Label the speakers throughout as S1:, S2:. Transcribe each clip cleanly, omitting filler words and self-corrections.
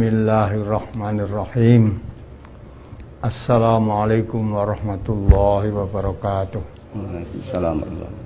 S1: Bismillahirrahmanirrahim. Assalamualaikum warahmatullahi wabarakatuh.
S2: Waalaikumsalam.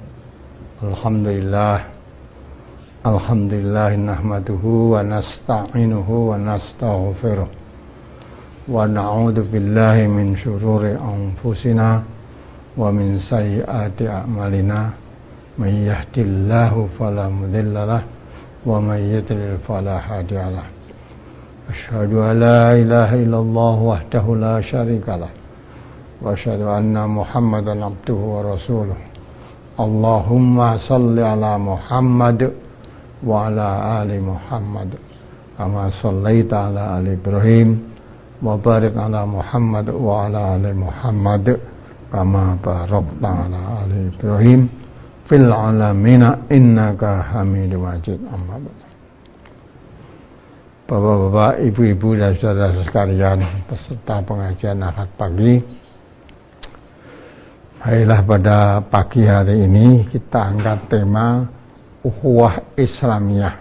S1: Alhamdulillah nahmaduhu wa nasta'inuhu wa nastaghfiruh wa na'udzu billahi min syururi anfusina wa min sayyiati a'malina. May yahdihillahu fala mudhillalah wa may yudlil fala hadiyalah. Asyhadu an la ilaha illallah wahdahu la syarikalah wa asyhadu anna Muhammadan abduhu wa rasuluh. Allahumma salli ala Muhammad wa ala ali Muhammad kama shallaita ala ali Ibrahim wa barik ala Muhammad wa ala ali Muhammad kama barakta ala ali Ibrahim fil alamina innaka Hamidum Majid. Amma ba'du. Bapak-bapak, ibu-ibu dan saudara sekalian, peserta pengajian Ahad pagi. Baiklah, pada pagi hari ini kita angkat tema ukhuwah Islamiyah.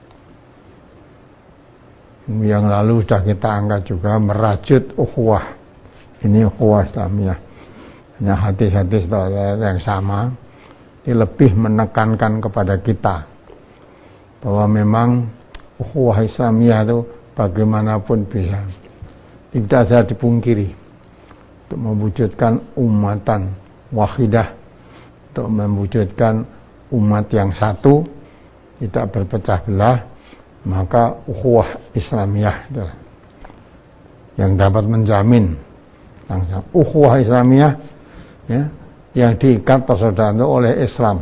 S1: Yang lalu sudah kita angkat juga merajut ukhuwah. Ini ukhuwah Islamiyah. Hanya hadis-hadis yang sama, ini lebih menekankan kepada kita bahwa memang ukhuwah Islamiyah itu bagaimanapun bisa tidak bisa dipungkiri untuk mewujudkan umatan wahidah, untuk mewujudkan umat yang satu, tidak berpecah belah. Maka ukhuwah Islamiyah itulah yang dapat menjamin langsung ukhuwah Islamiyah, ya, yang diikat persaudaraan oleh Islam,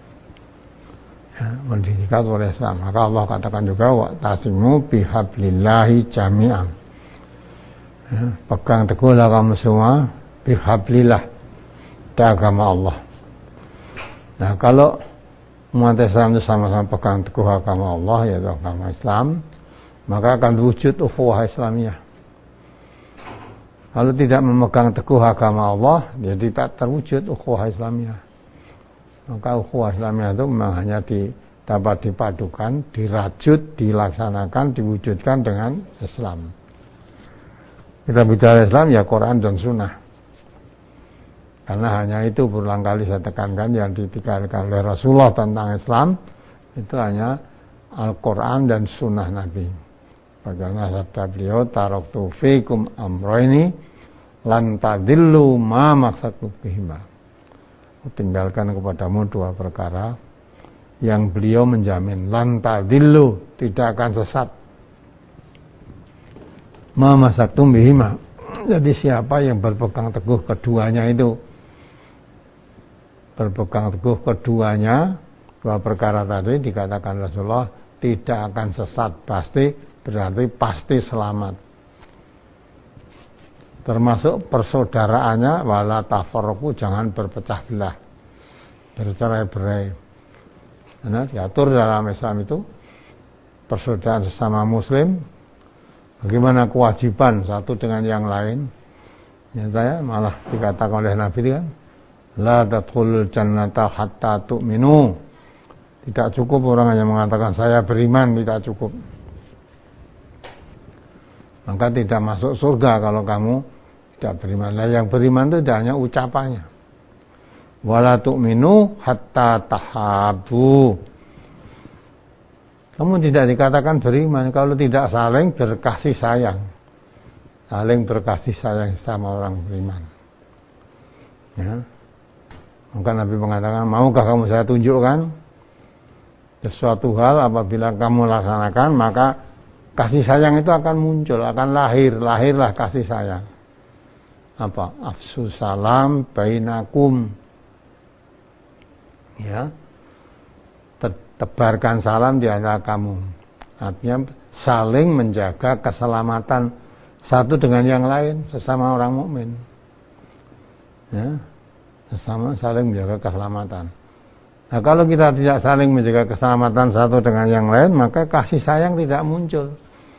S1: mendidikat oleh Islam. Maka Allah katakan juga wa'tasimu bihablillahi jami'an, ya, pegang teguhlah kamu semua bihablillah, di agama Allah. Nah, kalau umat Islam itu sama-sama pegang teguh agama Allah, yaitu agama Islam, maka akan wujud ukhuwah Islamiyah. Kalau tidak memegang teguh agama Allah, jadi tak terwujud ukhuwah Islamiyah. Maka ukhuwah Islamiyah itu memang hanya dapat dipadukan, dirajut, dilaksanakan, diwujudkan dengan Islam. Kita bicara Islam, ya Quran dan Sunnah. Karena hanya itu berulang kali saya tekankan yang ditinggalkan oleh Rasulullah tentang Islam itu hanya Al-Quran dan Sunnah Nabi. Bagaimana sabda beliau, taraktu fikum amroini lan tadillu ma maksatu bihima. Tinggalkan kepadamu dua perkara yang beliau menjamin lan tadillu, tidak akan sesat. Ma maksatu bihima. Jadi siapa yang berpegang teguh keduanya itu, berpegang teguh keduanya, dua perkara tadi dikatakan Rasulullah tidak akan sesat, pasti, berarti pasti selamat. Termasuk persaudaraannya, wala tafarraqu, jangan berpecah belah, bercerai-berai. Karena diatur dalam Islam itu persaudaraan sesama muslim, bagaimana kewajiban satu dengan yang lain. Nyatanya malah dikatakan oleh Nabi kan, la tadkhulul jannata hatta tu'minu. Tidak cukup orang hanya mengatakan saya beriman, tidak cukup. Maka tidak masuk surga kalau kamu tidak beriman. Nah, yang beriman itu tidak hanya ucapannya. Wala tu'minu hatta tahabu. Kamu tidak dikatakan beriman kalau tidak saling berkasih sayang. Saling berkasih sayang sama orang beriman. Ya. Maka Nabi mengatakan, maukah kamu saya tunjukkan sesuatu hal apabila kamu laksanakan, maka kasih sayang itu akan muncul, akan lahirlah kasih sayang. Apa? Afsu salam bainakum. Ya. Tebarkan salam di antara kamu. Artinya saling menjaga keselamatan satu dengan yang lain, sesama orang mukmin. Ya. Sesama saling menjaga keselamatan. Nah, kalau kita tidak saling menjaga keselamatan satu dengan yang lain, maka kasih sayang tidak muncul.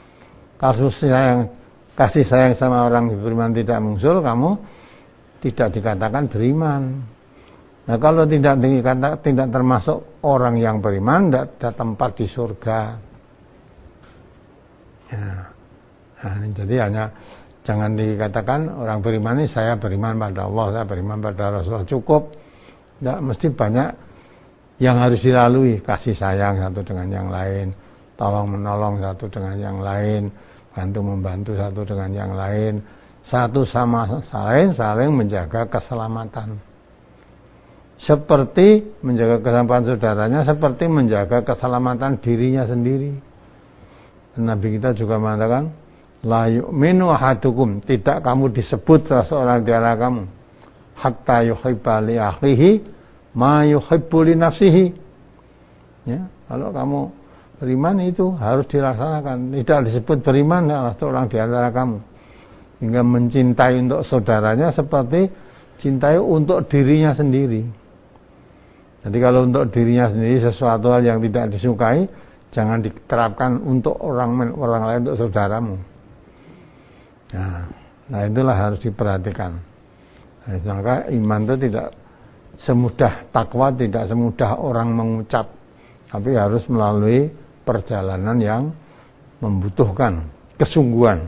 S1: Kasih sayang sama orang beriman tidak muncul, kamu tidak dikatakan beriman. Nah, kalau tidak termasuk orang yang beriman, tidak ada tempat di surga. Ya. Nah, jadi hanya jangan dikatakan orang beriman ini saya beriman pada Allah, saya beriman pada Rasulullah, cukup. Tidak, mesti banyak yang harus dilalui. Kasih sayang satu dengan yang lain, tolong menolong satu dengan yang lain, bantu membantu satu dengan yang lain, satu sama lain saling menjaga keselamatan. Seperti menjaga keselamatan saudaranya, seperti menjaga keselamatan dirinya sendiri. Nabi kita juga mengatakan, la yu'minu ahadukum, tidak kamu disebut salah seorang di antara kamu, hatta yuhibba li akhihi ma yuhibbu li nafsihi. Ya, kalau kamu beriman itu harus dilaksanakan. Tidak disebut beriman salah seorang di antara kamu hingga mencintai untuk saudaranya seperti cintai untuk dirinya sendiri. Jadi kalau untuk dirinya sendiri sesuatu hal yang tidak disukai, jangan diterapkan untuk orang lain, untuk saudaramu. Nah itulah harus diperhatikan. Nah, maka iman itu tidak semudah takwa, tidak semudah orang mengucap, tapi harus melalui perjalanan yang membutuhkan kesungguhan.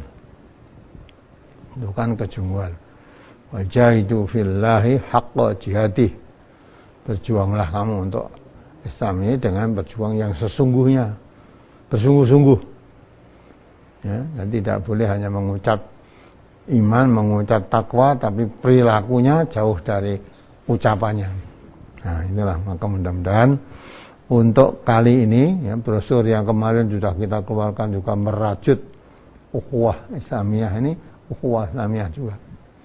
S1: Bukan kesungguhan. Wajahidu fillahi haqqa jihadih. Berjuanglah kamu untuk Islam ini dengan berjuang yang sesungguhnya, bersungguh-sungguh. Ya, dan tidak boleh hanya mengucap iman, mengucap takwa, tapi perilakunya jauh dari ucapannya. Nah, inilah, maka mudah-mudahan untuk kali ini, ya, brosur yang kemarin sudah kita keluarkan juga merajut ukhuwah Islamiyah ini, ukhuwah Islamiyah juga.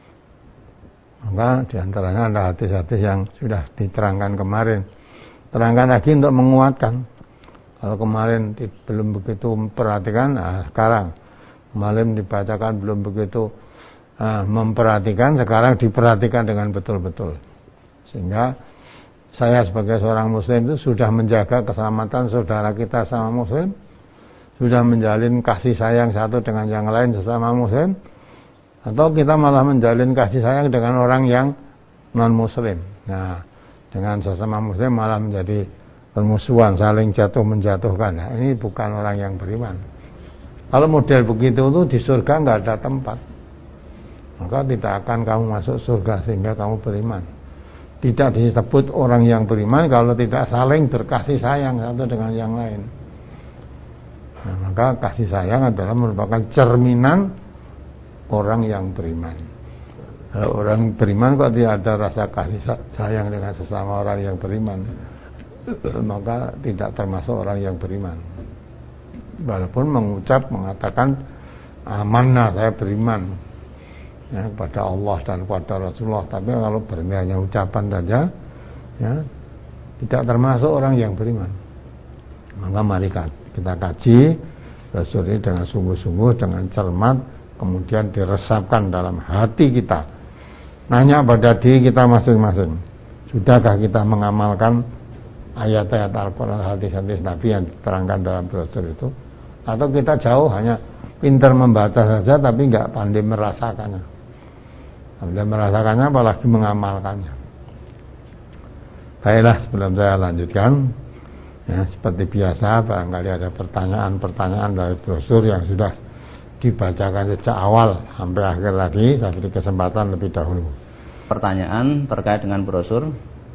S1: Maka diantaranya ada hadis-hadis yang sudah diterangkan kemarin. Terangkan lagi untuk menguatkan. Kalau kemarin belum begitu memperhatikan, sekarang kemarin dibacakan belum begitu memperhatikan, sekarang diperhatikan dengan betul-betul. Sehingga saya sebagai seorang muslim itu sudah menjaga keselamatan saudara kita sama muslim, sudah menjalin kasih sayang satu dengan yang lain sesama muslim, atau kita malah menjalin kasih sayang dengan orang yang non muslim. Nah, dengan sesama muslim malah menjadi permusuhan, saling jatuh menjatuhkan. Nah, ini bukan orang yang beriman. Kalau model begitu tuh di surga nggak ada tempat, maka tidak akan kamu masuk surga sehingga kamu beriman. Tidak disebut orang yang beriman kalau tidak saling berkasih sayang satu dengan yang lain. Nah, maka kasih sayang adalah merupakan cerminan orang yang beriman. Kalau orang beriman kok tidak ada rasa kasih sayang dengan sesama orang yang beriman, maka tidak termasuk orang yang beriman. Walaupun mengatakan amanah, saya beriman, ya, kepada Allah dan kepada Rasulullah, tapi kalau hanya ucapan saja, ya, tidak termasuk orang yang beriman. Maka mari kita kaji brosur ini dengan sungguh-sungguh, dengan cermat, kemudian diresapkan dalam hati kita. Nanya pada diri kita masing-masing, sudahkah kita mengamalkan ayat-ayat Al-Quran, hadis-hadis Nabi yang diterangkan dalam brosur itu, atau kita jauh hanya pintar membaca saja tapi nggak pandai merasakannya. Pandai merasakannya apalagi mengamalkannya. Baiklah, sebelum saya lanjutkan, ya, seperti biasa barangkali ada pertanyaan-pertanyaan dari brosur yang sudah dibacakan sejak awal sampai akhir tadi. Saya beri kesempatan lebih dahulu.
S2: Pertanyaan terkait dengan brosur.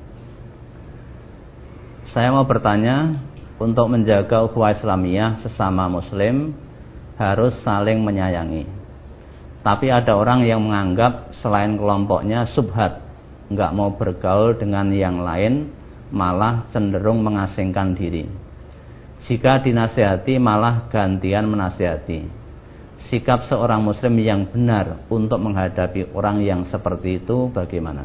S2: Saya mau bertanya, untuk menjaga ukhuwah Islamiyah sesama muslim harus saling menyayangi. Tapi ada orang yang menganggap selain kelompoknya subhat, nggak mau bergaul dengan yang lain, malah cenderung mengasingkan diri. Jika dinasihati malah gantian menasihati. Sikap seorang muslim yang benar untuk menghadapi orang yang seperti itu bagaimana?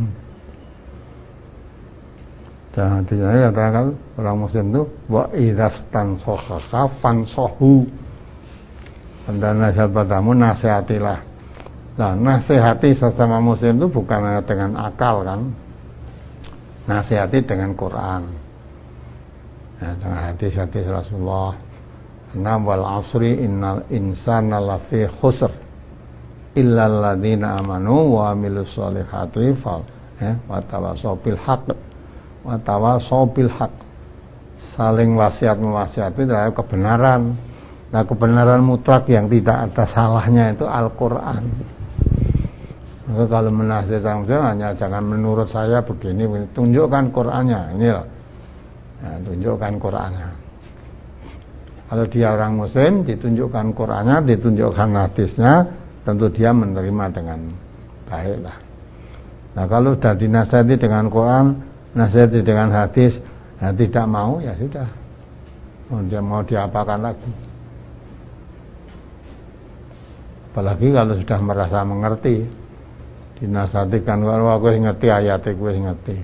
S1: Dan tidak katakan orang muslim itu wa idastan sohaka fansohu, dan nasihat padamu nasihatilah. Nah, nasihati sesama muslim itu bukan hanya dengan akal, kan? Nasihati dengan Quran, ya, dengan hadis-hadis Rasulullah. Wal asri innal insana lafi khusr illal ladzina amanu wa amilus solihati wa tawasaw bil haqq wa tawasaw bil haqq. Saling wasiat mewasiati terhadap kebenaran, Nah, kebenaran mutlak yang tidak ada salahnya itu Al-Quran. Maka kalau menasihatkan hanya jangan menurut saya begini, tunjukkan Qurannya. Ini loh. Nah, tunjukkan Qurannya. Kalau dia orang Muslim, ditunjukkan Qurannya, ditunjukkan hadisnya, tentu dia menerima dengan baik lah. Nah, kalau sudah dinasihati dengan Quran, nasihati dengan hadis, nah, tidak mau, ya sudah. Dia mau diapakan lagi? Apalagi kalau sudah merasa mengerti, dinasihatikan, kalau aku ngerti ayatnya, aku ngerti.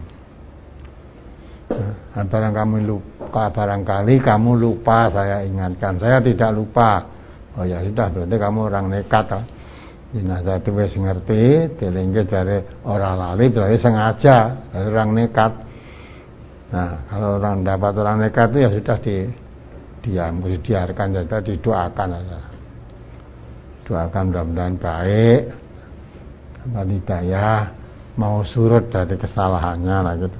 S1: Nah, barangkali kamu lupa, saya ingatkan. Saya tidak lupa. Oh ya sudah, berarti kamu orang nekat. Dinasihati wis ngerti, dilingke dari orang lali, berarti sengaja, dari orang nekat. Nah, kalau orang dapat orang nekat itu ya sudah dibiarkan saja, didoakan saja. Doakan mudah-mudahan baik, dapat hidayah, mau surut dari kesalahannya lah gitu.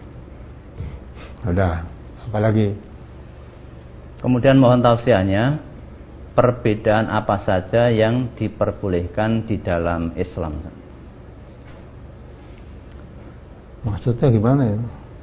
S1: Udah, apalagi?
S2: Kemudian mohon tausiahnya, perbedaan apa saja yang diperbolehkan di dalam Islam?
S1: Maksudnya gimana ya?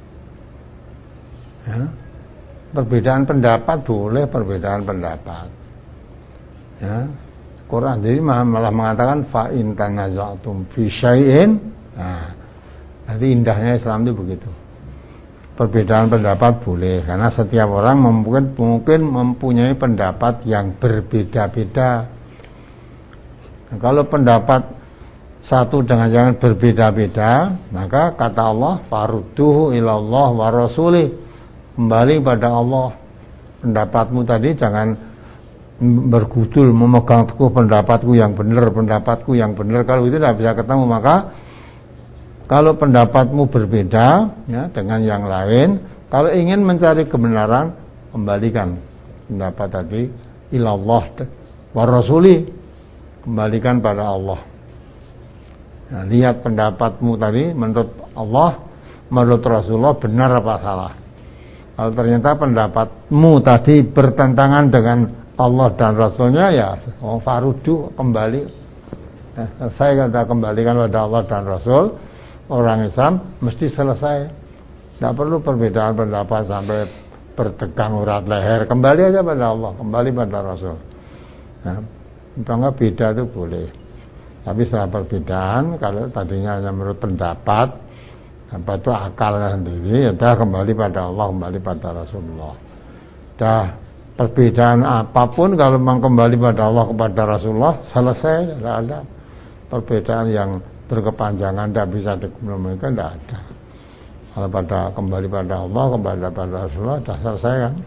S1: Ya? Perbedaan pendapat boleh, perbedaan pendapat. Ya, Quran jadi malah mengatakan fa in tanaza'tum fi syai'in. Nah, jadi indahnya Islam itu begitu. Perbedaan pendapat boleh, karena setiap orang mungkin mempunyai pendapat yang berbeda-beda. Nah, kalau pendapat satu dengan yang berbeda-beda, maka kata Allah, farudduhu ilallah wa rasulih, kembali pada Allah. Pendapatmu tadi jangan bergudul memegang teguh pendapatku yang benar. Kalau itu tidak bisa ketemu, maka kalau pendapatmu berbeda ya, dengan yang lain, kalau ingin mencari kebenaran, kembalikan pendapat tadi ilallah wa rasuli, kembalikan pada Allah. Nah, lihat pendapatmu tadi menurut Allah, menurut Rasulullah benar apa salah. Kalau ternyata pendapatmu tadi bertentangan dengan Allah dan Rasulnya, ya farudu, kembali. Saya sudah kembalikan pada Allah dan Rasul. Orang Islam mesti selesai. Tidak perlu perbedaan pendapat sampai bertegang urat leher. Kembali aja pada Allah, kembali pada Rasul. Nah, enggak beda itu boleh. Tapi setelah perbedaan, kalau tadinya hanya menurut pendapat, apa itu akalnya sendiri, ya dah kembali pada Allah, kembali pada Rasulullah. Dah perbedaan apapun, kalau memang kembali pada Allah, kepada Rasulullah, selesai. Tidak ada perbedaan yang berkepanjangan, tidak bisa dikomunikasikan, tidak ada. Kalau kembali pada Allah, kembali pada Rasulullah, sudah selesai kan.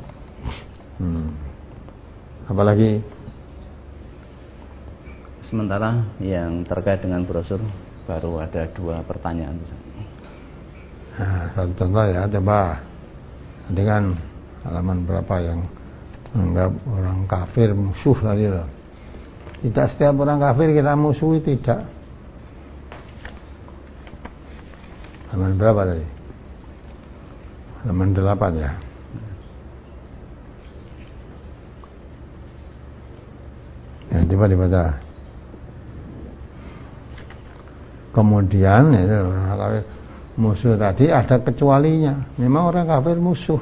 S1: Apalagi
S2: sementara yang terkait dengan brosur baru ada 2 pertanyaan.
S1: Nah, satu contoh ya, coba dengan halaman berapa yang menganggap orang kafir musuh tadi loh. Tidak setiap orang kafir kita musuhi, tidak. Halaman berapa tadi? Halaman 8 ya. Ya, coba dibaca. Kemudian itu orang kafir musuh tadi ada kecualinya. Memang orang kafir musuh.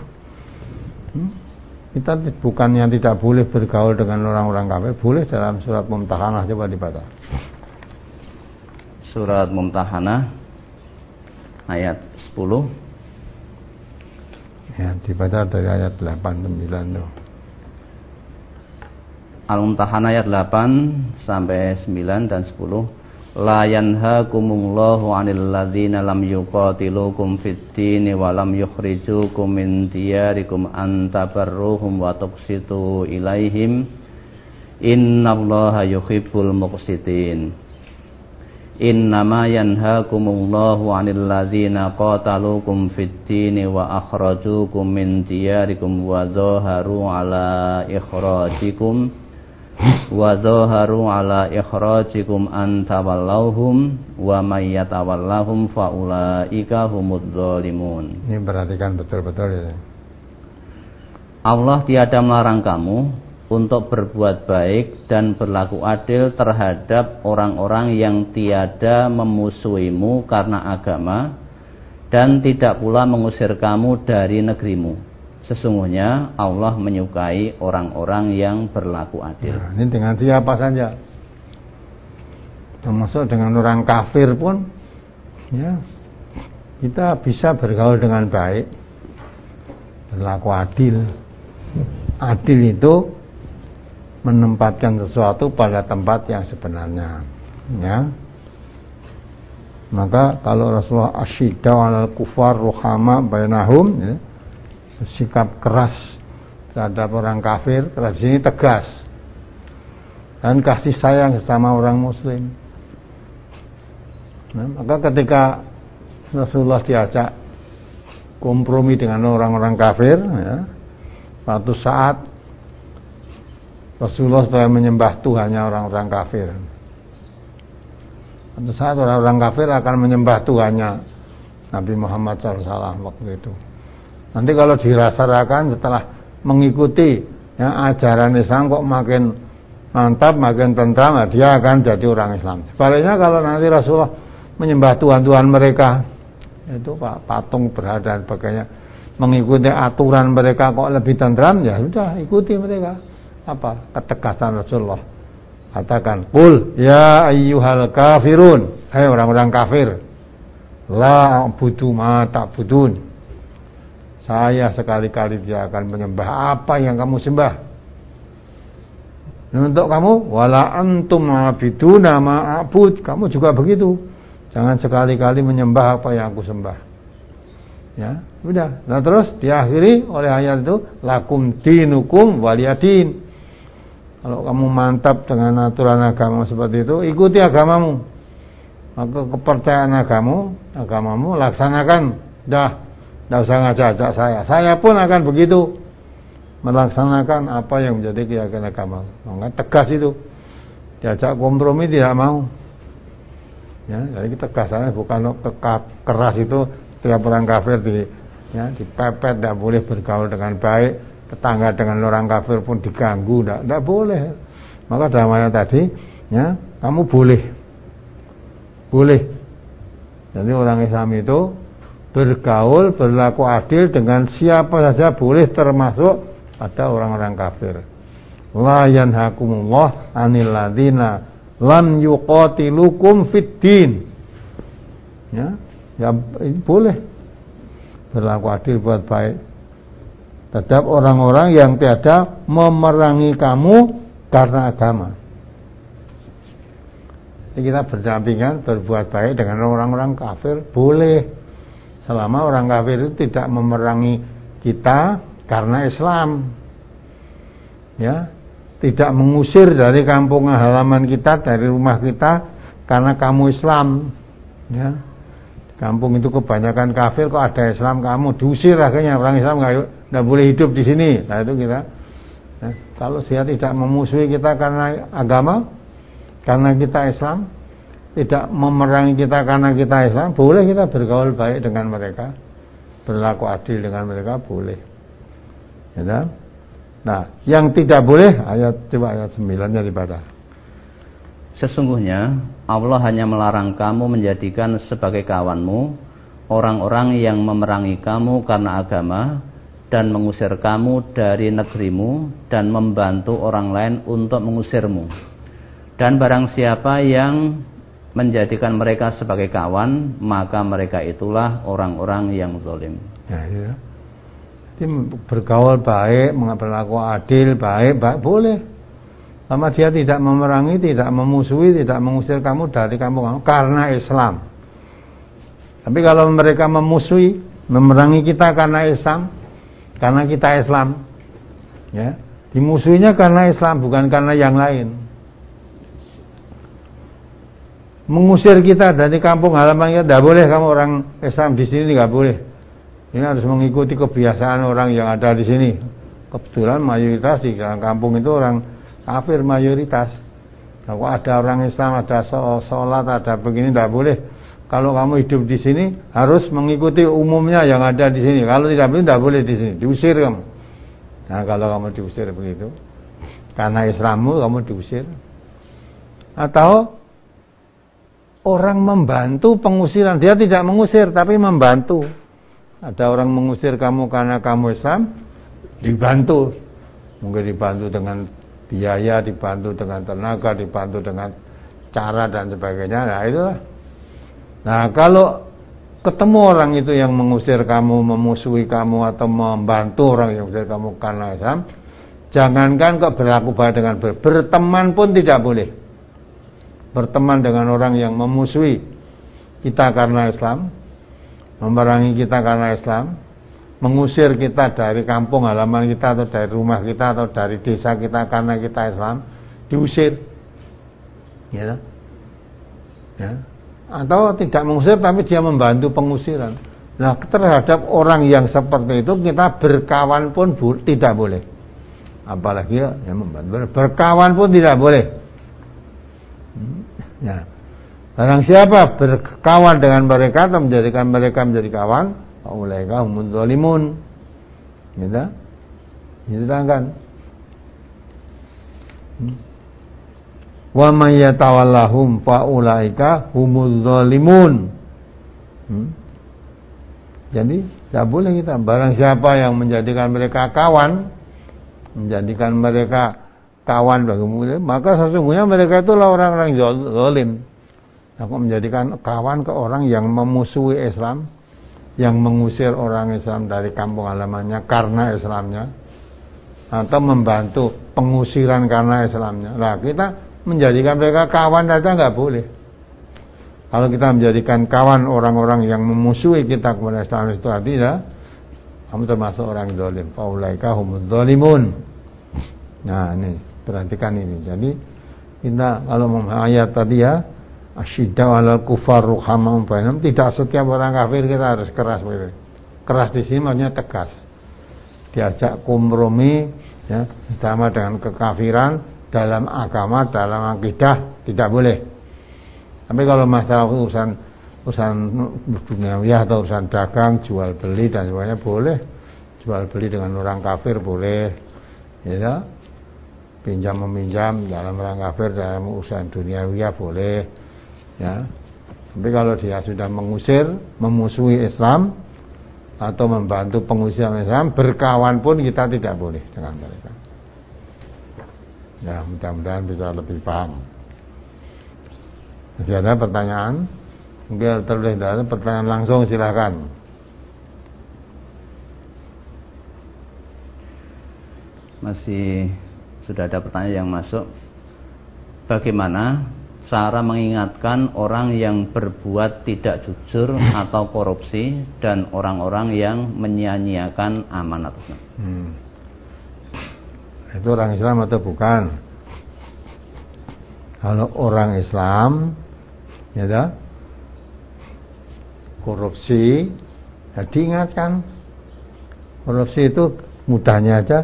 S1: Kita bukan yang tidak boleh bergaul dengan orang-orang kafir, boleh dalam surat Mumtahanah, coba dibaca.
S2: Surat Mumtahanah ayat 10.
S1: Ya, dibaca dari ayat 8 9 tuh.
S2: Al-Mumtahanah ayat 8 sampai 9 dan 10. La yanhaakumullahu 'anil ladzina lam yuqatilukum fid dini wa lam yukhrijukum min diyarikum an tabarruhum wa tuqsitu ilaihim innallaha yuhibbul muqsitin. Innama yanhaakumullahu 'anil ladzina qataluukum fid dini wa akhrajukum min diyarikum wa zaharu 'ala ikhrajikum an tawallahum wa may yatawallahum fa ulaika humudz zalimun.
S1: Ini perhatikan betul-betul ya.
S2: Allah tiada melarang kamu untuk berbuat baik dan berlaku adil terhadap orang-orang yang tiada memusuhimu karena agama dan tidak pula mengusir kamu dari negerimu. Sesungguhnya Allah menyukai orang-orang yang berlaku adil.
S1: Nah, ini dengan siapa saja, termasuk dengan orang kafir pun, ya, kita bisa bergaul dengan baik, berlaku adil. Adil itu menempatkan sesuatu pada tempat yang sebenarnya, ya. Maka kalau Rasulullah asyidda 'alal kufar ruhama bainahum, ya, sikap keras terhadap orang kafir, keras ini tegas, dan kasih sayang sesama orang muslim. Nah, maka ketika Rasulullah diajak kompromi dengan orang-orang kafir, ya, suatu saat Rasulullah supaya menyembah Tuhannya orang-orang kafir. Suatu saat orang-orang kafir akan menyembah Tuhannya Nabi Muhammad SAW waktu itu. Nanti kalau dirasakan setelah mengikuti, ya, ajaran Islam kok makin mantap, makin tentram, dia akan jadi orang Islam. Sebaliknya kalau nanti Rasulullah menyembah Tuhan-Tuhan mereka, itu patung berhala dan sebagainya, mengikuti aturan mereka kok lebih tentram, ya sudah ikuti mereka. Apa ketegasan Rasulullah? Katakan, qul ya ayyuhal kafirun, hai orang-orang kafir, la a'budu ma ta'budun, saya sekali-kali tidak akan menyembah apa yang kamu sembah. Dan untuk kamu, wala antum ma'abiduna ma'abud, kamu juga begitu, jangan sekali-kali menyembah apa yang aku sembah. Ya, udah. Nah terus diakhiri oleh ayat itu, lakum dinukum waliyadin. Kalau kamu mantap dengan aturan agama seperti itu, ikuti agamamu. Maka kepercayaan agamamu laksanakan. Dah, tidak usah ngajak-ajak saya. Saya pun akan begitu melaksanakan apa yang menjadi keyakinan agama. Maka tegas itu. Diajak kompromi tidak mau. Ya, jadi tegasannya bukan keras itu. Tiap orang kafir dipepet, tidak boleh bergaul dengan baik. Tetangga dengan orang kafir pun diganggu, tidak boleh. Maka dalam ayat tadi, ya, kamu boleh. Jadi orang Islam itu bergaul, berlaku adil dengan siapa saja boleh, termasuk pada orang-orang kafir. La yanhakumullah 'anil ladzina lam yuqatilukum fid din. Ya, boleh berlaku adil, buat baik terhadap orang-orang yang tiada memerangi kamu karena agama. Jadi kita berdampingan, berbuat baik dengan orang-orang kafir boleh, selama orang kafir itu tidak memerangi kita karena Islam, ya, tidak mengusir dari kampung halaman kita, dari rumah kita karena kamu Islam, ya. Kampung itu kebanyakan kafir, kok ada Islam kamu diusir, akhirnya orang Islam nggak boleh hidup di sini. Nah itu kita, nah, kalau dia tidak memusuhi kita karena agama, karena kita Islam, tidak memerangi kita karena kita Islam, boleh kita bergaul baik dengan mereka, berlaku adil dengan mereka, boleh. Ya, nah, yang tidak boleh, coba ayat 9-nya dibaca.
S2: Sesungguhnya Allah hanya melarang kamu menjadikan sebagai kawanmu orang-orang yang memerangi kamu karena agama dan mengusir kamu dari negerimu dan membantu orang lain untuk mengusirmu. Dan barang siapa yang menjadikan mereka sebagai kawan, maka mereka itulah orang-orang yang zalim.
S1: Ya. Jadi bergaul baik, berlaku adil, baik boleh. Sama dia tidak memerangi, tidak memusuhi, tidak mengusir kamu dari kampung kamu karena Islam. Tapi kalau mereka memusuhi, memerangi kita karena Islam, karena kita Islam, ya, dimusuhinya karena Islam, bukan karena yang lain. Mengusir kita dari kampung halaman kita, tidak boleh kamu orang Islam di sini, tidak boleh. Ini harus mengikuti kebiasaan orang yang ada di sini. Kebetulan mayoritas di dalam kampung itu orang kafir mayoritas. Kalau ada orang Islam, ada sholat, ada begini, tidak boleh. Kalau kamu hidup di sini harus mengikuti umumnya yang ada di sini. Kalau tidak boleh di sini, diusir kamu. Nah, kalau kamu diusir begitu, karena Islammu kamu diusir. Atau orang membantu pengusiran, dia tidak mengusir tapi membantu. Ada orang mengusir kamu karena kamu Islam, dibantu. Mungkin dibantu dengan biaya, dibantu dengan tenaga, dibantu dengan cara dan sebagainya. Nah itulah. Nah kalau ketemu orang itu yang mengusir kamu, memusuhi kamu, atau membantu orang yang mengusir kamu karena Islam, jangankan kok berlaku baik dengan berteman pun tidak boleh. Berteman dengan orang yang memusuhi kita karena Islam, memerangi kita karena Islam, mengusir kita dari kampung halaman kita, atau dari rumah kita, atau dari desa kita karena kita Islam, diusir, ya, ya. Atau tidak mengusir tapi dia membantu pengusiran. Nah terhadap orang yang seperti itu kita berkawan pun tidak boleh, apalagi ya membantu. Berkawan pun tidak boleh. Ya. Barang siapa berkawan dengan mereka atau menjadikan mereka menjadi kawan, ulaika humudz zalimun. Gitu. Itu kan. Wa may yatawallahum fa ulaika humudz zalimun. Jadi tidak boleh kita, barang siapa yang menjadikan mereka kawan, menjadikan mereka kawan bagi mulia, maka sesungguhnya mereka itulah orang-orang zalim. Aku menjadikan kawan ke orang yang memusuhi Islam, yang mengusir orang Islam dari kampung halamannya karena Islamnya, atau membantu pengusiran karena Islamnya. Nah kita menjadikan mereka kawan saja nggak boleh. Kalau kita menjadikan kawan orang-orang yang memusuhi kita kepada Islam, itu artinya kamu termasuk orang zalim. Faulaika humudz zalimun. Nah ini, perhatikan ini. Jadi kita kalau ayat tadi ya, asyidda 'alal kufar ruhamahum bainahum, tidak setiap orang kafir kita harus keras. Keras di sini maksudnya tegas. Diajak kompromi ya, sama dengan kekafiran dalam agama, dalam akidah tidak boleh. Tapi kalau masalah urusan duniawi atau urusan dagang, jual beli dan sebagainya boleh. Jual beli dengan orang kafir boleh. Ya. Pinjam meminjam dalam orang kafir dalam urusan duniawi boleh. Ya. Tapi kalau dia sudah mengusir, memusuhi Islam atau membantu pengusiran Islam, berkawan pun kita tidak boleh dengan mereka. Ya, mudah-mudahan bisa lebih paham. Masih ada pertanyaan? Mungkin terlebih dahulu pertanyaan langsung, silakan.
S2: Masih sudah ada pertanyaan yang masuk. Bagaimana cara mengingatkan orang yang berbuat tidak jujur atau korupsi dan orang-orang yang menyia-nyiakan amanat?
S1: Itu orang Islam atau bukan? Kalau orang Islam, ya dah, korupsi, ya diingatkan. Korupsi itu mudahnya aja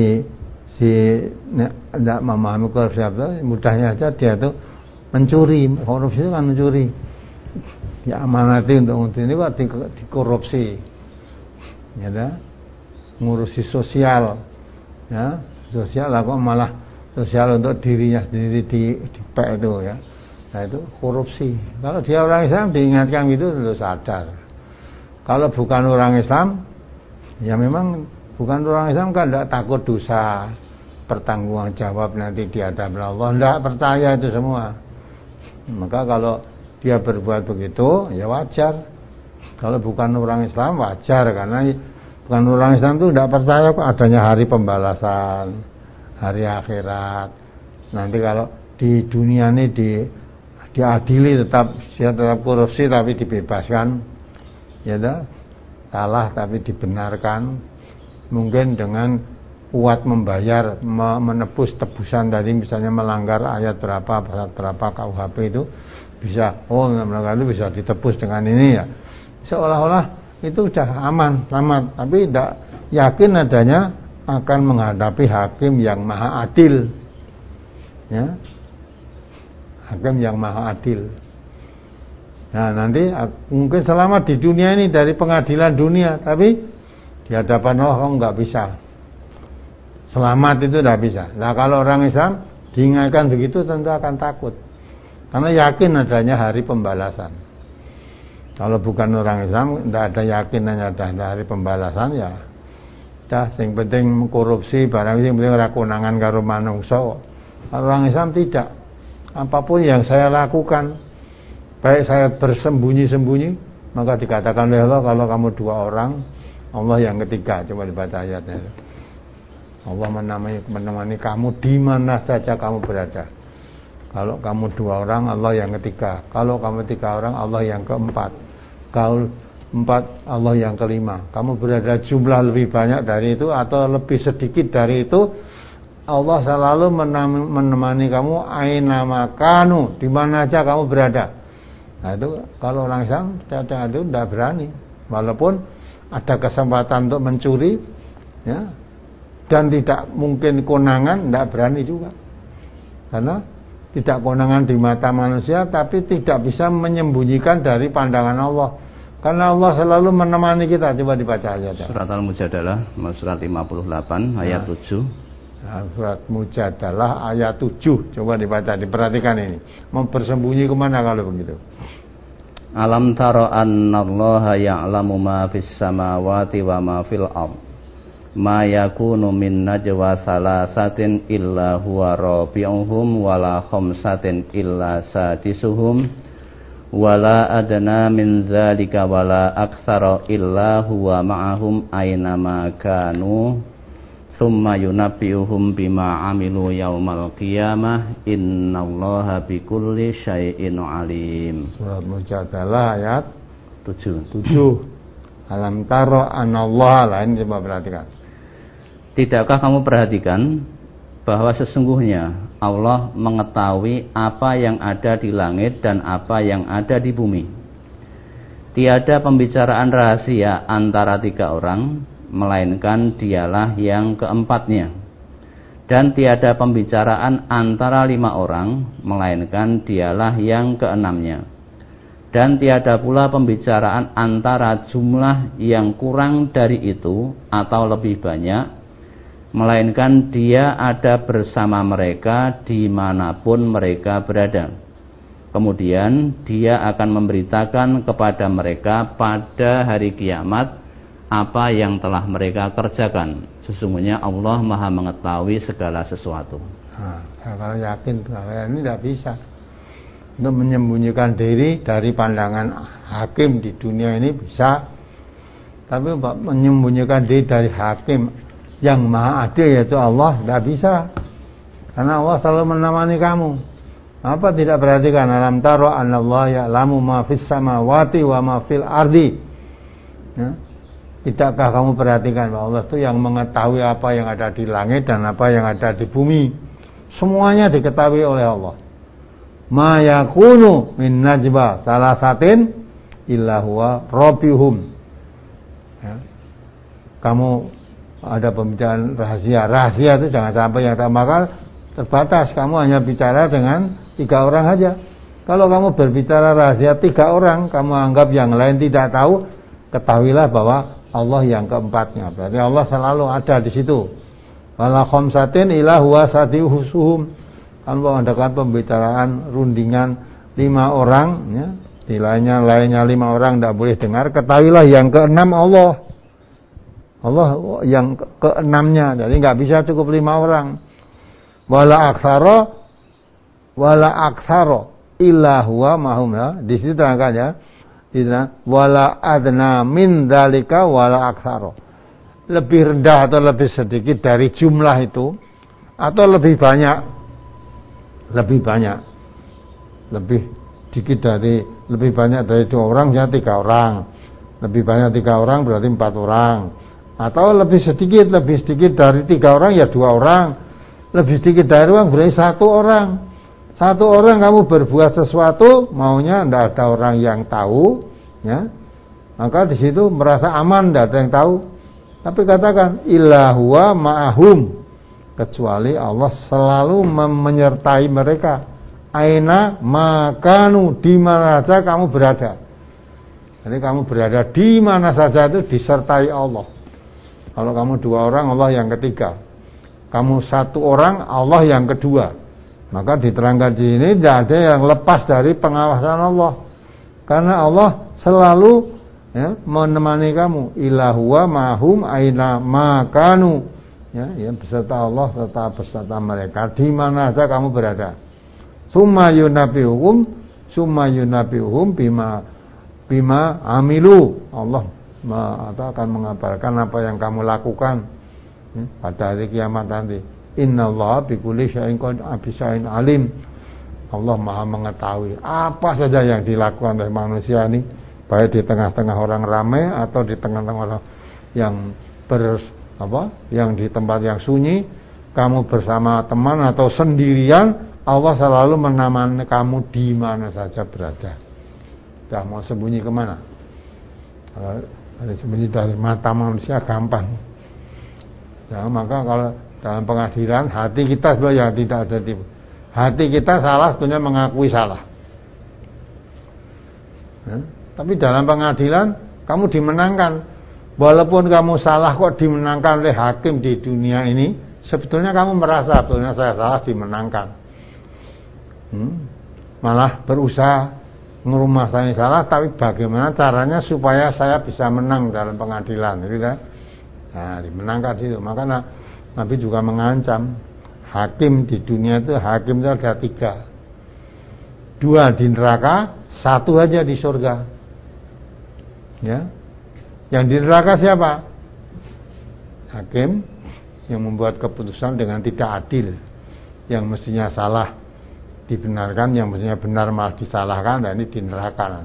S1: tidak memahami korupsi apa, mudahnya aja dia itu mencuri. Korupsi itu kan mencuri. Ya amanati untuk ini kok dikorupsi, ya dah, ngurusi sosial, ya. Sosial lah kok malah sosial untuk dirinya sendiri dipek itu ya. Nah itu korupsi. Kalau dia orang Islam diingatkan gitu tentu sadar. Kalau bukan orang Islam, ya memang bukan orang Islam kan tidak takut dosa, pertanggungan jawab nanti di hadapan Allah, tidak percaya itu semua. Maka kalau dia berbuat begitu ya wajar. Kalau bukan orang Islam wajar, karena bukan orang Islam itu tidak percaya kok adanya hari pembalasan, hari akhirat. Nanti kalau di dunia ini diadili tetap korupsi tapi dibebaskan, ya dah, salah tapi dibenarkan, mungkin dengan kuat membayar, menebus tebusan tadi, misalnya melanggar ayat berapa, pasal berapa KUHP itu bisa, melanggar itu bisa ditebus dengan ini ya, seolah-olah itu sudah aman, selamat, tapi tidak yakin adanya akan menghadapi hakim yang maha adil, ya, hakim yang maha adil. Nah nanti mungkin selamat di dunia ini dari pengadilan dunia, tapi di hadapan Allah nggak bisa selamat itu tidak bisa. Nah kalau orang Islam diingatkan begitu tentu akan takut, karena yakin adanya hari pembalasan. Kalau bukan orang Islam tidak ada yakinannya ada hari pembalasan, ya dah yang penting korupsi barang yang penting ora konangan karo manungsa. Orang Islam tidak, apapun yang saya lakukan, baik saya bersembunyi-sembunyi, maka dikatakan oleh Allah, kalau kamu dua orang, Allah yang ketiga. Coba dibaca ayatnya. Allah menemani kamu di mana saja kamu berada. Kalau kamu dua orang, Allah yang ketiga. Kalau kamu tiga orang, Allah yang keempat. Kalau empat, Allah yang kelima. Kamu berada jumlah lebih banyak dari itu atau lebih sedikit dari itu, Allah selalu menemani kamu aina makanu, di mana aja kamu berada. Nah itu kalau orang Islam cacat itu tidak berani, walaupun ada kesempatan untuk mencuri, ya, dan tidak mungkin konangan, tidak berani juga, karena tidak konangan di mata manusia, tapi tidak bisa menyembunyikan dari pandangan Allah, karena Allah selalu menemani kita. Coba dibaca aja.
S2: Surat Al-Mujadalah, surat 58 ayat 7.
S1: Surat Mujadalah ayat 7. Coba dibaca, diperhatikan ini. Mau bersembunyi kemana kalau begitu?
S2: Alam taro annallaha ya'lamu ma fis samawati wa ma fil ard. Ma yakunu min najwa salasatin illa huwa rabi'uhum wala khamsatin illa sadisuhum wala adna min dzalika wala aktsara illa huwa ma'ahum aina ma kanu summa yunabbi'uhum bima 'amilu yaumal qiyamah innallaha bikulli syai'in 'alim.
S1: Surat Mujadalah ayat
S2: 7.
S1: Alam taro anallaha, lain coba perhatikan.
S2: Tidakkah kamu perhatikan bahwa sesungguhnya Allah mengetahui apa yang ada di langit dan apa yang ada di bumi. Tiada pembicaraan rahasia antara tiga orang, melainkan dialah yang keempatnya. Dan tiada pembicaraan antara 5 orang, melainkan dialah yang keenamnya. Dan tiada pula pembicaraan antara jumlah yang kurang dari itu atau lebih banyak, melainkan dia ada bersama mereka dimanapun mereka berada. Kemudian dia akan memberitakan kepada mereka pada hari kiamat apa yang telah mereka kerjakan. Sesungguhnya Allah Maha mengetahui segala sesuatu.
S1: Nah, kalau yakin, kalau ini tidak bisa untuk menyembunyikan diri dari pandangan hakim di dunia ini bisa, tapi menyembunyikan diri dari hakim yang maha adil yaitu Allah tidak bisa, karena Allah selalu menemani kamu. Apa tidak perhatikan? Alam taro anallaha ya'lamu ma fis samawati wa ma fil ardi. Ya. Tidakkah kamu perhatikan bahwa Allah itu yang mengetahui apa yang ada di langit dan apa yang ada di bumi. Semuanya diketahui oleh Allah. Ma yakunu min najwa salasatin illa huwa rabbihum. Ya. Kamu ada pembicaraan rahasia itu jangan sampai yang tak, maka terbatas. Kamu hanya bicara dengan 3 orang saja. Kalau kamu berbicara rahasia 3 orang, kamu anggap yang lain tidak tahu, ketahuilah bahwa Allah yang keempatnya. Berarti Allah selalu ada di situ. Wala khamsatin illa huwa sadihusuhum. Kalau mengadakan pembicaraan rundingan 5 orang, ya, di lainnya 5 orang tidak boleh dengar, ketahuilah yang keenam Allah. Allah yang keenamnya. Jadi nggak bisa cukup 5 orang. Wala aktsara illa huwa mahum, ya. Di situ terangkan, ya. Wala adna min dzalika wala aktsara. Lebih rendah atau lebih sedikit dari jumlah itu, atau lebih banyak, lebih sedikit dari, lebih banyak dari 2 orang ya 3 orang, lebih banyak 3 orang berarti 4 orang, atau lebih sedikit dari 3 orang ya 2 orang, lebih sedikit dari orang berarti 1 orang. 1 orang kamu berbuat sesuatu, maunya tidak ada orang yang tahu, ya, maka di situ merasa aman, tidak ada yang tahu. Tapi katakan illa huwa ma'ahum, kecuali Allah selalu menyertai mereka. Aina makanu, di mana saja kamu berada. Jadi kamu berada di mana saja itu disertai Allah. Kalau kamu 2 orang, Allah yang ketiga. kamu satu orang, Allah yang kedua. Maka diterangkan di sini tidak ada yang lepas dari pengawasan Allah. Karena Allah selalu menemani kamu. Ilahuwa mahum aina makanu. Beserta Allah beserta mereka di mana saja kamu berada. Summa yunabiuhum bima amilu. Allah akan mengabarkan apa yang kamu lakukan pada hari kiamat nanti. Innallaha bikulli syai'in alim. Allah Maha mengetahui apa saja yang dilakukan oleh manusia ini, baik di tengah-tengah orang ramai atau di tengah-tengah orang yang yang di tempat yang sunyi, kamu bersama teman atau sendirian, Allah selalu menemani kamu di mana saja berada. Dah mau sembunyi kemana? Kalau sembunyi dari mata manusia gampang. Ya, maka kalau dalam pengadilan hati kita sebenarnya tidak ada tipu. Hati kita salah sebenarnya mengakui salah. Tapi dalam pengadilan kamu dimenangkan. Walaupun kamu salah kok dimenangkan oleh hakim di dunia ini, sebetulnya kamu merasa sebetulnya saya salah dimenangkan. Malah berusaha ngerumah saya salah, tapi bagaimana caranya supaya saya bisa menang dalam pengadilan, gitu kan? Nah, dimenangkan itu. Maka Nabi juga mengancam hakim di dunia itu, hakim itu ada 3. 2 di neraka, 1 aja di surga. Ya. Yang di neraka siapa? Hakim yang membuat keputusan dengan tidak adil, yang mestinya salah dibenarkan, yang mestinya benar malah disalahkan, dan ini di neraka.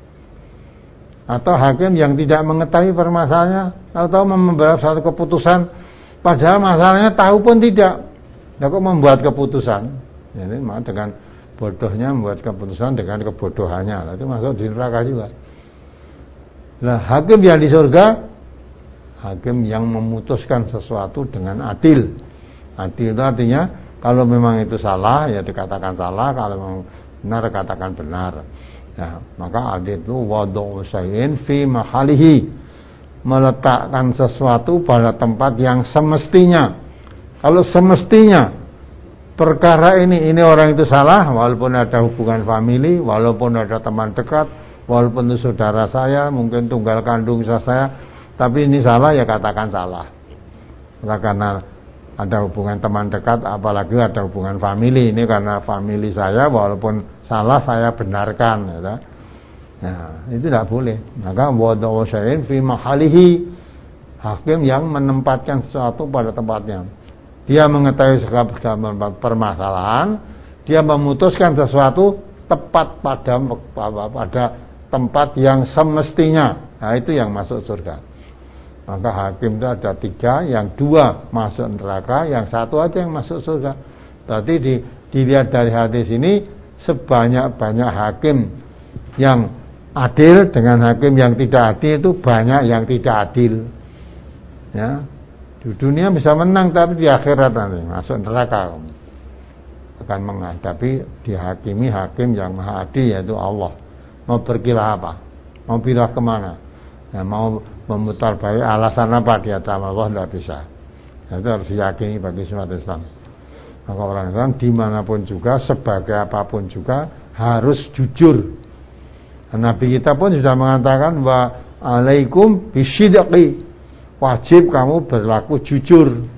S1: Atau hakim yang tidak mengetahui permasalahannya, atau membuat satu keputusan padahal masalahnya tahu pun tidak, kok membuat keputusan. Ini dengan bodohnya membuat keputusan dengan kebodohannya, itu masuk di neraka juga. Nah, hakim yang di surga, hakim yang memutuskan sesuatu dengan adil. Adil itu artinya kalau memang itu salah ya dikatakan salah, kalau memang benar dikatakan benar. Nah, maka adil itu wad'u syai'in fi mahalihi, meletakkan sesuatu pada tempat yang semestinya. Kalau semestinya perkara ini orang itu salah, walaupun ada hubungan famili, walaupun ada teman dekat, walaupun itu saudara saya, mungkin tunggal kandung saya, tapi ini salah ya katakan salah. Karena ada hubungan teman dekat, apalagi ada hubungan famili, ini karena famili saya, walaupun salah saya benarkan, ya. Nah, itu tidak boleh. Maka wad'u syai'in fi mahalihi, hakim yang menempatkan sesuatu pada tempatnya. Dia mengetahui segala permasalahan, dia memutuskan sesuatu tepat pada tempat yang semestinya. Nah, itu yang masuk surga. Maka hakim itu ada 3, yang 2 masuk neraka, yang 1 aja yang masuk surga. Berarti dilihat dari hadis ini, sebanyak-banyak hakim yang adil dengan hakim yang tidak adil itu banyak yang tidak adil. Ya, di dunia bisa menang, tapi di akhirat nanti masuk neraka akan menghadapi dihakimi hakim yang maha adil, yaitu Allah. Mau berkilah apa? Mau pindah kemana? Ya, mau memutar balik alasan apa di atas Allah, tidak bisa. Itu harus diyakini bagi umat Islam. Maka orang Islam dimanapun juga, sebagai apapun juga harus jujur. Nabi kita pun sudah mengatakan wa alaikum bisidqi, wajib kamu berlaku jujur.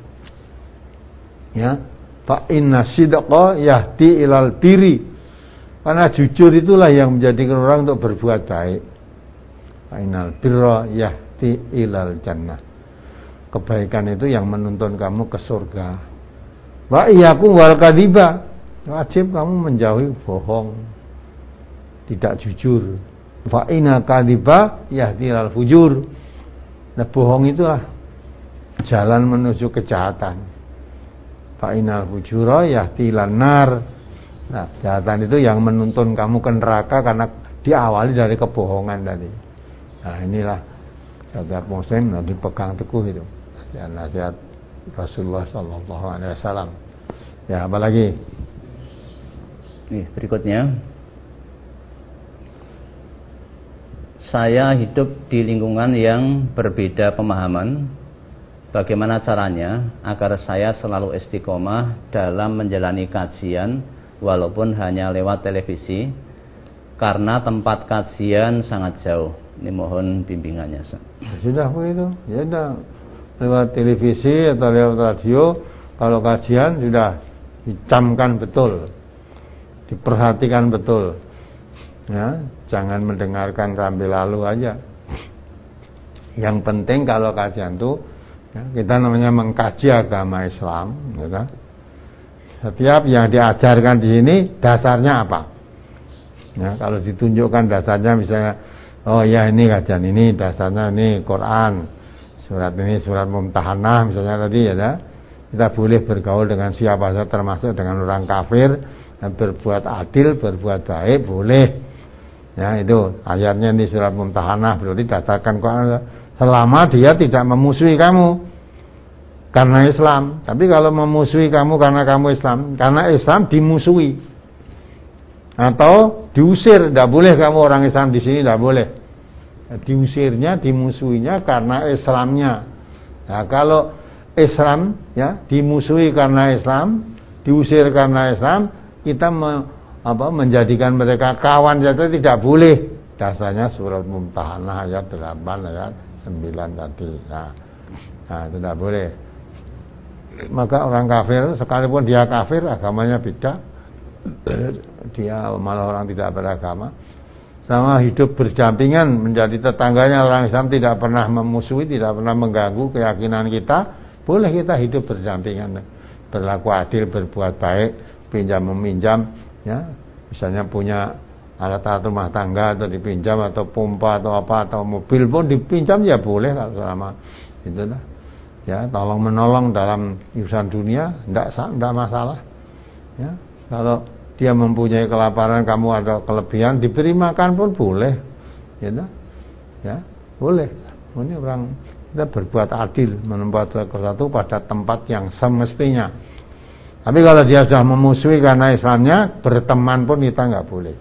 S1: Ya, fa inna sidqa yahdi ilal biri. Karena jujur itulah yang menjadikan orang untuk berbuat baik. Ainal birra yahdi ilal jannah. Kebaikan itu yang menuntun kamu ke surga. Wa iyyakum wal kadhiba. Wajib kamu menjauhi bohong, tidak jujur. Fa inna kadhiba yahdi ilal fujur. Nah, bohong itulah jalan menuju kejahatan. Fa inal fujura yahdi ilan nar. Nah, kejahatan itu yang menuntun kamu ke neraka karena diawali dari kebohongan tadi. Nah, inilah setiap muslim nanti pegang teguh itu. Dan nasihat Rasulullah sallallahu alaihi wasallam. Ya, apalagi?
S2: Nih, berikutnya. Saya hidup di lingkungan yang berbeda pemahaman Bagaimana caranya agar saya selalu istiqomah dalam menjalani kajian walaupun hanya lewat televisi karena tempat kajian sangat jauh. Ini mohon bimbingannya.
S1: Sudah begitu, ya sudah lewat televisi atau lewat radio. Kalau kajian sudah dicamkan betul, diperhatikan betul, ya, jangan mendengarkan sambil lalu aja. Yang penting kalau kajian itu, ya, kita namanya mengkaji agama Islam, gitu. Setiap yang diajarkan di sini dasarnya apa? Ya, kalau ditunjukkan dasarnya, misalnya, oh ya ini kajian ini dasarnya ini Quran, surat ini surat Mumtahanah misalnya tadi, ya, kita boleh bergaul dengan siapa saja termasuk dengan orang kafir, dan berbuat adil, berbuat baik boleh. Ya, itu ayatnya ini surat Mumtahanah, berarti dasarkan Quran selama dia tidak memusuhi kamu karena Islam. Tapi kalau memusuhi kamu karena kamu Islam, karena Islam dimusuhi atau diusir, tidak boleh kamu orang Islam di sini, tidak boleh. Diusirnya, dimusuhinya karena Islamnya. Nah, kalau Islam, ya, dimusuhi karena Islam, diusir karena Islam, kita menjadikan mereka kawan saja tidak boleh. Dasarnya surat Mumtahanah ayat 8 ayat 9 tadi. Nah, itu tidak boleh. Maka orang kafir, sekalipun dia kafir, agamanya beda, dia malah orang tidak beragama, sama hidup berdampingan menjadi tetangganya orang Islam, tidak pernah memusuhi, tidak pernah mengganggu keyakinan kita, boleh kita hidup berdampingan, berlaku adil, berbuat baik, pinjam meminjam, ya, misalnya punya alat-alat rumah tangga atau dipinjam, atau pompa atau apa, atau mobil pun dipinjam, ya boleh kalau selama itu lah. Ya, tolong menolong dalam urusan dunia tidak masalah. Ya, kalau dia mempunyai kelaparan, kamu ada kelebihan, diberi makan pun boleh. Ya, boleh. Ini orang kita berbuat adil, menempatkan sesuatu pada tempat yang semestinya. Tapi kalau dia sudah memusuhi karena Islamnya, berteman pun kita nggak boleh.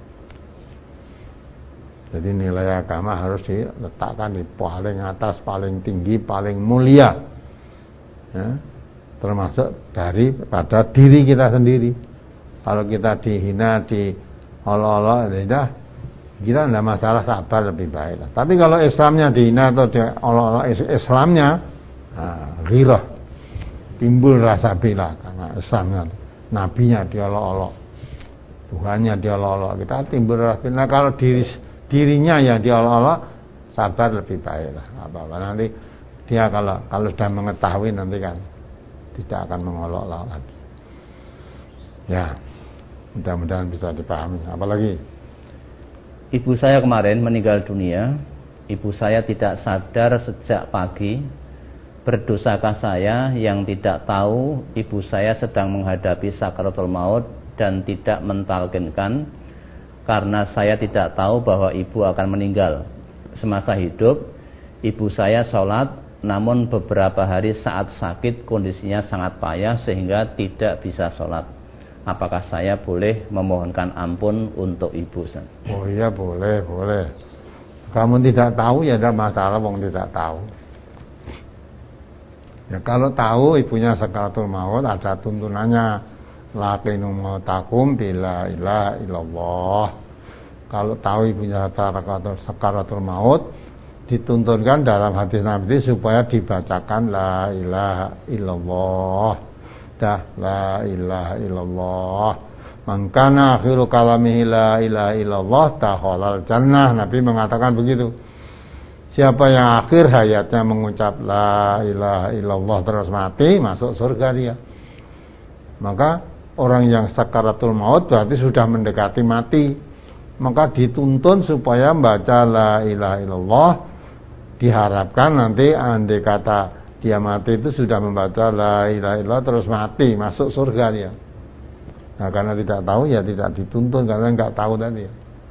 S1: Jadi nilai agama harus diletakkan di paling atas, paling tinggi, paling mulia, ya, termasuk daripada diri kita sendiri. Kalau kita dihina, diolok-olok, ya, kita tidak masalah, sabar lebih baik. Tapi kalau Islamnya dihina atau diolok-olok Islamnya, ghirah, timbul rasa bela karena Islamnya, nabinya diolok-olok, Tuhannya diolok-olok, kita timbul rasa bela. Nah, kalau dirinya yang diolok-olok, sabar lebih baik lah. Apa-apa nanti dia kalau sudah mengetahui, nanti kan tidak akan mengolok-olok lagi. Ya, mudah-mudahan bisa dipahami. Apalagi
S2: ibu saya kemarin meninggal dunia. Ibu saya tidak sadar sejak pagi. Berdosakah saya yang tidak tahu ibu saya sedang menghadapi sakaratul maut dan tidak mentalkinkan, karena saya tidak tahu bahwa ibu akan meninggal. Semasa hidup, ibu saya sholat, namun beberapa hari saat sakit kondisinya sangat payah sehingga tidak bisa sholat. Apakah saya boleh memohonkan ampun untuk ibu?
S1: Oh iya, boleh. Kamu tidak tahu ya tidak masalah, wong tidak tahu. Ya kalau tahu ibunya sakaratul maut, ada tuntunannya. Laqinu mautakum bila ilaha illallah. Kalau tahu ibunya sakaratul maut, dituntunkan dalam hadis Nabi supaya dibacakan la ilaha illallah. La ilaha illallah. Man kana akhiru kalamihi la ilaha illallah dakhalal jannah. Nabi mengatakan begitu. Siapa yang akhir hayatnya mengucap la ilaha illallah terus mati, masuk surga dia. Maka orang yang sakaratul maut berarti sudah mendekati mati, maka dituntun supaya membaca la ilaha illallah. Diharapkan nanti andai kata dia mati itu sudah membaca la ilaha illallah terus mati, masuk surga dia. Nah, karena tidak tahu ya tidak dituntun, karena enggak tahu tadi.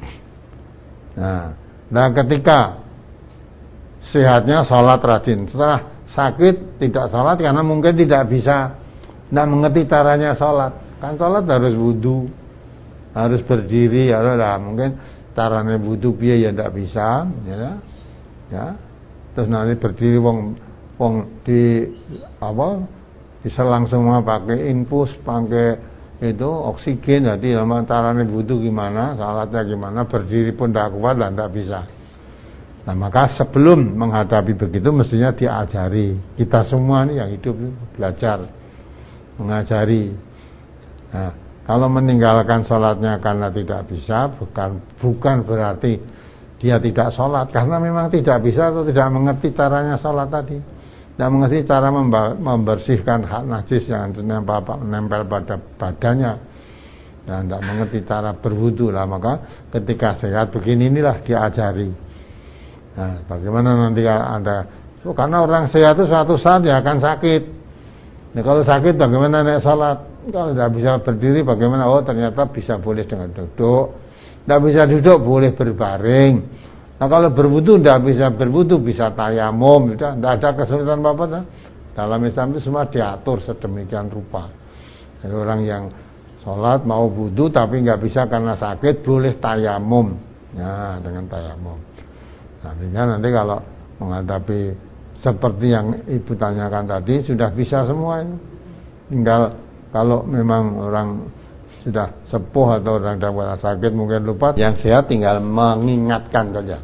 S1: Nah, ketika sehatnya sholat rajin, setelah sakit tidak sholat karena mungkin tidak bisa, tidak mengerti caranya sholat. Kan sholat harus wudu, harus berdiri, ya lah, mungkin caranya wudu biaya ya tidak bisa, ya. Terus nanti berdiri wong Wong di apa diselang semua pakai infus, pakai itu oksigen, jadi lama caranya wudhu gimana, salatnya gimana, berdiri pun tidak kuat dan tidak bisa. Nah maka sebelum menghadapi begitu mestinya diajari. Kita semua nih yang hidup belajar mengajari. Nah kalau meninggalkan sholatnya karena tidak bisa, bukan berarti dia tidak sholat, karena memang tidak bisa atau tidak mengerti caranya sholat tadi, tidak mengerti cara membersihkan hak najis yang menempel pada badannya, dan tidak mengerti cara berwudu lah. Maka ketika sehat begini inilah diajari. Nah, bagaimana nanti ada karena orang sehat itu suatu saat ya akan sakit. Nah, kalau sakit bagaimana naik sholat? Kalau tidak bisa berdiri bagaimana? Oh ternyata bisa boleh dengan duduk. Tidak bisa duduk boleh berbaring. Nah kalau berwudu tidak bisa berwudu, bisa tayamum, tidak ada kesulitan apa-apa. Dalam Islam itu semua diatur sedemikian rupa. Jadi orang yang sholat mau wudu tapi nggak bisa karena sakit boleh tayamum. Ya dengan tayamum. Nah, sehingga nanti kalau menghadapi seperti yang ibu tanyakan tadi sudah bisa semua ini. Tinggal kalau memang orang sudah sepuh atau orang dapat sakit mungkin lupa, yang sehat tinggal mengingatkan saja.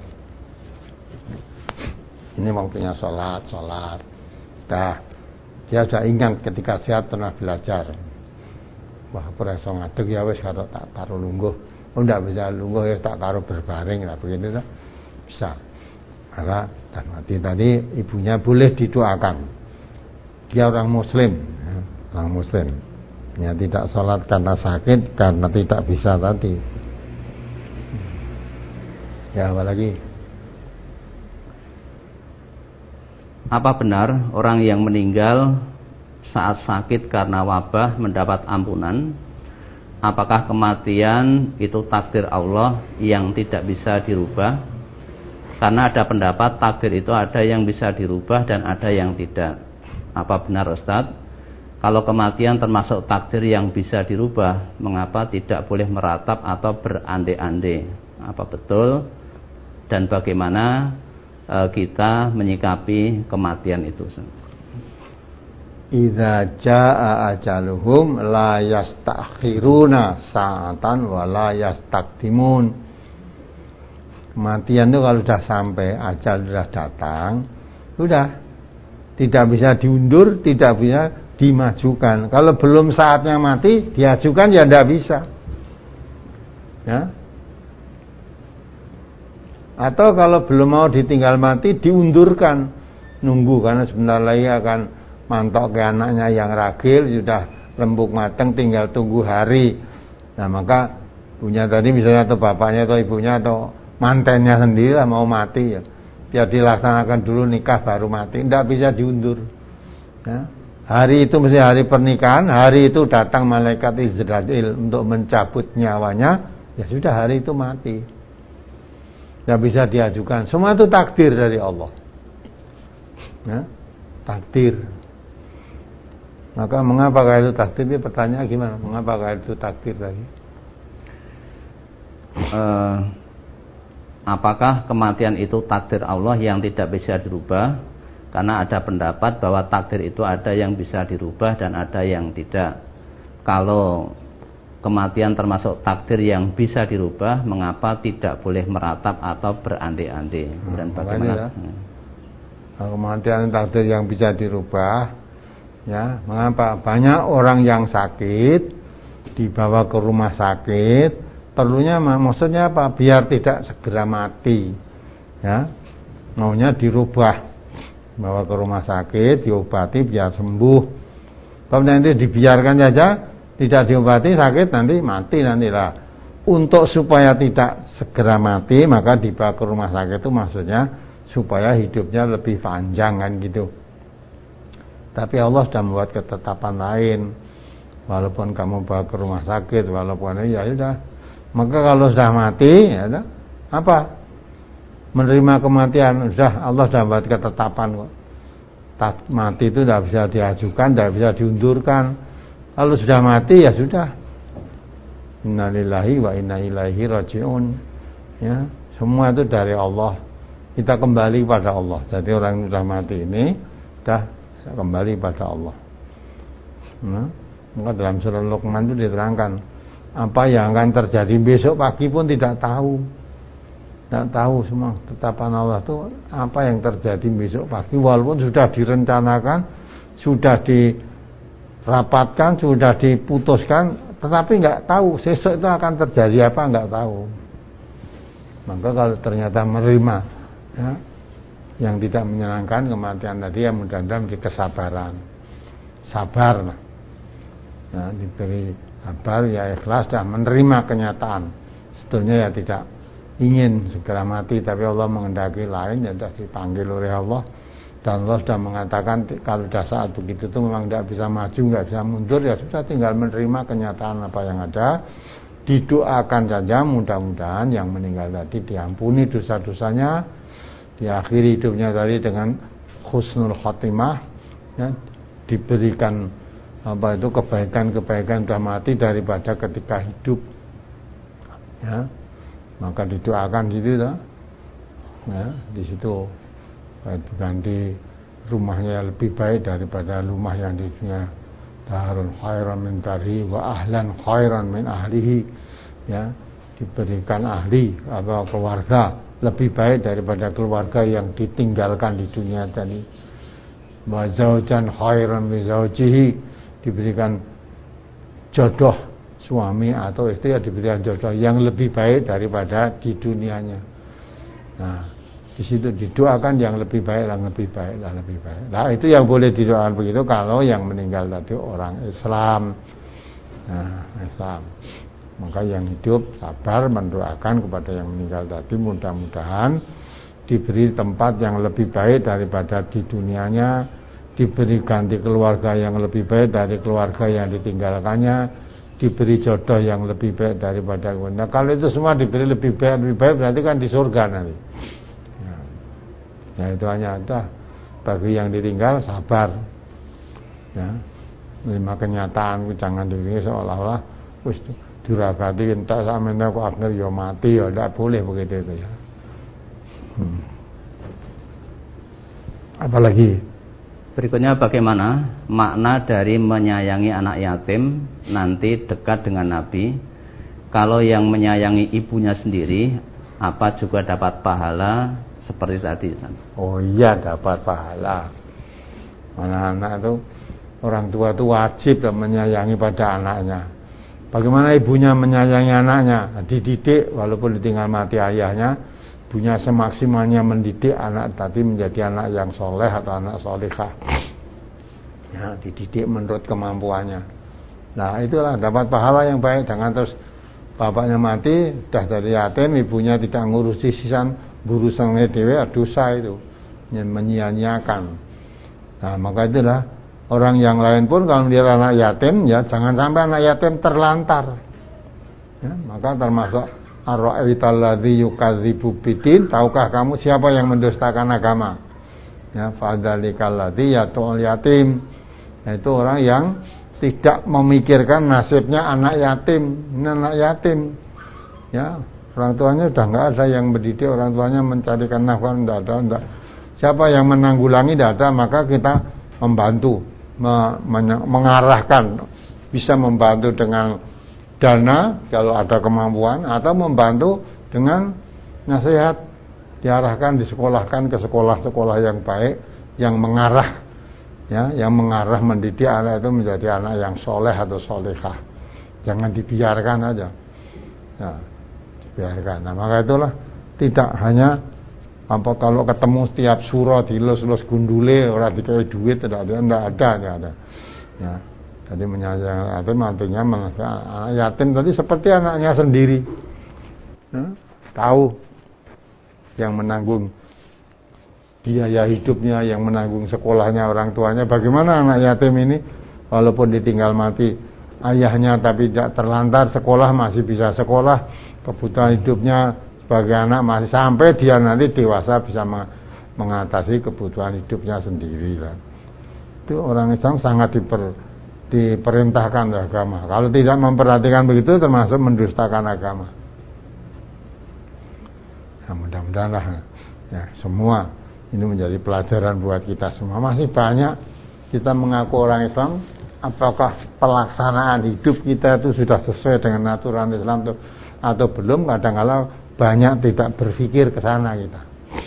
S1: Ini waktunya sholat. Dah, dia sudah ingat ketika sehat pernah belajar. Wah, aku rasa ngadeg ya wis karo tak karo lungguh. Oh ndak bisa lungguh ya tak karo berbaring lah begini dah. Bisa. Maka dan mati tadi ibunya boleh didoakan. Dia orang muslim, ya, orang muslim. Ya tidak sholat karena sakit, karena tidak bisa tadi. Ya apa lagi?
S2: Apa benar orang yang meninggal saat sakit karena wabah mendapat ampunan? Apakah kematian itu takdir Allah yang tidak bisa dirubah? Karena ada pendapat takdir itu ada yang bisa dirubah dan ada yang tidak. Apa benar Ustadz? Kalau kematian termasuk takdir yang bisa dirubah, mengapa tidak boleh meratap atau berandai-andai? Apa betul? Dan bagaimana kita menyikapi kematian itu?
S1: Idza jaa ajaluhum la yastakhiruna sa'atan wa la yastaqdimun. Kematian itu kalau sudah sampai, ajal sudah datang, sudah tidak bisa diundur, tidak bisa dimajukan. Kalau belum saatnya mati diajukan ya tidak bisa. Ya. Atau kalau belum mau ditinggal mati diundurkan, nunggu karena sebentar lagi akan mantok ke anaknya yang ragil, sudah lembut matang, tinggal tunggu hari. Nah maka punya tadi misalnya atau bapaknya atau ibunya atau mantennya sendiri lah mau mati ya, biar dilaksanakan dulu nikah baru mati, tidak bisa diundur. Ya. Hari itu mesti hari pernikahan, hari itu datang malaikat Izrail untuk mencabut nyawanya, ya sudah hari itu mati. Tidak bisa diajukan. Semua itu takdir dari Allah. Ya, takdir. Maka mengapakah itu takdir? Ini pertanyaan gimana? Mengapakah itu takdir tadi?
S2: Apakah kematian itu takdir Allah yang tidak bisa dirubah? Karena ada pendapat bahwa takdir itu ada yang bisa dirubah dan ada yang tidak. Kalau kematian termasuk takdir yang bisa dirubah, mengapa tidak boleh meratap atau berandai-andai? Dan bagaimana?
S1: Kalau kematian takdir yang bisa dirubah, ya, mengapa banyak orang yang sakit dibawa ke rumah sakit? Perlunya maksudnya apa? Biar tidak segera mati. Ya. Maunya dirubah. Bawa ke rumah sakit, diobati biar sembuh. Kalau nanti dibiarkan saja, tidak diobati sakit nanti mati nantilah. Untuk supaya tidak segera mati, maka dibawa ke rumah sakit itu maksudnya supaya hidupnya lebih panjang kan gitu. Tapi Allah sudah membuat ketetapan lain. Walaupun kamu bawa ke rumah sakit, walaupun ya sudah. Maka kalau sudah mati, ya, apa? Menerima kematian, sudah Allah sudah buat ketetapan kok. Mati itu tidak bisa diajukan, tidak bisa diundurkan. Kalau sudah mati ya sudah. Innalillahi wa inna ilaihi rajiun. Ya, semua itu dari Allah. Kita kembali pada Allah. Jadi orang yang sudah mati ini dah kembali pada Allah. Nah, maka dalam surah Luqman itu diterangkan apa yang akan terjadi besok pagi pun tidak tahu. Tidak tahu semua ketetapan Allah itu apa yang terjadi besok pagi, walaupun sudah direncanakan, sudah dirapatkan, sudah diputuskan, tetapi nggak tahu besok itu akan terjadi apa, nggak tahu. Maka kalau ternyata menerima ya, yang tidak menyenangkan kematian tadi, ya mudah-mudahan diberi kesabaran, sabar lah. Ya, diberi sabar, ya ikhlas dan menerima kenyataan. Sebetulnya ya tidak ingin segera mati, tapi Allah menghendaki lain, ya sudah dipanggil oleh Allah, dan Allah sudah mengatakan kalau sudah saat begitu itu memang tidak bisa maju, tidak bisa mundur, ya sudah tinggal menerima kenyataan apa yang ada, didoakan saja mudah-mudahan yang meninggal tadi diampuni dosa-dosanya, diakhiri hidupnya tadi dengan husnul khotimah, ya, diberikan apa itu kebaikan-kebaikan sudah mati daripada ketika hidup, ya. Maka didoakan situ ya, di situ berganti rumahnya lebih baik daripada rumah yang di dunia, darun khairan min darihi wa ahlan khairan min ahlihi, ya, diberikan ahli atau keluarga lebih baik daripada keluarga yang ditinggalkan di dunia tadi, wa zaujan khairan min zaujihi, diberikan jodoh suami atau istri, ya diberikan jodoh yang lebih baik daripada di dunianya. Nah, di situ didoakan yang lebih baik dan lebih baik dan lebih baik. Nah, itu yang boleh didoakan begitu kalau yang meninggal tadi orang Islam. Nah, Islam. Maka yang hidup sabar mendoakan kepada yang meninggal tadi, mudah-mudahan diberi tempat yang lebih baik daripada di dunianya, diberi ganti keluarga yang lebih baik dari keluarga yang ditinggalkannya, diberi jodoh yang lebih baik daripada. Nah, kalau itu semua diberi lebih baik berarti kan di surga nanti. Nah, itu hanya ada bagi yang ditinggal sabar, ya, menerima kenyataan, jangan diri seolah-olah wis diragati entak sampeyan kok akhir ya mati, ya tidak boleh begitu itu ya. Apalagi
S2: berikutnya, bagaimana makna dari menyayangi anak yatim nanti dekat dengan Nabi? Kalau yang menyayangi ibunya sendiri, apa juga dapat pahala seperti tadi?
S1: Oh iya, dapat pahala. Mana anak itu, orang tua itu wajib menyayangi pada anaknya. Bagaimana ibunya menyayangi anaknya? Dididik, walaupun ditinggal mati ayahnya, ibunya semaksimalnya mendidik anak tadi menjadi anak yang soleh atau anak solehah, ya, dididik menurut kemampuannya. Nah, itulah dapat pahala yang baik. Jangan terus bapaknya mati sudah jadi yatim, ibunya tidak ngurusi sisan burusannya dewe, dosa itu, menyia-nyiakan. Nah, maka itulah orang yang lain pun kalau dia anak yatim, ya jangan sampai anak yatim terlantar, ya, maka termasuk ar-ra'aital ladzi yukadzibu bidin, tahukah kamu siapa yang mendustakan agama? Ya, fadzalikal ladzi yatul yatim. Itu orang yang tidak memikirkan nasibnya anak yatim. Ini anak yatim, ya, orang tuanya sudah enggak ada yang mendidik, orang tuanya mencarikan nafkah, enggak ada. Siapa yang menanggulangi? Tidak ada. Maka kita membantu, mengarahkan, bisa membantu dengan dana kalau ada kemampuan, atau membantu dengan nasihat, diarahkan, disekolahkan ke sekolah-sekolah yang baik, yang mengarah, ya, yang mengarah mendidik anak itu menjadi anak yang soleh atau solehah. Jangan dibiarkan aja, ya, dibiarkan. Nah, maka itulah tidak hanya apa kalau ketemu setiap surah dilus-lus gundule, orang dikasih duit, tidak ada. Ya. Jadi menyayangi yatim artinya anak yatim tadi seperti anaknya sendiri, ya, tahu yang menanggung biaya hidupnya, yang menanggung sekolahnya orang tuanya. Bagaimana anak yatim ini walaupun ditinggal mati ayahnya tapi tidak terlantar, sekolah masih bisa sekolah, kebutuhan hidupnya sebagai anak masih sampai dia nanti dewasa bisa mengatasi kebutuhan hidupnya sendiri. Itu orang Islam sangat diperintahkan oleh agama. Kalau tidak memperhatikan begitu termasuk mendustakan agama. Ya, mudah-mudahan lah, ya, semua Ini menjadi pelajaran buat kita semua. Masih banyak kita mengaku orang Islam, apakah pelaksanaan hidup kita itu sudah sesuai dengan aturan Islam atau belum? Kadang-kala banyak tidak berpikir ke sana kita.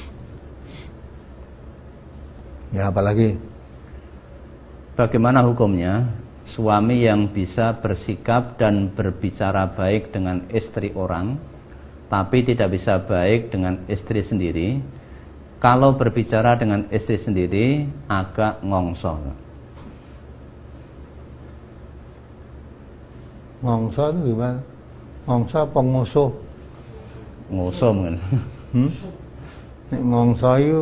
S1: Ya, apalagi
S2: bagaimana hukumnya suami yang bisa bersikap dan berbicara baik dengan istri orang, tapi tidak bisa baik dengan istri sendiri? Kalau berbicara dengan istri sendiri agak ngongso.
S1: Ngongso itu gimana? Ngongso apa ngusuh?
S2: Ngusuh mungkin.
S1: Nek ngongso itu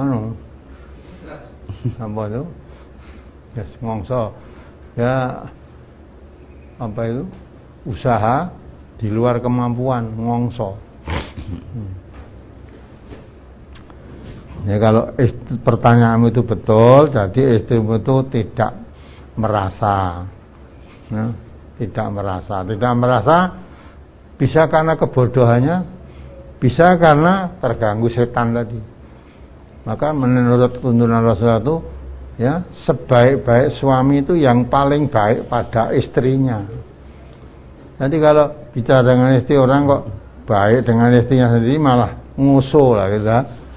S1: apa itu? Yes, ngongso. Ya apa itu? Usaha di luar kemampuan, ngongso. Ya kalau pertanyaanmu itu betul, jadi istrimu itu tidak merasa, ya, tidak merasa, bisa karena kebodohannya, bisa karena terganggu setan tadi. Maka menurut tuntunan Rasulullah itu, ya, sebaik-baik suami itu yang paling baik pada istrinya. Jadi kalau bicara dengan istri orang kok baik dengan istrinya sendiri malah ngusul lah gitu.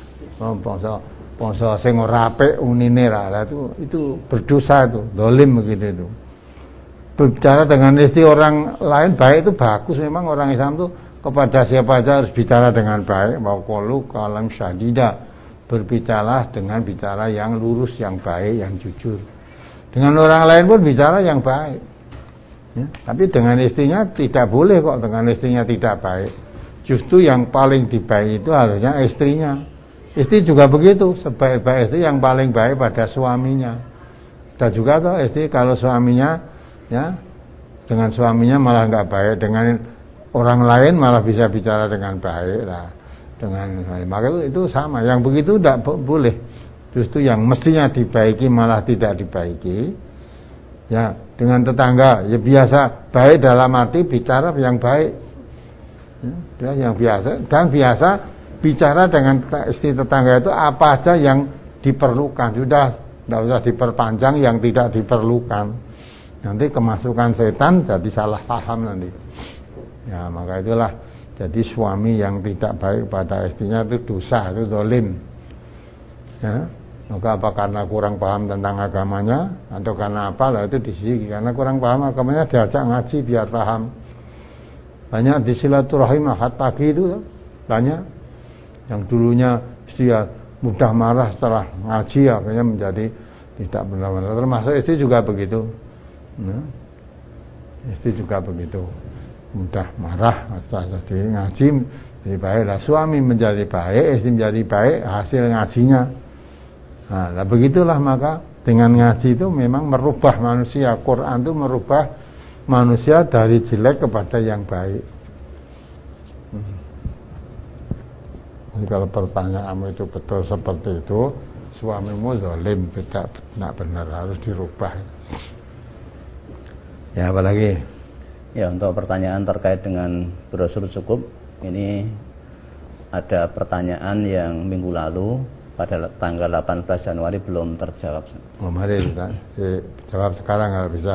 S1: Poso sing ora apik unine ra itu berdosa itu, zalim begitu itu. Berbicara dengan istri orang lain baik itu bagus, memang orang Islam itu kepada siapa saja harus bicara dengan baik, wa qulu qalam syadida. Berbicara dengan bicara yang lurus, yang baik, yang jujur. Dengan orang lain pun bicara yang baik. Ya, tapi dengan istrinya tidak boleh kok, dengan istrinya tidak baik. Justru yang paling dibaik itu harusnya istrinya. Istri juga begitu, sebaik-baik istri yang paling baik pada suaminya. Dan juga toh istri kalau suaminya, ya, dengan suaminya malah nggak baik, dengan orang lain malah bisa bicara dengan baik lah. Maka itu sama, yang begitu tidak boleh. Justru yang mestinya dibaiki malah tidak dibaiki. Ya, dengan tetangga ya biasa baik dalam arti bicara yang baik. Ya, yang biasa dan biasa bicara dengan istri tetangga itu apa aja yang diperlukan, sudah tidak usah diperpanjang yang tidak diperlukan. Nanti kemasukan setan jadi salah paham nanti. Ya, maka itulah jadi suami yang tidak baik pada istrinya itu dosa, itu zalim. Ya, maka apa karena kurang paham tentang agamanya atau karena apa lah itu disiki, karena kurang paham agamanya diajak ngaji biar paham. Banyak di silaturahim ahad pagi itu banyak yang dulunya dia mudah marah setelah ngaji akhirnya menjadi tidak benar-benar. Termasuk istri juga begitu. Nah, istri juga begitu, mudah marah setelah jadi ngaji jadi baik. Lah suami menjadi baik, istri menjadi baik hasil ngajinya. Nah, begitulah maka dengan ngaji itu memang merubah manusia. Quran itu merubah manusia dari jelek kepada yang baik. Jadi kalau pertanyaanmu itu betul seperti itu, suamimu zalim, tidak benar, harus dirubah. Ya, apalagi?
S2: Ya, untuk pertanyaan terkait dengan brosur cukup, ini ada pertanyaan yang minggu lalu pada tanggal 18 Januari belum terjawab.
S1: Mari kita jawab sekarang kalau bisa.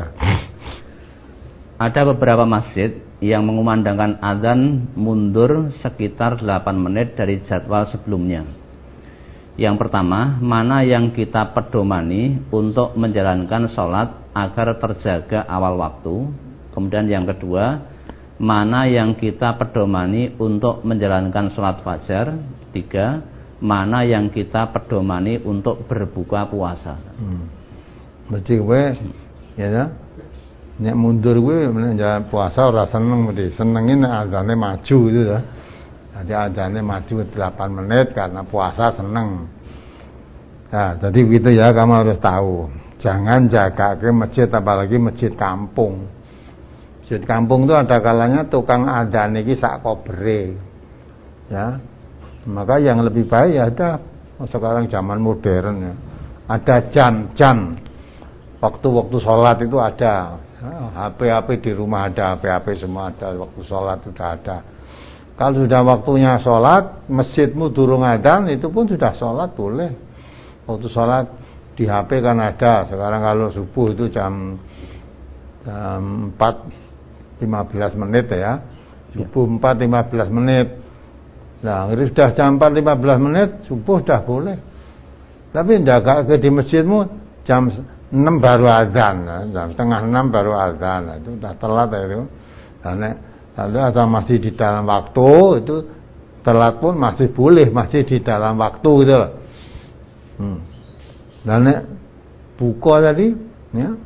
S2: Ada beberapa masjid yang mengumandangkan azan mundur sekitar 8 menit dari jadwal sebelumnya. Yang pertama, mana yang kita pedomani untuk menjalankan sholat agar terjaga awal waktu. Kemudian yang kedua, mana yang kita pedomani untuk menjalankan sholat fajar. 3, mana yang kita pedomani untuk berbuka puasa.
S1: Berarti gue ya nek mundur gue menjalankan puasa ora seneng mesti senengin azannya maju itu ya. Jadi azannya maju 8 menit karena puasa seneng. Nah, jadi begitu ya, kamu harus tahu. Jangan jaga ke masjid, apalagi masjid kampung. Masjid kampung itu ada kalanya tukang adzan iki sak kobre. Ya. Maka yang lebih baik ya ada, sekarang zaman modern ya. Ada jam-jam. Waktu-waktu sholat itu ada. HP-HP di rumah ada, HP-HP semua ada, waktu sholat sudah ada. Kalau sudah waktunya sholat, masjidmu durung adzan, itu pun sudah sholat boleh. Waktu sholat di HP kan ada. Sekarang kalau subuh itu jam 4:15 menit ya. Subuh 4:15 menit. Nah, ini sudah jam 4:15 menit, subuh sudah boleh. Tapi tidak di masjidmu jam 6 baru adzan, jam setengah 6 baru adzan. Nah, itu sudah telat ya itu. Lalu atau masih di dalam waktu, itu telat pun masih boleh, masih di dalam waktu gitu loh. Dan buka tadi ya.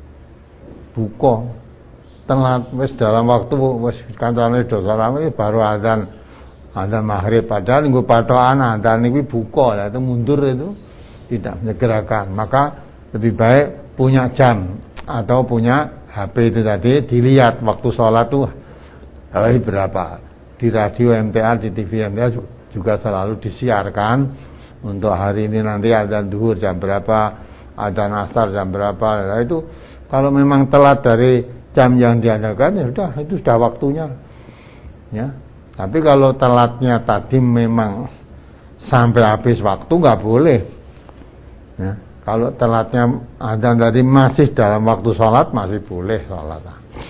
S1: Buka telat wis dalam waktu wis kancane do salam baru adzan maghrib, padahal nggo patokan adzan iki buka lah, itu mundur itu tidak menyegerakan. Maka lebih baik punya jam atau punya HP itu tadi, dilihat waktu sholat tuh hari berapa. Di radio MTA, di TV MTA juga selalu disiarkan untuk hari ini nanti adzan zuhur jam berapa, adzan asar jam berapa. Nah, itu kalau memang telat dari jam yang diadakan ya sudah, itu sudah waktunya. Ya. Tapi kalau telatnya tadi memang sampai habis waktu nggak boleh. Ya. Kalau telatnya adzan tadi masih dalam waktu sholat masih boleh sholat.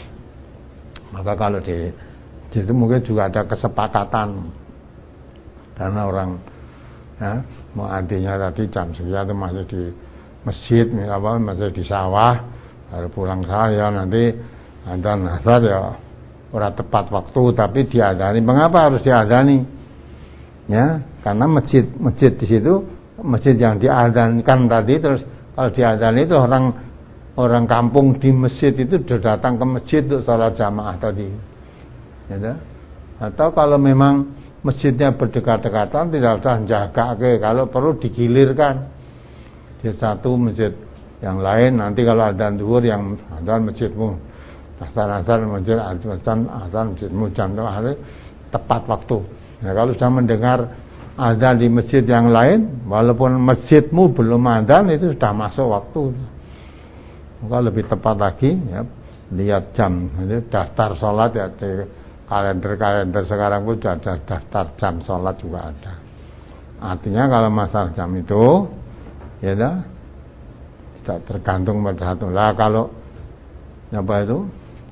S1: Maka kalau di situ mungkin juga ada kesepakatan karena orang ya, mau adanya tadi jam sekian itu masih di masjid, masih di sawah, baru pulang saya nanti adzan asar ya ora tepat waktu tapi diadzani. Mengapa harus diadzani? Ya, karena masjid di situ, masjid yang diadzankan tadi, terus kalau diadzani itu orang kampung di masjid itu sudah datang ke masjid untuk salat jamaah tadi. Ya, atau kalau memang masjidnya berdekat-dekatan tidak usah jaga, kalau perlu digilirkan di satu masjid yang lain. Nanti kalau adzan zuhur yang adzan masjidmu, asar masjid adzan masjidmu jam tepat waktu. Ya, kalau sudah mendengar adzan di masjid yang lain, walaupun masjidmu belum adzan, itu sudah masuk waktu. Maka lebih tepat lagi ya, lihat jam. Ini daftar sholat ya, di kalender sekarang pun sudah ada daftar jam sholat juga ada. Artinya kalau masalah jam itu ya dah tidak tergantung pada satu lah. Kalau apa itu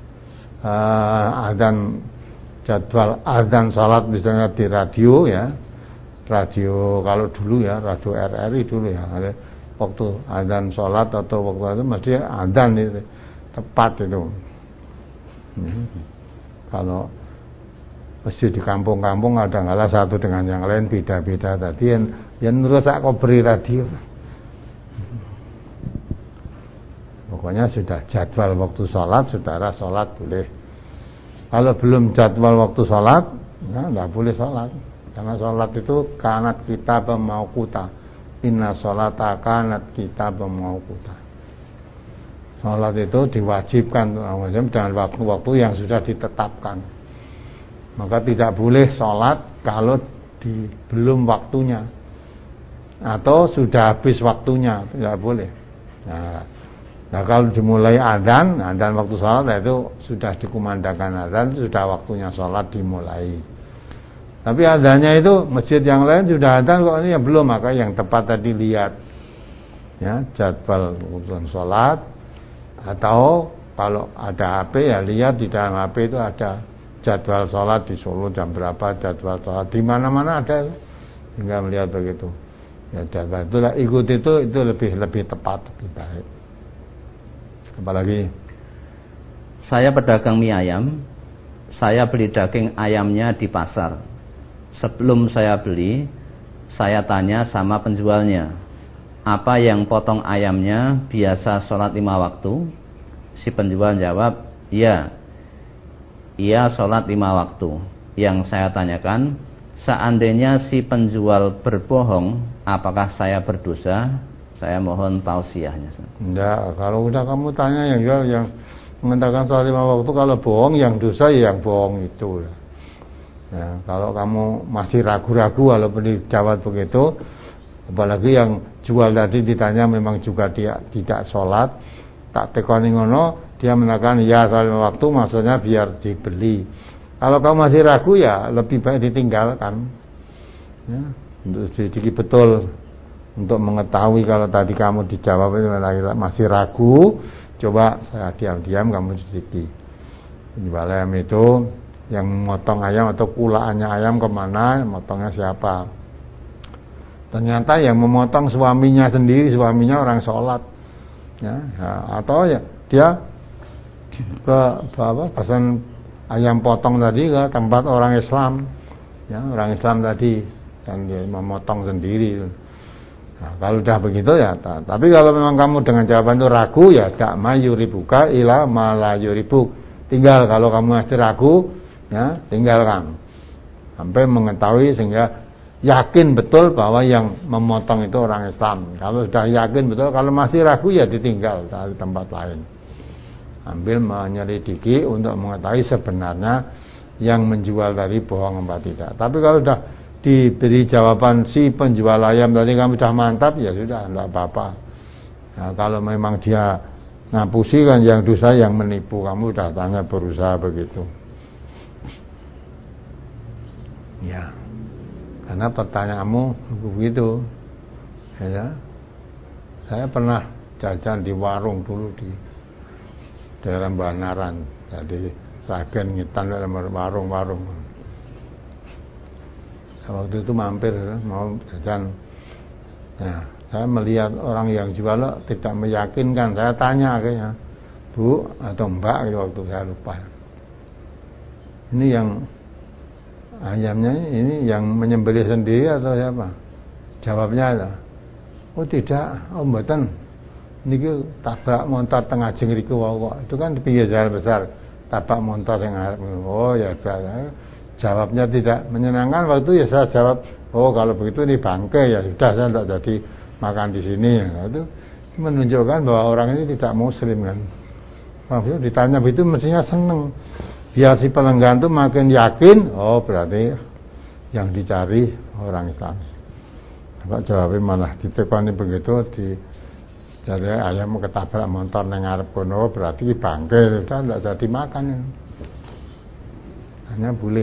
S1: adzan, jadwal adzan sholat misalnya di radio ya, radio kalau dulu ya, radio RRI dulu ya, ada waktu adzan sholat atau waktu itu mesti adzan itu tepat itu. Kalau masjid di kampung-kampung ada ngalah satu dengan yang lain beda-beda tadi yang rusak kok beri radio. Pokoknya sudah jadwal waktu sholat, saudara sholat boleh. Kalau belum jadwal waktu sholat, ya nggak boleh sholat. Karena sholat itu kanat kita pemaukuta. Inna sholata kanat kita pemaukuta. Sholat itu diwajibkan dengan waktu-waktu yang sudah ditetapkan. Maka tidak boleh sholat kalau belum waktunya atau sudah habis waktunya, tidak boleh. Nah kalau dimulai adzan waktu sholat, itu sudah dikumandangkan adzan, sudah waktunya sholat dimulai. Tapi adzannya itu masjid yang lain sudah adzan kok ini ya belum, maka yang tepat tadi lihat ya jadwal waktu sholat, atau kalau ada HP ya lihat di dalam HP itu ada jadwal sholat di Solo jam berapa, jadwal sholat di mana-mana ada, tinggal melihat begitu. Ya jadwal itulah ikut itu lebih tepat, lebih baik. Apalagi
S2: saya pedagang mie ayam, saya beli daging ayamnya di pasar. Sebelum saya beli, saya tanya sama penjualnya, apa yang potong ayamnya biasa sholat 5 waktu? Si penjual jawab, iya sholat 5 waktu. Yang saya tanyakan, seandainya si penjual berbohong, apakah saya berdosa? Saya mohon tausiahnya.
S1: Enggak, kalau udah kamu tanya yang mengatakan sholat 5 waktu, kalau bohong yang dosa ya yang bohong itu. Ya, kalau kamu masih ragu-ragu walaupun dijawab begitu, apalagi yang jual tadi ditanya memang juga dia tidak sholat, tak tekoni ngono, dia mengatakan ya sholat 5 waktu, maksudnya biar dibeli. Kalau kamu masih ragu ya lebih baik ditinggalkan. Ya, untuk sedikit betul untuk mengetahui kalau tadi kamu dijawab itu masih ragu, coba saya diam-diam kamu sedikit. Penjual ayam itu yang motong ayam atau kulaannya ayam kemana, motongnya siapa? Ternyata yang memotong suaminya sendiri, suaminya orang sholat, ya, atau ya dia ke pesan ayam potong tadi ke tempat orang Islam, ya orang Islam tadi dan dia memotong sendiri. Nah, kalau udah begitu ya, tapi kalau memang kamu dengan jawaban itu ragu ya, tak mayuribuka ila malayuribuk. Tinggal kalau kamu masih ragu, ya tinggalkan sampai mengetahui sehingga yakin betul bahwa yang memotong itu orang Islam. Kalau sudah yakin betul, kalau masih ragu ya ditinggal dari tempat lain. Ambil menyelidiki untuk mengetahui sebenarnya yang menjual tadi bohong apa tidak. Tapi kalau sudah diberi jawaban si penjual ayam tadi kamu sudah mantap, ya sudah, tidak apa-apa. Nah, kalau memang dia ngapusi kan yang dosa yang menipu, kamu sudah tanya berusaha begitu. Ya, karena pertanyaanmu begitu. Ya, saya pernah jajan di warung dulu di daerah Banaran, jadi Ragen Ngitan dalam warung-warung. Waktu itu mampir mau jajan. Nah, saya melihat orang yang jual tidak meyakinkan. Saya tanya akhirnya, Bu atau Mbak, waktu saya lupa. Ini yang ayamnya ini yang menyembelih sendiri atau siapa? Jawabnya ada. Oh tidak, mboten. Niki tabrak montor tengah jengriku kok. Itu kan di pinggir jalan besar. Tabrak montor yang ngarep. Oh ya sudah. Jawabnya tidak menyenangkan waktu ya saya jawab, oh kalau begitu ini bangke ya sudah, saya tidak jadi makan di sini. Nah, itu menunjukkan bahwa orang ini tidak muslim kan. Maksudnya ditanya begitu mestinya seneng. Biar si pelanggan itu makin yakin, oh berarti yang dicari orang Islam. Pak jawabnya malah ditekoni begitu dari ayam ketabrak motor nang ngarep kono, berarti bangke sudah tidak jadi makan. Hanya boleh.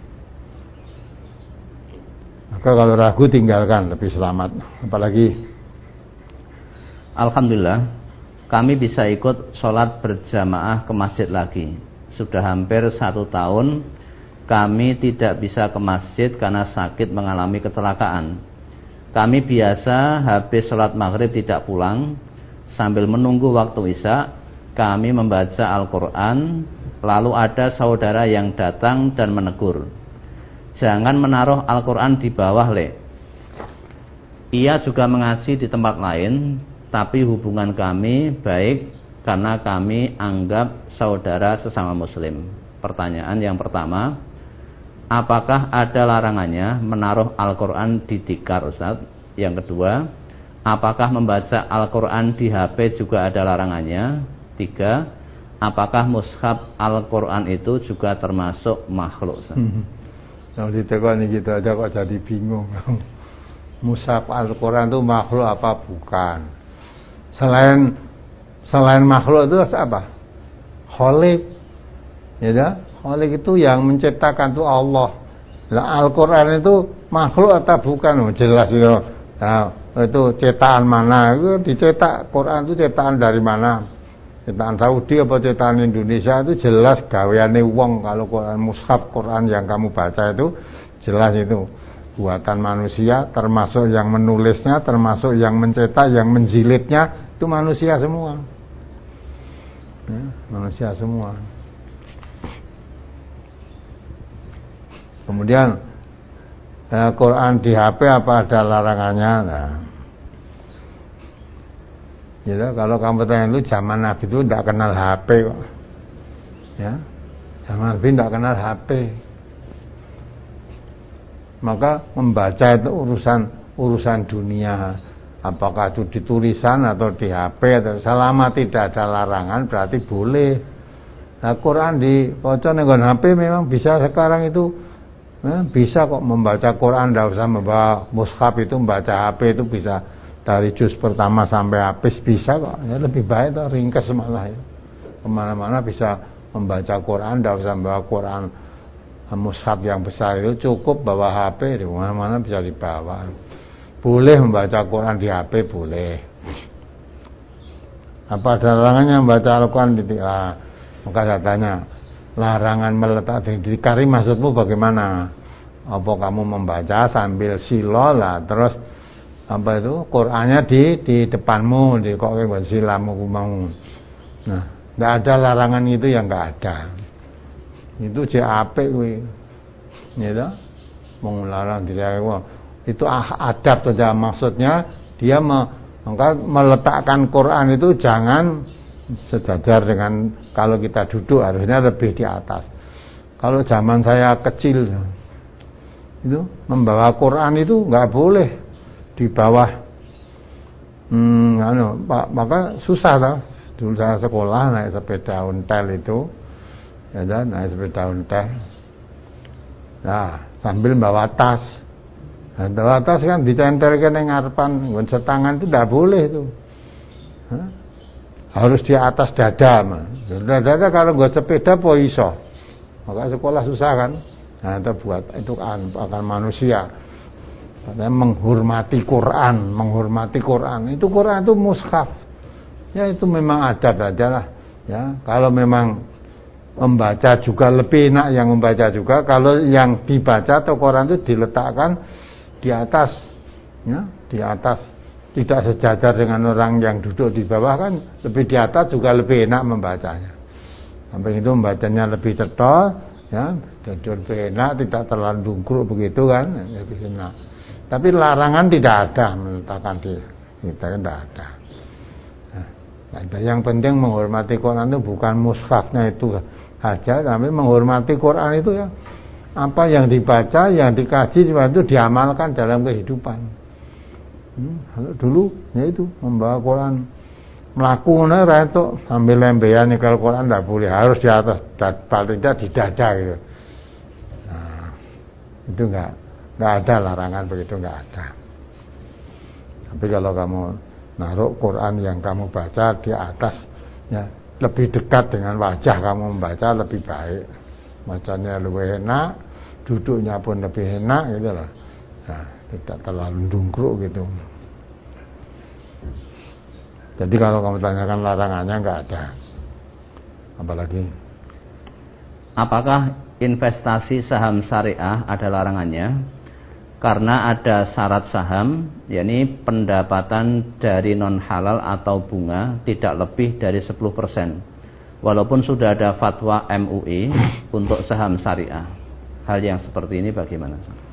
S1: Maka kalau ragu tinggalkan, lebih selamat. Apalagi
S2: alhamdulillah kami bisa ikut sholat berjamaah ke masjid lagi. Sudah hampir 1 tahun kami tidak bisa ke masjid karena sakit mengalami kecelakaan. Kami biasa habis sholat maghrib tidak pulang. Sambil menunggu waktu isya kami membaca Al-Quran. Lalu ada saudara yang datang dan menegur, jangan menaruh Al-Quran di bawah, Le. Ia juga mengaji di tempat lain, tapi hubungan kami baik karena kami anggap saudara sesama muslim. Pertanyaan yang pertama, apakah ada larangannya menaruh Al-Quran di tikar, Ustaz? Yang kedua, apakah membaca Al-Quran di HP juga ada larangannya? 3, apakah mushaf Al-Quran itu juga termasuk makhluk?
S1: Kalau ditekoni gitu aja kok jadi bingung. Mushaf Al-Quran itu makhluk apa bukan? Selain makhluk itu apa? Khalik. Ya, Khalik itu yang menciptakan itu Allah. Nah, Al-Quran itu makhluk atau bukan? Jelas gitu. Nah, itu cetakan mana? Itu dicetak Quran itu cetakan dari mana? Cetakan Saudi apa cetakan Indonesia itu jelas gaweane wong. Kalau Quran mushaf Quran yang kamu baca itu jelas itu buatan manusia, termasuk yang menulisnya, termasuk yang mencetak, yang menjilidnya itu manusia semua. Ya, manusia semua. Kemudian Quran di HP apa ada larangannya? Nah, gitu, kalau kamu tanya lu zaman Nabi itu tidak kenal HP kok. Ya, zaman Nabi tidak kenal HP. Maka membaca itu urusan dunia. Apakah itu di tulisan atau di HP atau selama tidak ada larangan berarti boleh. Nah, Quran di pocong dengan HP memang bisa sekarang itu bisa kok membaca Quran, tidak usah membawa mushaf itu, membaca HP itu bisa. Dari juz pertama sampai habis bisa kok. Ya, lebih baik tuh ringkas malah ya. Kemana-mana bisa membaca Quran, tidak usah membawa Quran mushaf yang besar itu cukup bawa HP, di mana-mana bisa dibawa. Boleh membaca Quran di HP, boleh. Apa ada larangannya membaca Al-Quran di maka saya tanya, larangan meletak di kari maksudmu bagaimana? Apa kamu membaca sambil sila lah, terus apa itu Qurannya di depanmu, di kok buat silamu mau. Nah, enggak ada larangan itu, yang enggak ada. Itu JAP kuwi. Ya, mau larang diri itu adab saja, maksudnya dia meletakkan Quran itu jangan sejajar dengan, kalau kita duduk harusnya lebih di atas. Kalau zaman saya kecil itu membawa Quran itu nggak boleh di bawah, maka susah lah. Dulu saya sekolah naik sepeda ontel itu, ya kan, naik sepeda ontel. Nah, sambil bawa tas. Nah, bawa tas kan ditentelkan yang ngarepan, setangan itu tidak boleh itu. Harus di atas dada. Dada kalau nggak sepeda iso. Maka sekolah susah kan. Nah, itu buat itu akan manusia. Katanya menghormati Quran. Itu Quran itu mushaf. Ya itu memang adab aja lah. Ya, kalau memang membaca juga lebih enak yang membaca juga. Kalau yang dibaca atau Quran itu diletakkan di atas, ya, di atas, tidak sejajar dengan orang yang duduk di bawah kan, lebih di atas juga lebih enak membacanya. Sampai itu membacanya lebih cetol, ya, jadi lebih enak, tidak terlalu dungkruk begitu kan, lebih enak. Tapi larangan tidak ada meletakkan di kita, tidak ada. Nah, yang penting menghormati Quran itu bukan mushafnya itu saja, tapi menghormati Quran itu ya, apa yang dibaca, yang dikaji itu diamalkan dalam kehidupan. Kalau dulu ya itu membawa Quran melakukan itu sambil lembean kalau Quran tidak boleh, harus di atas, paling tidak di dada gitu. Nah, itu enggak ada larangan begitu, enggak ada. Tapi kalau kamu naruh Quran yang kamu baca di atas, ya lebih dekat dengan wajah kamu membaca lebih baik. Bacanya lebih enak, duduknya pun lebih enak gitu loh. Nah, tidak terlalu dungkruk gitu. Jadi kalau kamu tanyakan larangannya enggak ada. Apalagi?
S2: Apakah investasi saham syariah ada larangannya? Karena ada syarat saham, yakni pendapatan dari non halal atau bunga tidak lebih dari 10%. Walaupun sudah ada fatwa MUI untuk saham syariah. Hal yang seperti ini bagaimana?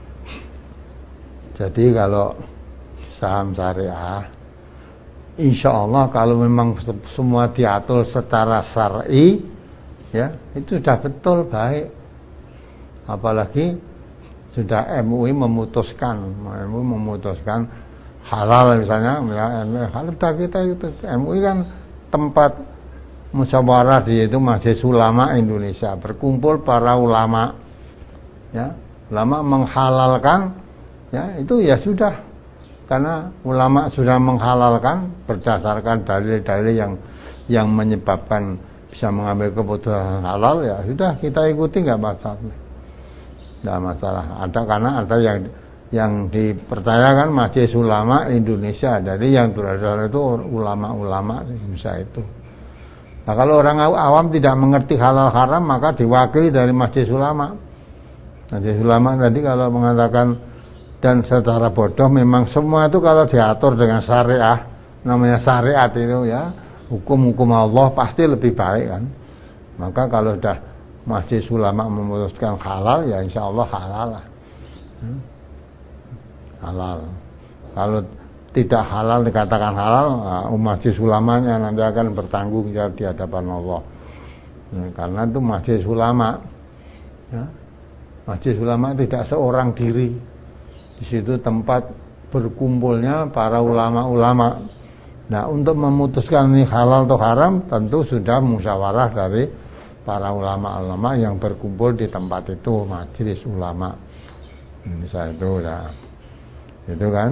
S1: Jadi kalau saham syariah, insya Allah kalau memang semua diatur secara syar'i, ya itu sudah betul baik. Apalagi sudah MUI memutuskan halal misalnya, ya halal kita itu MUI kan tempat musyawarah di itu Majelis Ulama Indonesia, berkumpul para ulama, ya ulama menghalalkan, ya itu ya sudah, karena ulama sudah menghalalkan berdasarkan dalil-dalil yang menyebabkan bisa mengambil keputusan halal, ya sudah kita ikuti, nggak masalah. Ada karena ada yang dipercayakan Majelis Ulama Indonesia, jadi yang berdasar itu ulama-ulama Indonesia itu. Nah, kalau orang awam tidak mengerti halal haram, maka diwakili dari Majelis Ulama. Majelis Ulama tadi kalau mengatakan dan secara bodoh, memang semua itu kalau diatur dengan syariah, namanya syariat itu ya, hukum-hukum Allah pasti lebih baik kan. Maka kalau sudah Majelis Ulama memutuskan halal, ya insya Allah halal lah. Halal. Kalau tidak halal dikatakan halal, Majelis Ulamanya nanti akan bertanggung jawab di hadapan Allah. Karena itu Majelis Ulama, ya. Majelis Ulama tidak seorang diri. Di situ tempat berkumpulnya para ulama-ulama. Nah, untuk memutuskan ini halal atau haram, tentu sudah musyawarah dari para ulama-ulama yang berkumpul di tempat itu, Majelis Ulama. Misalnya itu ya, itu kan.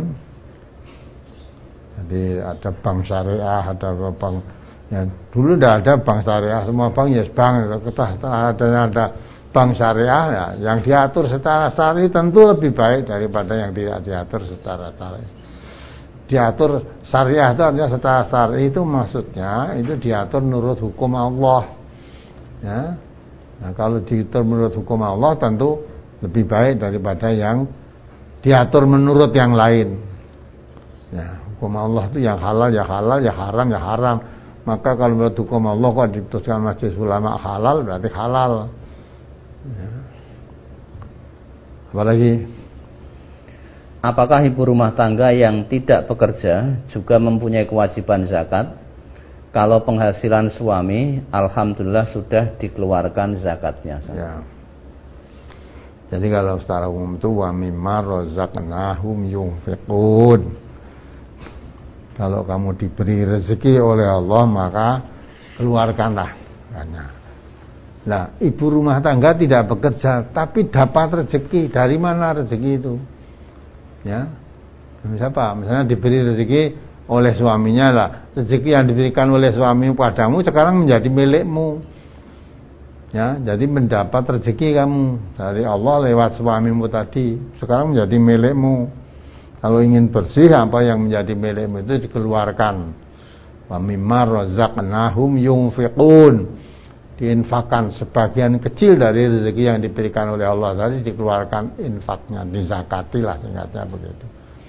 S1: Jadi ada bank syariah, ada bank, ya dulu tidak ada bank syariah, semua bank yes bank, ada bank syariah ya, yang diatur secara syar'i tentu lebih baik daripada yang tidak diatur secara syar'i. Diatur syariah itu artinya secara syar'i itu maksudnya itu diatur menurut hukum Allah. Ya. Nah, kalau diatur menurut hukum Allah tentu lebih baik daripada yang diatur menurut yang lain. Ya, hukum Allah itu yang halal ya halal, ya haram ya haram. Maka kalau menurut hukum Allah kok diputuskan Majelis Ulama halal berarti halal. Ya. Apalagi?
S2: Apakah ibu rumah tangga yang tidak bekerja juga mempunyai kewajiban zakat? Kalau penghasilan suami, alhamdulillah sudah dikeluarkan zakatnya.
S1: Ya. Jadi kalau secara umum itu wa mimma razaqnahum yunfiqun. Kalau kamu diberi rezeki oleh Allah maka keluarkanlah. Nah, ibu rumah tangga tidak bekerja tapi dapat rezeki. Dari mana rezeki itu? Ya. Siapa? Misalnya diberi rezeki oleh suaminya lah. Rezeki yang diberikan oleh suami padamu sekarang menjadi milikmu. Ya, jadi mendapat rezeki kamu dari Allah lewat suamimu tadi. Sekarang menjadi milikmu. Kalau ingin bersih apa yang menjadi milikmu itu dikeluarkan. Wa mimma razaqnahum yunfiqun. Diinfakkan sebagian kecil dari rezeki yang diberikan oleh Allah tadi dikeluarkan infaknya, dizakatilah singkatnya begitu.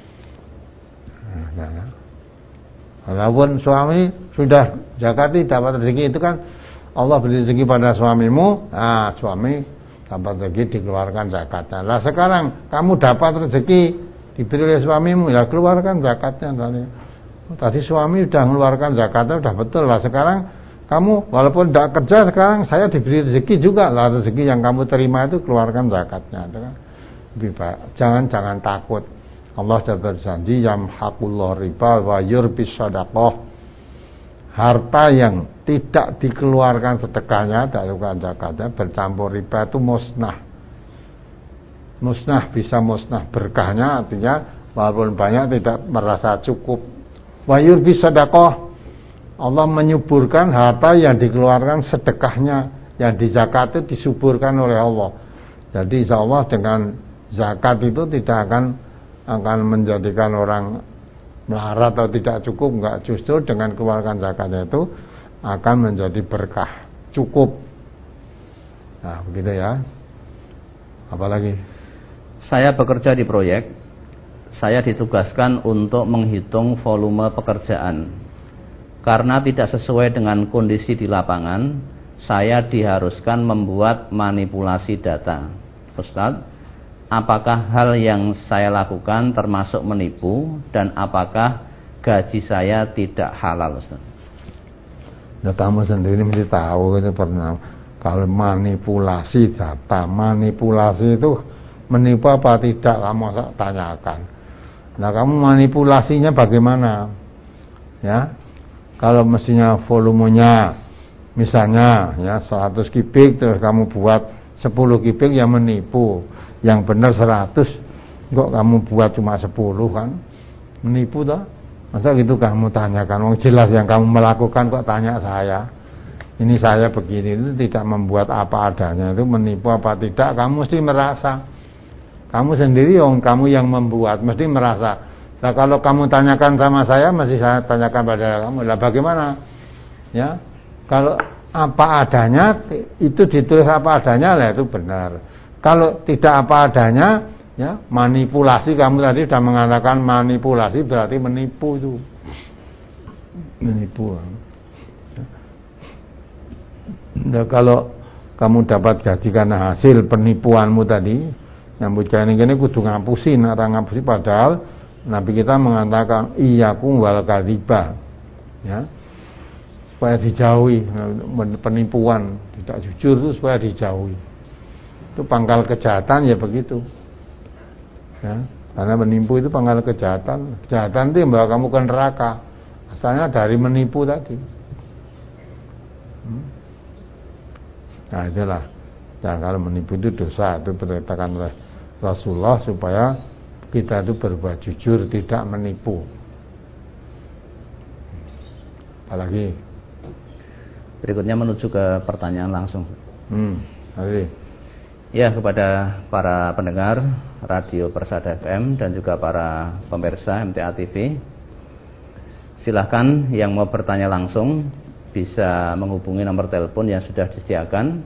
S1: Nah, walaupun suami sudah zakati dapat rezeki itu kan Allah beri rezeki pada suamimu, nah suami dapat rezeki dikeluarkan zakatnya. Lah sekarang kamu dapat rezeki diberi oleh suamimu, ya keluarkan zakatnya tadi. Tadi suami sudah mengeluarkan zakatnya sudah betul lah. Sekarang kamu walaupun tidak kerja sekarang saya diberi rezeki juga lah, rezeki yang kamu terima itu keluarkan zakatnya. Itu kan lebih baik. Jangan takut. Allah sudah berjanji yamhaqullahu riba wa yurbis shadaqah. Harta yang tidak dikeluarkan sedekahnya, tidak dikeluarkan zakatnya, bercampur riba itu musnah. Musnah bisa musnah berkahnya, artinya walaupun banyak tidak merasa cukup. Wa yurbis shadaqah. Allah menyuburkan harta yang dikeluarkan sedekahnya, yang dizakat itu disuburkan oleh Allah. Jadi insya Allah dengan zakat itu tidak akan menjadikan orang melarat atau tidak cukup, enggak, justru dengan keluarkan zakatnya itu akan menjadi berkah, cukup. Nah, begitu ya. Apalagi?
S2: Saya bekerja di proyek. Saya ditugaskan untuk menghitung volume pekerjaan. Karena tidak sesuai dengan kondisi di lapangan, saya diharuskan membuat manipulasi data. Ustadz, apakah hal yang saya lakukan termasuk menipu dan apakah gaji saya tidak halal, Ustaz?
S1: Ya kamu sendiri mesti tahu itu pernah. Kalau manipulasi data, manipulasi itu menipu apa tidak kamu tanyakan. Nah, kamu manipulasinya bagaimana? Ya. Kalau mestinya volumenya misalnya ya 100 kubik terus kamu buat 10 kubik yang menipu. Yang benar 100 kok kamu buat cuma 10 kan? Menipu toh? Masa gitu kamu tanyakan? Wong jelas yang kamu melakukan kok tanya saya. Ini saya begini, itu tidak membuat apa adanya, itu menipu apa tidak? Kamu mesti merasa. Kamu sendiri kamu yang membuat mesti merasa. Nah, kalau kamu tanyakan sama saya, mesti saya tanyakan pada kamu. Lah bagaimana? Ya, kalau apa adanya itu ditulis apa adanya, lah itu benar. Kalau tidak apa adanya, ya manipulasi. Kamu tadi sudah mengatakan manipulasi berarti menipu itu. Menipu. Nah, kalau kamu dapat gaji karena hasil penipuanmu tadi, nyambut gawe ini kudu ngapusi, orang ngapusi padahal Nabi kita mengatakan iyyakum wal kadziba, ya, supaya dijauhi penipuan, tidak jujur itu supaya dijauhi. Itu pangkal kejahatan ya begitu, ya, karena menipu itu pangkal kejahatan. Kejahatan itu yang membawa kamu ke neraka, asalnya dari menipu tadi. Nah itulah, nah, kalau menipu itu dosa, itu diperintahkan oleh Rasulullah supaya kita itu berbuat jujur, tidak menipu. Apalagi?
S2: Berikutnya menuju ke pertanyaan langsung.
S1: Nanti.
S2: Ya, kepada para pendengar Radio Persada FM dan juga para pemirsa MTA TV, silahkan yang mau bertanya langsung bisa menghubungi nomor telepon yang sudah disediakan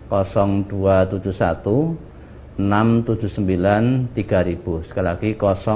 S2: 0271 679 3000. Sekali lagi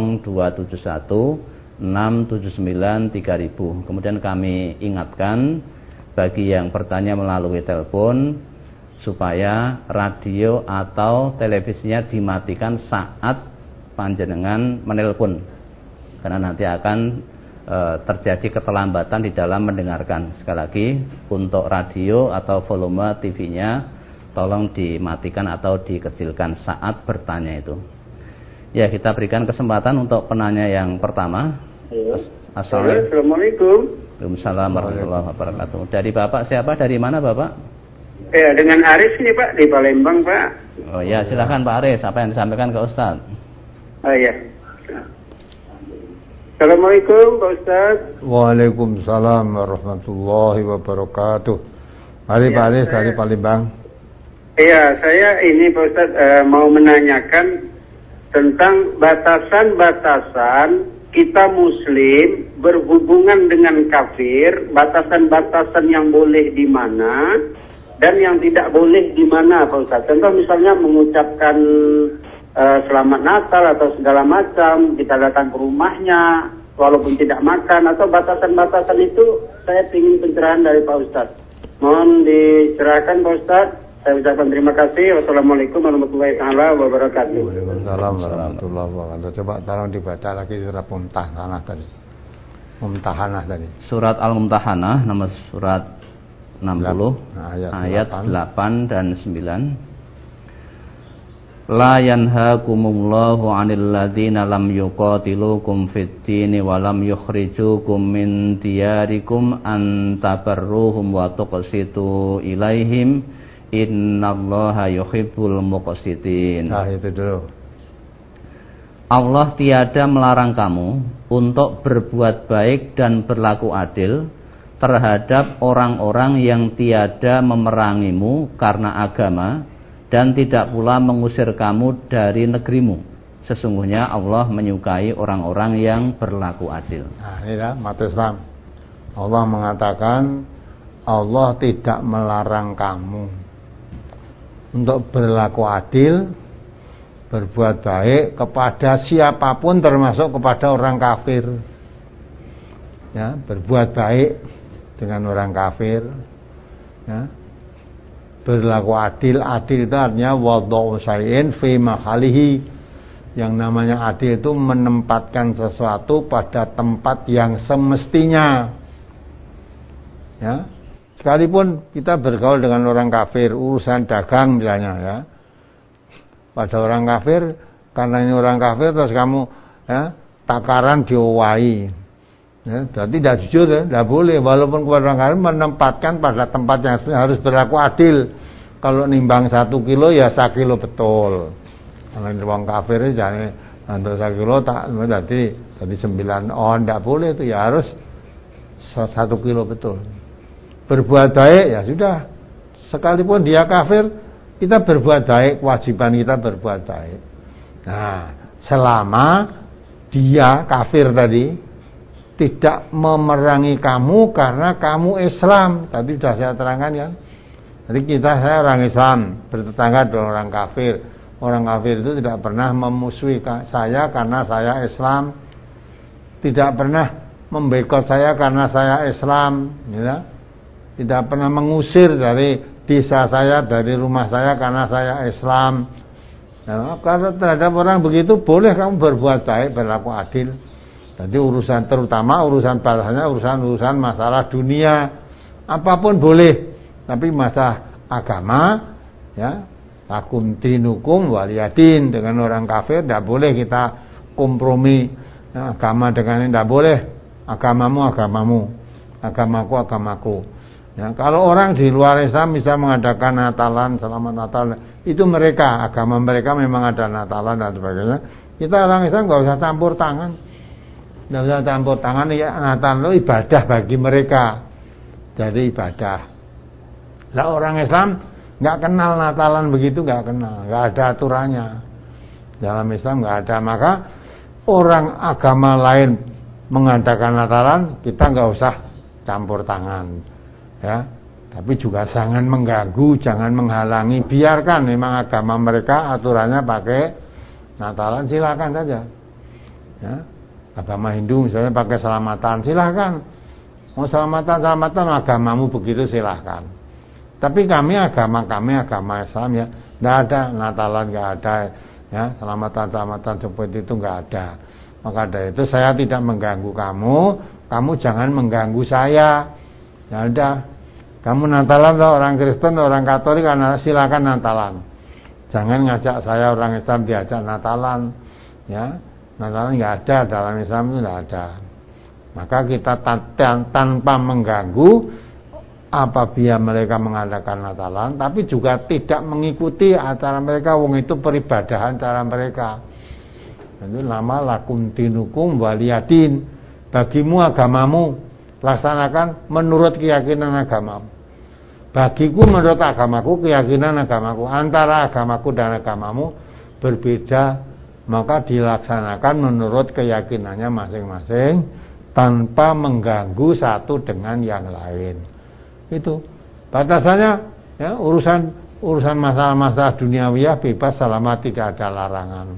S2: 0271 679 3000. Kemudian kami ingatkan bagi yang bertanya melalui telepon supaya radio atau televisinya dimatikan saat panjenengan menelpon, karena nanti akan terjadi keterlambatan di dalam mendengarkan. Sekali lagi, untuk radio atau volume TV-nya tolong dimatikan atau dikecilkan saat bertanya itu. Ya, kita berikan kesempatan untuk penanya yang pertama.
S3: Assalamualaikum.
S2: Waalaikumsalam warahmatullahi wabarakatuh. Dari Bapak siapa? Dari mana Bapak?
S3: Ya, dengan Aris ini Pak, di Palembang Pak.
S2: Oh ya, silakan Pak Aris, apa yang disampaikan ke Ustaz?
S3: Oh ya. Assalamualaikum Pak Ustaz.
S1: Waalaikumsalam warahmatullahi wabarakatuh. Mari Pak Aris dari Palembang.
S3: Iya, saya ini Pak Ustaz mau menanyakan tentang batasan-batasan kita Muslim berhubungan dengan kafir, batasan-batasan yang boleh di mana dan yang tidak boleh di mana Pak Ustaz. Contoh misalnya mengucapkan selamat Natal atau segala macam, kita datang ke rumahnya walaupun tidak makan, atau batasan-batasan itu saya ingin pencerahan dari Pak Ustaz. Mohon dicerahkan Pak Ustaz. Saya ucapkan terima kasih. Wassalamualaikum warahmatullahi wabarakatuh.
S1: Waalaikumsalam warahmatullahi wabarakatuh. Coba tolong dibaca lagi surat Mumtahanah tadi. Mumtahanah tadi.
S2: Surat Al-Mumtahanah nomor surat 60 ayat 8 dan 9. La yanhaakumullahu 'anil ladzina lam yuqatilukum fid dini wa lam yukhrijukum min diyarikum an tabarruhum wa tuqsitu ilaihim innallaha yuhibbul muqsitin.
S1: Nah, itu dulu.
S2: Allah tiada melarang kamu untuk berbuat baik dan berlaku adil terhadap orang-orang yang tiada memerangimu karena agama dan tidak pula mengusir kamu dari negerimu. Sesungguhnya Allah menyukai orang-orang yang berlaku adil.
S1: Nah, ini dah mata Islam. Allah mengatakan Allah tidak melarang kamu untuk berlaku adil, berbuat baik kepada siapapun termasuk kepada orang kafir. Ya, berbuat baik dengan orang kafir, ya. Berlaku adil. Adil itu artinya wad'u syai'in fi mahalihi. Yang namanya adil itu menempatkan sesuatu pada tempat yang semestinya, ya. Sekalipun kita bergaul dengan orang kafir, urusan dagang misalnya, ya, pada orang kafir, karena ini orang kafir terus kamu, ya, takaran diowahi, ya, berarti tidak jujur, ya, tidak boleh. Walaupun kepada orang kafir menempatkan pada tempat yang harus berlaku adil. Kalau nimbang 1 kilo ya 1 kilo betul. Kalau orang kafir jangan untuk 1 kilo tak berarti 9 on, tidak boleh itu, ya harus 1 kilo betul. Berbuat baik ya sudah, sekalipun dia kafir kita berbuat baik, kewajiban kita berbuat baik. Nah, selama dia kafir tadi tidak memerangi kamu karena kamu Islam, tadi sudah saya terangkan kan. Jadi saya orang Islam bertetangga dengan orang kafir. Orang kafir itu tidak pernah memusuhi saya karena saya Islam, tidak pernah memboikot saya karena saya Islam, ya. Tidak pernah mengusir dari desa saya, dari rumah saya karena saya Islam. Nah, kalau terhadap orang begitu boleh kamu berbuat baik, berlaku adil. Jadi urusan, terutama urusan batasannya urusan masalah dunia, apapun boleh. Tapi masalah agama, ya, lakum dinukum waliyadin, dengan orang kafir tidak boleh kita kompromi, ya, agama dengan ini tidak boleh. Agamamu agamamu, agamaku agamaku. Ya, kalau orang di luar Islam bisa mengadakan Natalan, selamat Natal, itu mereka, agama mereka memang ada Natalan dan sebagainya. Kita orang Islam nggak usah campur tangan, nggak usah campur tangan. Ya, Natal itu ibadah bagi mereka, jadi ibadah. Lah orang Islam nggak kenal Natalan begitu, nggak kenal, nggak ada aturannya. Dalam Islam nggak ada. Maka orang agama lain mengadakan Natalan, kita nggak usah campur tangan, ya. Tapi juga jangan mengganggu, jangan menghalangi. Biarkan memang agama mereka aturannya pakai Natalan, silakan saja. Ya. Agama Hindu misalnya pakai selamatan, silakan. Mau selamatan agamamu begitu, silakan. Tapi agama Islam ya, nggak ada Natalan, nggak ada, ya, selamatan seperti itu nggak ada. Maka dari itu saya tidak mengganggu kamu jangan mengganggu saya. Ya udah. Kamu Natalan atau orang Kristen atau orang Katolik, silakan Natalan. Jangan ngajak saya orang Islam diajak Natalan, ya. Natalan nggak ada, dalam Islam itu nggak ada. Maka kita tanpa mengganggu apabila mereka mengadakan Natalan, tapi juga tidak mengikuti acara mereka. Wong itu peribadahan cara mereka. Itu nama lakum dinukum waliyadin. Bagimu agamamu, laksanakan menurut keyakinan agamamu. Bagiku menurut agamaku, keyakinan agamaku. Antara agamaku dan agamamu berbeda, maka dilaksanakan menurut keyakinannya masing-masing tanpa mengganggu satu dengan yang lain. Itu batasannya, ya, urusan masalah-masalah duniawiyah bebas selama tidak ada larangan.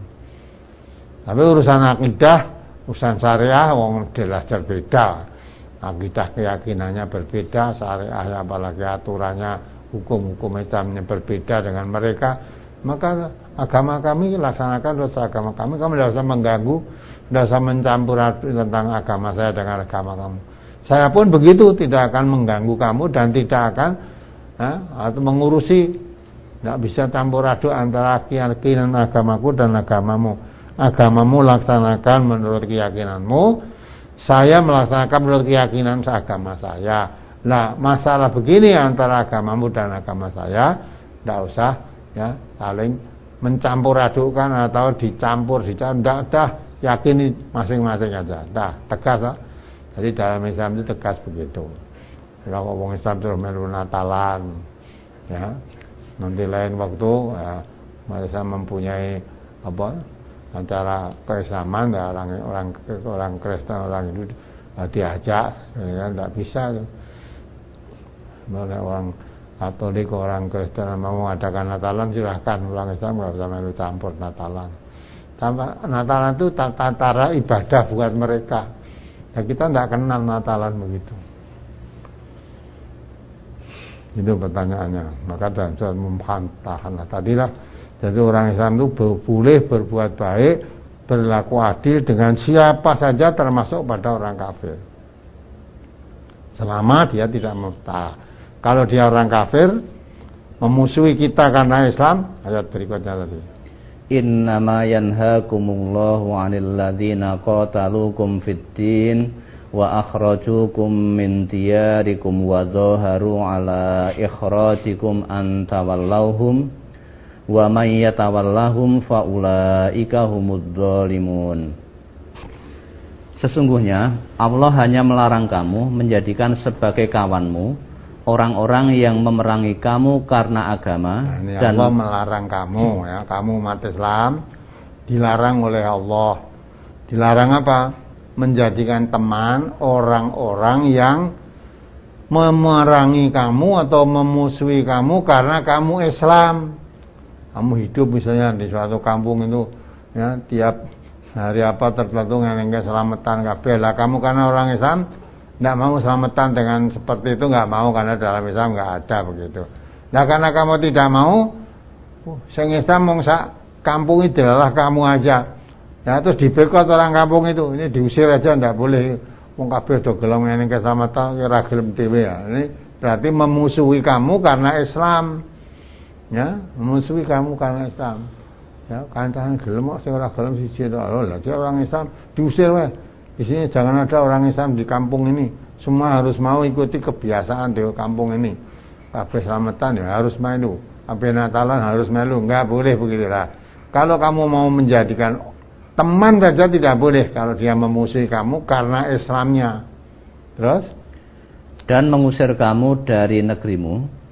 S1: Tapi urusan akidah, urusan syariah wong jelas berbeda. Akidah keyakinannya berbeda, syariah apalagi aturannya, hukum-hukum Islamnya berbeda dengan mereka. Maka agama kami laksanakan terus agama kami tidak usah mengganggu, tidak usah mencampur tentang agama saya dengan agama kamu. Saya pun begitu, tidak akan mengganggu kamu dan tidak akan atau mengurusi, tidak bisa campur aduk antara keyakinan agamaku dan agamamu. Agamamu laksanakan menurut keyakinanmu, saya melaksanakan menurut keyakinan agama saya. Nah, masalah begini antara agamamu dan agama saya, tidak usah, ya, saling mencampur adukkan atau dicampur, tidak, yakini masing-masing aja, tegas. Jadi dalam Islam itu tegas begitu. Kalau orang Islam terus melu Natalan, ya, nanti lain waktu, ya, mereka mempunyai antara keislaman, ya, orang Kristen, orang Hindu diajak, ya, tidak bisa. Orang Katolik, orang Kristen mau mengadakan Natalan, silahkan. Orang Islam nggak usah melu campur Natalan. Natalan itu tata ibadah buat mereka. Ya, kita tidak kenal Natalan begitu. Itu pertanyaannya. Maka dalam soal memhantahan tadilah. Jadi orang Islam itu boleh berbuat baik, berlaku adil dengan siapa saja termasuk pada orang kafir. Selama dia tidak murtad. Kalau dia orang kafir memusuhi kita karena Islam, ayat berikutnya tadi.
S2: Innama yanhaakumullahu 'anil ladzina qataluukum fid-din wa akhrajukum min diyarikum wa dhaharu 'ala ikhrajikum an tawallahum wa may yatawallahum fa ulaika humudz zalimun. Sesungguhnya Allah hanya melarang kamu menjadikan sebagai kawanmu orang-orang yang memerangi kamu karena agama.
S1: Nah, dan Allah melarang kamu, ya, kamu umat Islam dilarang oleh Allah. Dilarang apa? Menjadikan teman orang-orang yang memerangi kamu atau memusuhi kamu karena kamu Islam. Kamu hidup misalnya di suatu kampung itu, ya, tiap hari tertentu nggak selamatan kabeh. Lah kamu karena orang Islam tidak mau selamatan dengan seperti itu, nggak mau, karena dalam Islam nggak ada begitu. Nah, karena kamu tidak mau, sing Islam mong sak kampung itu adalah kamu aja. Nah, terus dibekot orang kampung itu, ini diusir aja, tidak boleh. Wong kabeh do gelem ngene keselamatan, ora gelem dhewe ya. Ini berarti memusuhi kamu karena Islam. Ya, memusuhi kamu karena Islam. Ya, kancanan gelem kok sing ora gelem siji tok. Lah dia orang Islam diusir wae. Di sini jangan ada orang Islam di kampung ini. Semua harus mau ikuti kebiasaan di kampung ini. Kabeh selamatan ya harus melu. Kabeh Natalan harus melu. Enggak boleh begitu lah. Kalau kamu mau menjadikan teman saja tidak boleh kalau dia memusuhi kamu karena Islamnya. Terus?
S2: Dan mengusir kamu dari negerimu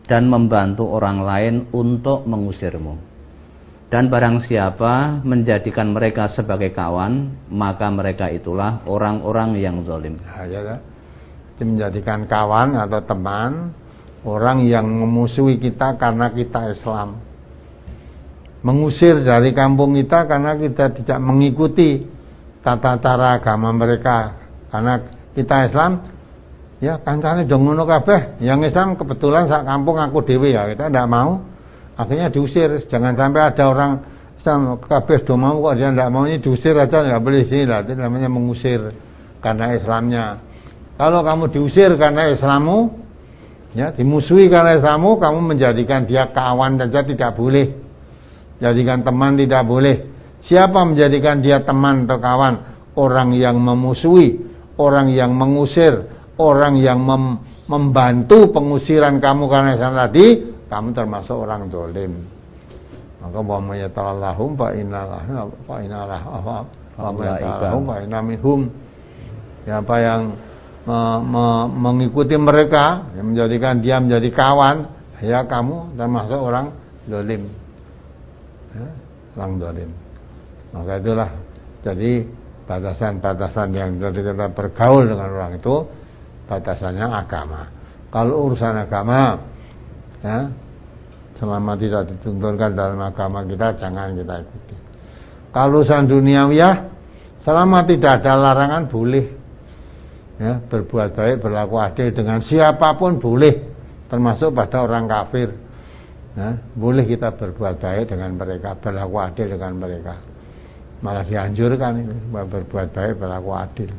S2: dan membantu orang lain untuk mengusirmu. Dan barang siapa menjadikan mereka sebagai kawan, maka mereka itulah orang-orang yang zalim.
S1: Menjadikan kawan atau teman orang yang memusuhi kita karena kita Islam, mengusir dari kampung kita karena kita tidak mengikuti tata cara agama mereka karena kita Islam. Ya kancane dong ngono kabeh, yang Islam kebetulan sak kampung aku dhewe ya, kita tidak mau, akhirnya diusir. Jangan sampai ada orang Islam kabeh do mau kok dia tidak mau, ini diusir aja, nggak boleh sih lah, itu namanya mengusir karena Islamnya. Kalau kamu diusir karena Islammu, ya dimusuhi karena Islammu, kamu menjadikan dia kawan saja tidak boleh, jadikan teman tidak boleh. Siapa menjadikan dia teman atau kawan? Orang yang memusuhi, orang yang mengusir, orang yang membantu pengusiran kamu karena Islam tadi, kamu termasuk orang zalim. Maka wa may yata'allahum fa inna minhum. Siapa yang mengikuti mereka, yang menjadikan dia menjadi kawan, ya kamu termasuk orang zalim. Ya, orang zalim. Maka itulah jadi batasan-batasan yang kita bergaul dengan orang itu, batasannya agama. Kalau urusan agama, ya, selama tidak dituntunkan dalam agama kita, jangan kita ikuti. Kalau urusan duniawiyah, selama tidak ada larangan, boleh. Ya, berbuat baik, berlaku adil dengan siapapun boleh, termasuk pada orang kafir. Ya, boleh kita berbuat baik dengan mereka, berlaku adil dengan mereka. Malah dianjurkan ini, berbuat baik, berlaku adil.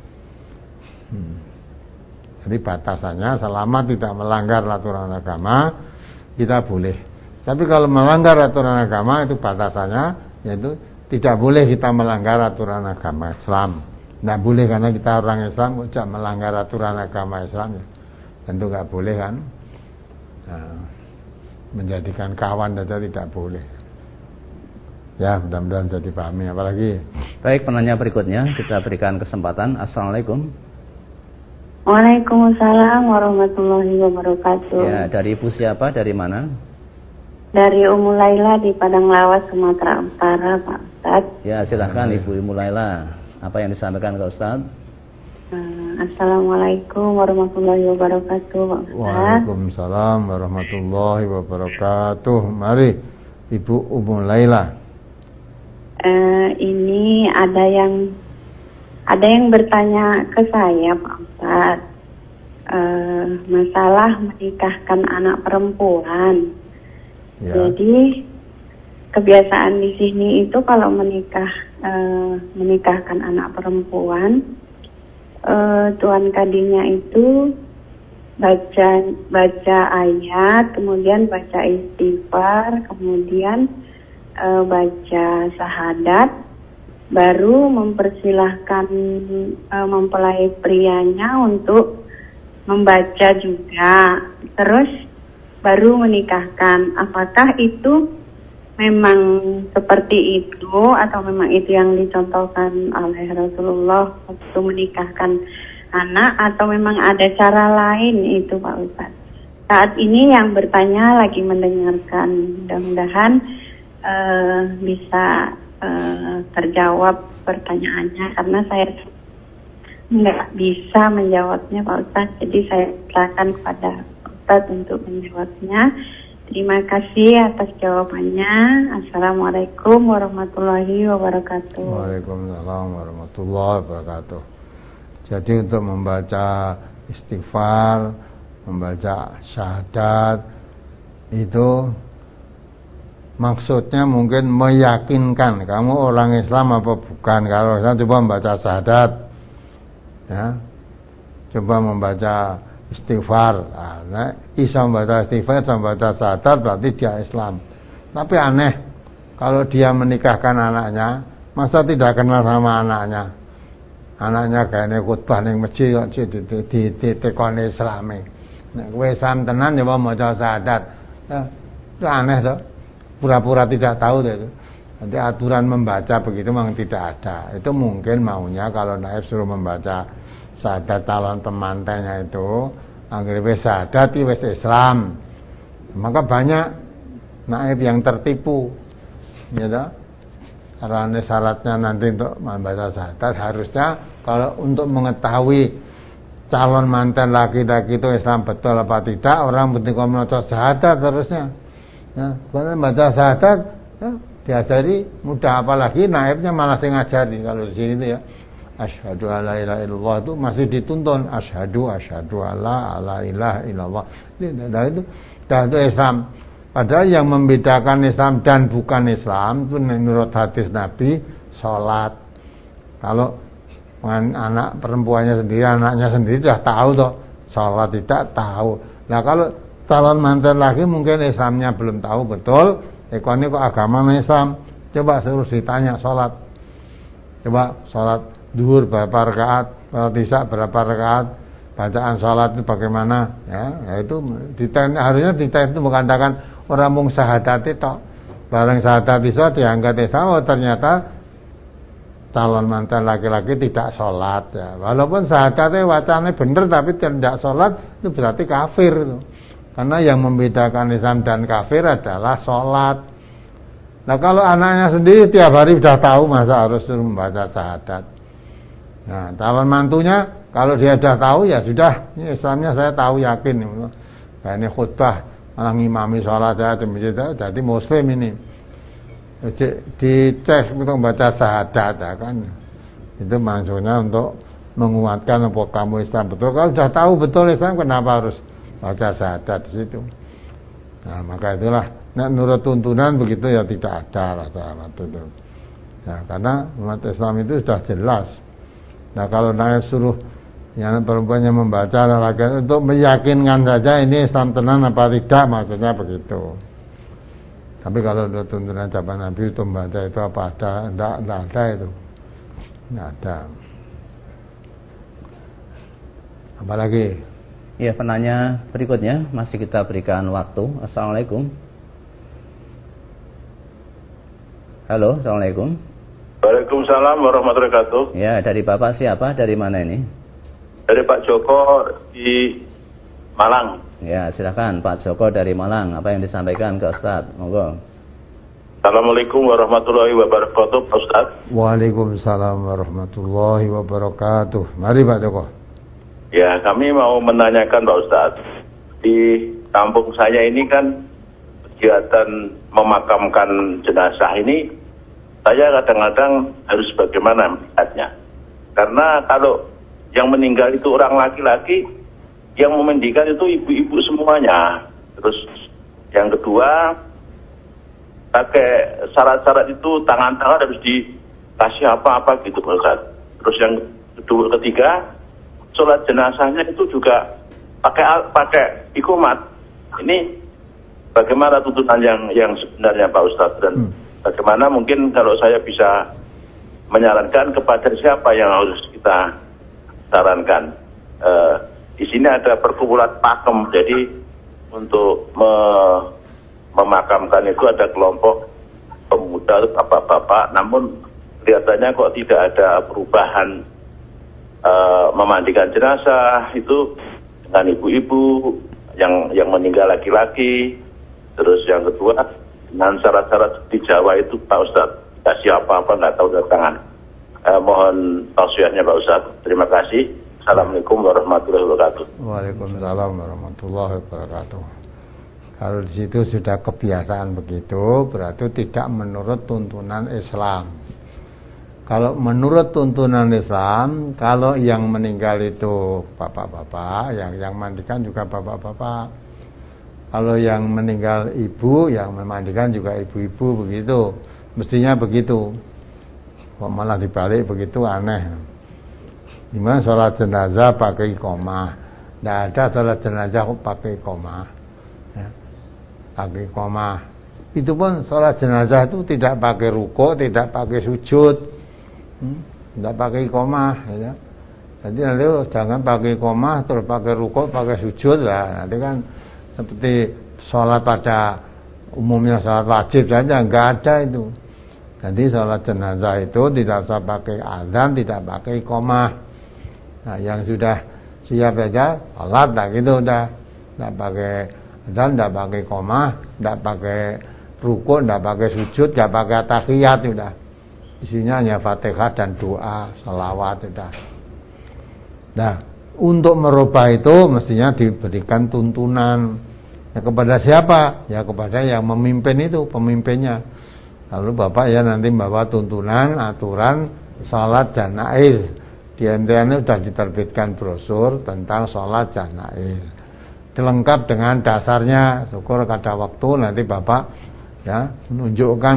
S1: Jadi batasannya selama tidak melanggar aturan agama, kita boleh. Tapi kalau melanggar aturan agama, itu batasannya yaitu tidak boleh kita melanggar aturan agama Islam. Tidak boleh karena kita orang Islam tidak melanggar aturan agama Islam, tentu nggak boleh kan. Nah, menjadikan kawan saja tidak boleh. Ya, mudah-mudahan jadi pahami. Apalagi.
S2: Baik, penanya berikutnya kita berikan kesempatan. Assalamualaikum.
S4: Waalaikumsalam warahmatullahi wabarakatuh.
S2: Ya, dari ibu siapa? Dari mana?
S4: Dari Ummu Laila di Padang Lawas, Sumatera Utara, Pak Ustaz.
S2: Ya, silahkan Ibu Ummu Laila. Apa yang disampaikan ke Ustaz?
S4: Assalamualaikum warahmatullahi wabarakatuh, Pak Ustaz.
S1: Waalaikumsalam warahmatullahi wabarakatuh. Mari Ibu Ummu Laila.
S4: Ini ada yang bertanya ke saya, Pak Ustaz, masalah menikahkan anak perempuan. Ya. Jadi kebiasaan di sini itu kalau menikahkan anak perempuan, tuan kadinya itu baca ayat, kemudian baca istighfar, kemudian baca syahadat, baru mempersilahkan mempelai prianya untuk membaca juga, terus baru menikahkan. Apakah itu memang seperti itu atau memang itu yang dicontohkan oleh Rasulullah waktu menikahkan anak, atau memang ada cara lain itu, Pak Ustaz? Saat ini yang bertanya lagi mendengarkan, mudah-mudahan bisa terjawab pertanyaannya, karena saya nggak bisa menjawabnya, Pak Ustaz. Jadi saya silakan kepada Pak Ustaz untuk menjawabnya. Terima kasih atas jawabannya. Assalamualaikum warahmatullahi wabarakatuh.
S1: Waalaikumsalam warahmatullahi wabarakatuh. Jadi untuk membaca istighfar, membaca syahadat, itu maksudnya mungkin meyakinkan kamu orang Islam apa bukan. Kalau saya coba membaca syahadat, ya, coba membaca istighfar, nah, bisa membaca istighfar, bisa membaca syahadat, berarti dia Islam. Tapi aneh kalau dia menikahkan anaknya, masa tidak kenal sama anaknya. Anaknya kayaknya khutbah ning masjid di tekone Islami. Nek kowe Islam tenan ya maca syahadat. Itu aneh toh. Pura-pura tidak tahu itu. Nanti aturan membaca begitu memang tidak ada. Itu mungkin maunya kalau naib suruh membaca syahadat calon temantennya itu, anggere wis syahadat wis Islam. Maka banyak naib yang tertipu, ya, karena syaratnya nanti untuk membaca syahadat harusnya kalau untuk mengetahui calon mantan laki-laki itu Islam betul apa tidak, orang ketika membaca syahadat harusnya, ya, kalau membaca syahadat, ya, diajari mudah, apalagi naibnya malah sing ngajari. Kalau di sini itu ya, asyhadu alla ilaha illallah itu masih dituntun asyhadu alla ilaha illallah. Itu Islam. Padahal yang membedakan Islam dan bukan Islam itu menurut hadis Nabi sholat. Kalau anak perempuannya sendiri, anaknya sendiri sudah tahu toh, sholat tidak tahu. Nah kalau calon mantan lagi mungkin Islamnya belum tahu betul, ini kok agama Islam. Coba suruh ditanya sholat. Coba sholat duhur berapa rakaat, sholat isya berapa rakaat, bacaan sholat itu bagaimana, ya itu ditanya, harusnya ditanya itu mengatakan orang mung syahadat itu barang syahadat itu diangkat Islam, oh ternyata calon mantan laki-laki tidak sholat, ya. Walaupun syahadatnya wacananya benar tapi tidak sholat, itu berarti kafir itu. Karena yang membedakan Islam dan kafir adalah sholat. Nah kalau anaknya sendiri tiap hari sudah tahu, masa harus suruh membaca syahadat. Nah calon mantunya kalau dia sudah tahu, ya sudah, ini Islamnya saya tahu yakin. Nah, ini khutbah malah ngimami sholat saya di masjid, jadi muslim ini. Dicek untuk membaca syahadat, ya kan. Itu maksudnya untuk menguatkan apa kamu Islam betul. Kalau sudah tahu betul Islam, kenapa harus baca syahadat di situ? Nah, maka itulah, menurut tuntunan begitu ya tidak ada rasa itu. Nah, karena umat Islam itu sudah jelas. Nah, kalau naik suruh yang perempuannya membaca laki untuk meyakinkan saja ini Islam tenan apa tidak, maksudnya begitu. Tapi kalau untuk tuntunan zaman Nabi itu membaca itu apa ada? Tidak ada itu. Tidak ada. Apalagi?
S2: Ya, penanya berikutnya masih kita berikan waktu. Assalamualaikum. Halo, assalamualaikum.
S5: Waalaikumsalam warahmatullahi wabarakatuh.
S2: Ya, dari Bapak siapa? Dari mana ini?
S5: Dari Pak Joko di Malang.
S2: Ya, silakan Pak Joko dari Malang. Apa yang disampaikan ke Ustaz? Monggo.
S5: Assalamualaikum warahmatullahi wabarakatuh, Pak Ustaz.
S1: Waalaikumsalam warahmatullahi wabarakatuh. Mari Pak Joko.
S5: Ya, kami mau menanyakan Pak Ustaz. Di kampung saya ini kan kegiatan memakamkan jenazah ini, saya kadang-kadang harus bagaimana melihatnya. Karena kalau yang meninggal itu orang laki-laki, yang memandikan itu ibu-ibu semuanya. Terus yang kedua, pakai syarat-syarat itu tangan-tangan harus dikasih apa-apa gitu Pak Ustaz. Terus yang ketiga, sholat jenazahnya itu juga pakai ikomat. Ini bagaimana tuntutan yang sebenarnya Pak Ustaz, dan bagaimana mungkin kalau saya bisa menyarankan kepada siapa yang harus kita sarankan. Di sini ada perkumpulan pakem, jadi untuk memakamkan itu ada kelompok pemuda, bapak-bapak, namun kelihatannya kok tidak ada perubahan memandikan jenazah itu dengan ibu-ibu yang meninggal laki-laki. Terus yang kedua dengan syarat-syarat di Jawa itu Pak Ustadz, kasih apa-apa nggak tahu dari tangan. Mohon tausiahnya Pak Ustadz. Terima kasih. Assalamualaikum warahmatullahi wabarakatuh.
S1: Waalaikumsalam warahmatullahi wabarakatuh. Kalau di situ sudah kebiasaan begitu, berarti tidak menurut tuntunan Islam. Kalau menurut tuntunan Islam, kalau yang meninggal itu bapak-bapak, yang mandikan juga bapak-bapak. Kalau yang meninggal ibu, yang memandikan juga ibu-ibu, begitu. Mestinya begitu. Kok malah dibalik begitu, aneh. Gimana sholat jenazah pakai iqomah? Tidak ada sholat jenazah kok pakai iqomah. Ya. Pakai iqomah. Itu pun sholat jenazah itu tidak pakai ruko, tidak pakai sujud, tidak pakai iqomah. Ya. Jadi nanti jangan pakai iqomah terus pakai ruko, pakai sujud lah. Nanti kan seperti sholat pada umumnya sholat wajib saja, enggak ada itu. Jadi sholat jenazah itu tidak usah pakai azan, tidak pakai iqomah. Nah, yang sudah siap saja sholat lah gitu udah, tidak pakai Padahal tidak pakai koma, tidak pakai rukuk, tidak pakai sujud, tidak pakai tahiyat, sudah. Isinya hanya Fatihah dan doa, salawat, sudah. Nah, untuk merubah itu mestinya diberikan tuntunan. Ya, kepada siapa? Ya kepada yang memimpin itu, pemimpinnya. Lalu Bapak ya nanti bawa tuntunan, aturan salat janaiz. Di NTN sudah diterbitkan brosur tentang salat janaiz. Lengkap dengan dasarnya. Syukur kada waktu nanti Bapak ya menunjukkan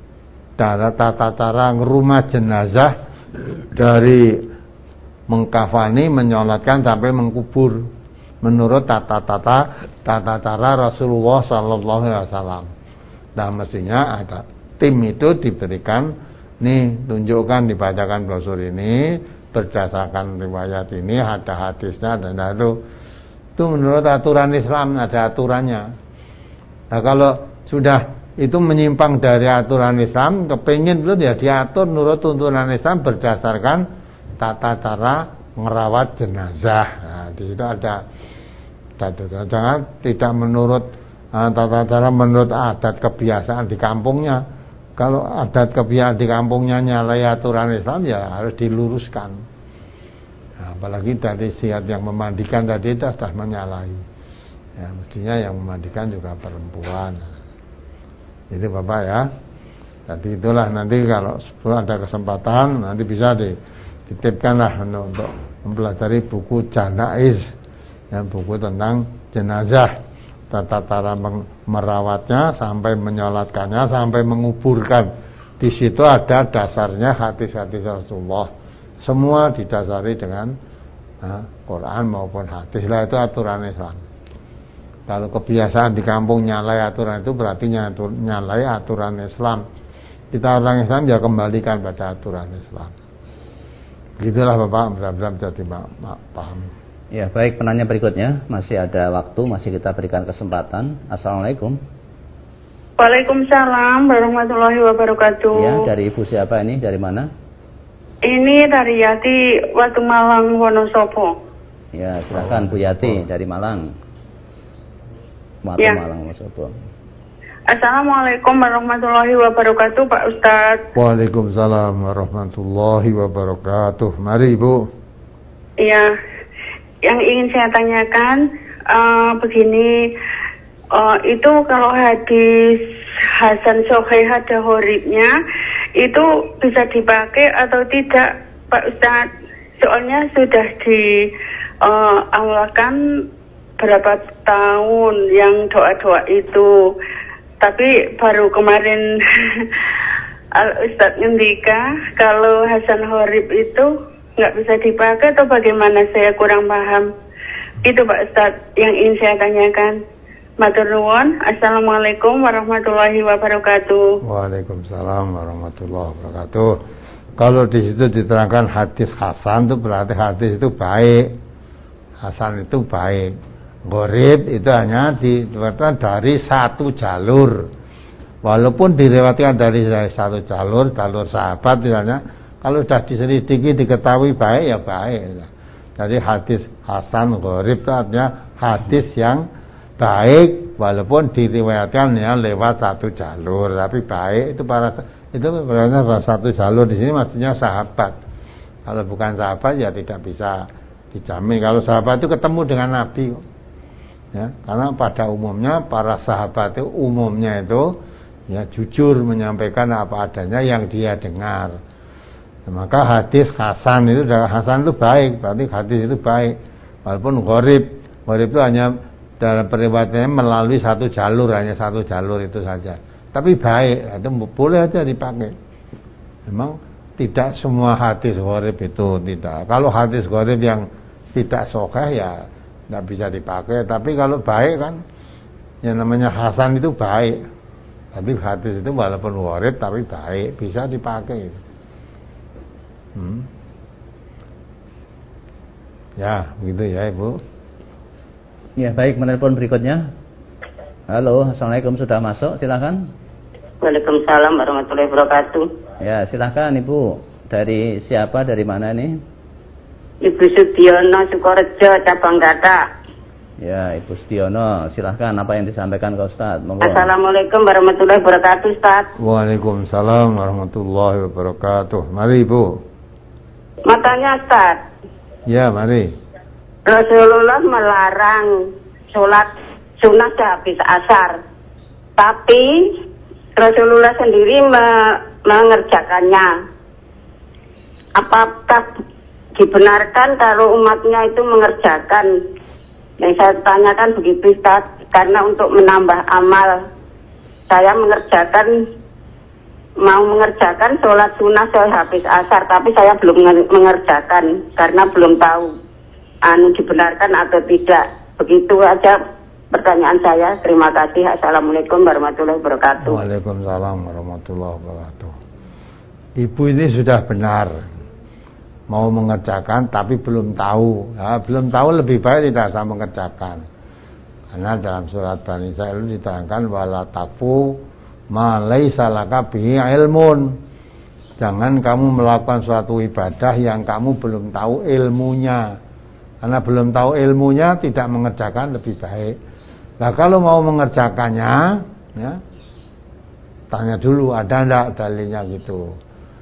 S1: tata cara ngerumah jenazah dari mengkafani, menyolatkan sampai mengkubur menurut tata cara Rasulullah sallallahu alaihi wasallam. Nah, mestinya ada tim itu diberikan nih, tunjukkan, dibacakan brosur ini berdasarkan riwayat ini, ada hadisnya, dan itu menurut aturan Islam, ada aturannya. Nah, kalau sudah itu menyimpang dari aturan Islam, kepingin itu ya diatur menurut tuntunan Islam berdasarkan tata cara merawat jenazah. Nah, di situ ada jangan tidak menurut tata cara menurut adat kebiasaan di kampungnya. Kalau adat kebiasaan di kampungnya nyalai aturan Islam, ya harus diluruskan. Nah, apalagi dari sihat yang memandikan tadi itu sudah menyalahi. Ya, mestinya yang memandikan juga perempuan. Itu Bapak ya. Jadi itulah, nanti kalau ada kesempatan nanti bisa dititipkanlah untuk mempelajari buku Janaiz, yang buku tentang jenazah, tata cara merawatnya sampai menyolatkannya sampai menguburkan. Di situ ada dasarnya hadis-hadis Rasulullah. Semua didasari dengan Quran maupun hadis. Lah itu aturan Islam. Kalau kebiasaan di kampung nyalai aturan itu berarti nyalai aturan Islam. Kita orang Islam ya kembalikan pada aturan Islam. Begitulah Bapak, mudah-mudahan bisa dipahami.
S2: Ya, baik, penanya berikutnya, masih ada waktu, masih kita berikan kesempatan. Assalamualaikum.
S6: Waalaikumsalam warahmatullahi wabarakatuh.
S2: Ya, dari Ibu siapa ini? Dari mana?
S6: Ini dari Yati, Watu Malang, Wonosobo.
S2: Ya, silakan Bu Yati dari Malang. Watu Malang, Wonosobo.
S6: Assalamualaikum warahmatullahi wabarakatuh, Pak Ustadz.
S1: Waalaikumsalam warahmatullahi wabarakatuh. Mari Ibu.
S6: Iya, yang ingin saya tanyakan begini, itu kalau hadis Hasan Sohih ada horibnya, itu bisa dipakai atau tidak Pak Ustadz? Soalnya sudah diamalkan berapa tahun yang doa-doa itu, tapi baru kemarin Ustadz ngendika kalau Hasan Horib itu nggak bisa dipakai atau bagaimana, saya kurang paham. Itu Pak Ustadz yang ingin saya tanyakan. Matur nuwun. Assalamualaikum warahmatullahi wabarakatuh.
S1: Waalaikumsalam warahmatullahi wabarakatuh. Kalau di situ diterangkan hadis hasan, itu berarti hadis itu baik. Hasan itu baik. Gharib itu hanya diriwayatkan dari satu jalur. Walaupun diriwayatkan dari satu jalur sahabat misalnya, kalau sudah diselidiki diketahui baik ya baik. Jadi hadis hasan gharib itu artinya hadis yang baik walaupun diriwayatkan ya lewat satu jalur, tapi baik itu berarti satu jalur di sini maksudnya sahabat. Kalau bukan sahabat ya tidak bisa dijamin. Kalau sahabat itu ketemu dengan Nabi, ya, karena pada umumnya para sahabat itu umumnya itu ya jujur menyampaikan apa adanya yang dia dengar. Nah, maka hadis hasan itu baik, berarti hadis itu baik. Walaupun gharib itu hanya dalam periwayatannya melalui satu jalur, hanya satu jalur itu saja. Tapi baik, itu boleh aja dipakai. Memang tidak semua hadis gharib itu tidak. Kalau hadis gharib yang tidak sahih ya tidak bisa dipakai. Tapi kalau baik kan, yang namanya hasan itu baik. Tapi hadis itu walaupun gharib tapi baik, bisa dipakai. Ya, begitu ya Ibu.
S2: Ya, baik, menelpon berikutnya. Halo, Assalamualaikum, sudah masuk, silakan.
S7: Waalaikumsalam warahmatullahi wabarakatuh.
S2: Ya, silakan Ibu. Dari siapa, dari mana nih?
S7: Ibu Sudiono, Sukorejo, Cabang Kata.
S2: Ya, Ibu Stiono, silahkan apa yang disampaikan ke Ustaz. Monggo.
S7: Assalamualaikum warahmatullahi wabarakatuh, Ustaz.
S1: Waalaikumsalam warahmatullahi wabarakatuh. Mari Ibu.
S7: Mau tanya, Ustaz.
S1: Ya, mari.
S7: Rasulullah melarang sholat sunnah habis asar, tapi Rasulullah sendiri mengerjakannya. Apakah dibenarkan kalau umatnya itu mengerjakan? Yang saya tanyakan begitu, Ustaz, karena untuk menambah amal, saya mau mengerjakan sholat sunnah habis asar, tapi saya belum mengerjakan karena belum tahu dibenarkan atau tidak. Begitu aja pertanyaan saya. Terima kasih. Assalamualaikum warahmatullahi wabarakatuh.
S1: Waalaikumsalam warahmatullahi wabarakatuh. Ibu ini sudah benar mau mengerjakan tapi belum tahu. Belum tahu lebih baik tidak usah mengerjakan. Karena dalam surat Bani Israil diterangkan wala taqfu ma laisa laka bihi ilmun. Jangan kamu melakukan suatu ibadah yang kamu belum tahu ilmunya. Karena belum tahu ilmunya tidak mengerjakan lebih baik. Nah, kalau mau mengerjakannya, ya, tanya dulu ada enggak dalilnya gitu.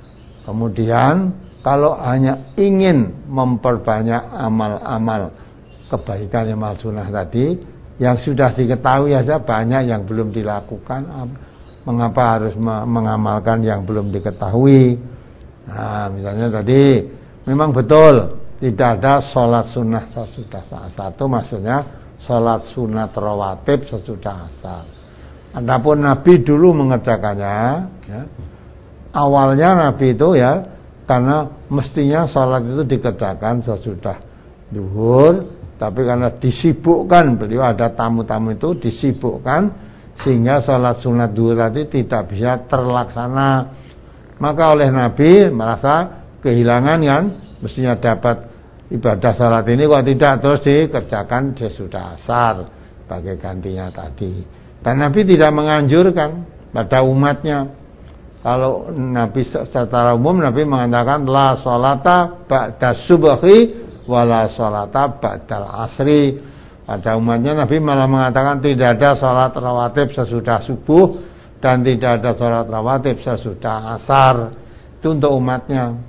S1: Kemudian kalau hanya ingin memperbanyak amal-amal kebaikan amal sunnah tadi yang sudah diketahui saja banyak yang belum dilakukan, mengapa harus mengamalkan yang belum diketahui? Nah, misalnya tadi memang betul tidak ada sholat sunnah sesudah asar, itu maksudnya sholat sunat rawatib sesudah asar. Adapun Nabi dulu mengerjakannya, ya, awalnya Nabi itu ya karena mestinya sholat itu dikerjakan sesudah zuhur, tapi karena disibukkan, beliau ada tamu-tamu itu disibukkan sehingga sholat sunat zuhur tadi tidak bisa terlaksana. Maka oleh Nabi merasa kehilangan kan, mestinya dapat ibadah sholat ini kok tidak, terus dikerjakan sesudah asar sebagai gantinya tadi. Dan Nabi tidak menganjurkan pada umatnya. Kalau Nabi secara umum Nabi mengatakan la sholata ba'da subhi wala sholata ba'dal asri. Pada umatnya Nabi malah mengatakan tidak ada sholat rawatib sesudah subuh dan tidak ada sholat rawatib sesudah asar. Itu untuk umatnya.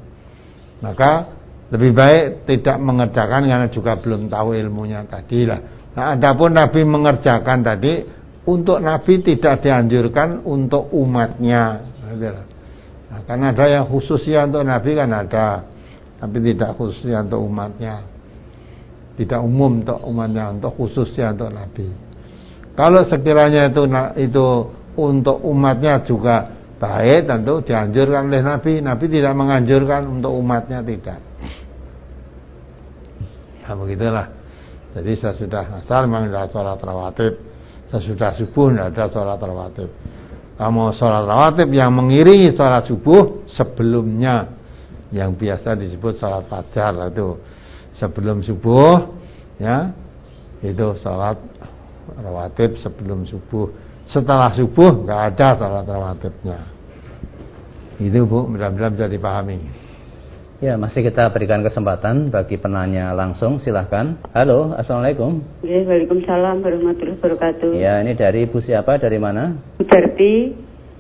S1: Maka lebih baik tidak mengerjakan karena juga belum tahu ilmunya tadi lah. Nah, adapun Nabi mengerjakan tadi untuk Nabi tidak dianjurkan untuk umatnya. Nah, karena ada yang khususnya untuk Nabi kan ada, tapi tidak khususnya untuk umatnya, tidak umum untuk umatnya, untuk khususnya untuk Nabi. Kalau sekiranya itu untuk umatnya juga baik, tentu dianjurkan oleh Nabi. Nabi tidak menganjurkan untuk umatnya, tidak. Ya begitulah. Jadi sesudah asar memang tidak sholat rawatib, sesudah subuh tidak ada sholat rawatib. Kamu sholat rawatib yang mengiringi sholat subuh sebelumnya, yang biasa disebut sholat fajar, itu sebelum subuh, ya, itu sholat rawatib sebelum subuh. Setelah subuh nggak ada sholat rawatibnya. Itu Bu, mudah-mudahan bisa dipahami.
S2: Ya, masih kita berikan kesempatan bagi penanya langsung, silahkan. Halo, assalamualaikum.
S8: Ya, waalaikumsalam warahmatullahi wabarakatuh.
S2: Ya, ini dari Ibu siapa, dari mana?
S8: Bu Darti.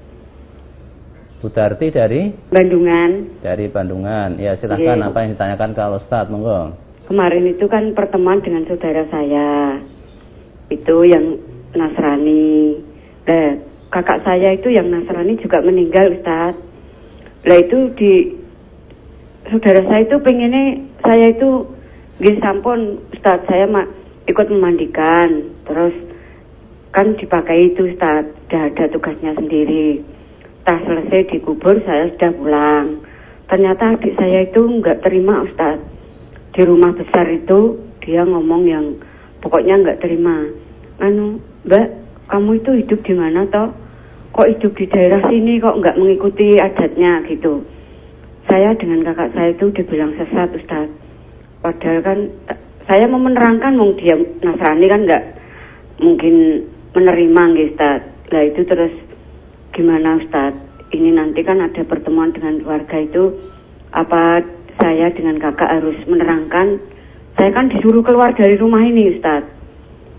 S2: Bu Darti dari?
S8: Bandungan.
S2: Dari Bandungan. Ya, silahkan apa yang ditanyakan ke Ustadz, monggo.
S8: Kemarin itu kan pertemuan dengan saudara saya, itu yang Nasrani. Kakak saya itu yang Nasrani juga meninggal, Ustadz. Lah itu saudara saya itu pengennya saya itu nggih sampun Ustaz, saya ikut memandikan, terus kan dipakai itu Ustaz, sudah ada tugasnya sendiri. Tas selesai dikubur saya sudah pulang. Ternyata adik saya itu enggak terima Ustaz. Di rumah besar itu dia ngomong yang pokoknya enggak terima. Mbak, kamu itu hidup di mana toh? Kok hidup di daerah sini kok enggak mengikuti adatnya gitu. Saya dengan kakak saya itu dibilang sesat Ustaz. Padahal kan saya mau menerangkan dia Nasrani kan enggak mungkin menerima nggih Ustaz. Lah itu terus gimana Ustaz? Ini nanti kan ada pertemuan dengan keluarga itu, apa saya dengan kakak harus menerangkan? Saya kan disuruh keluar dari rumah ini Ustaz.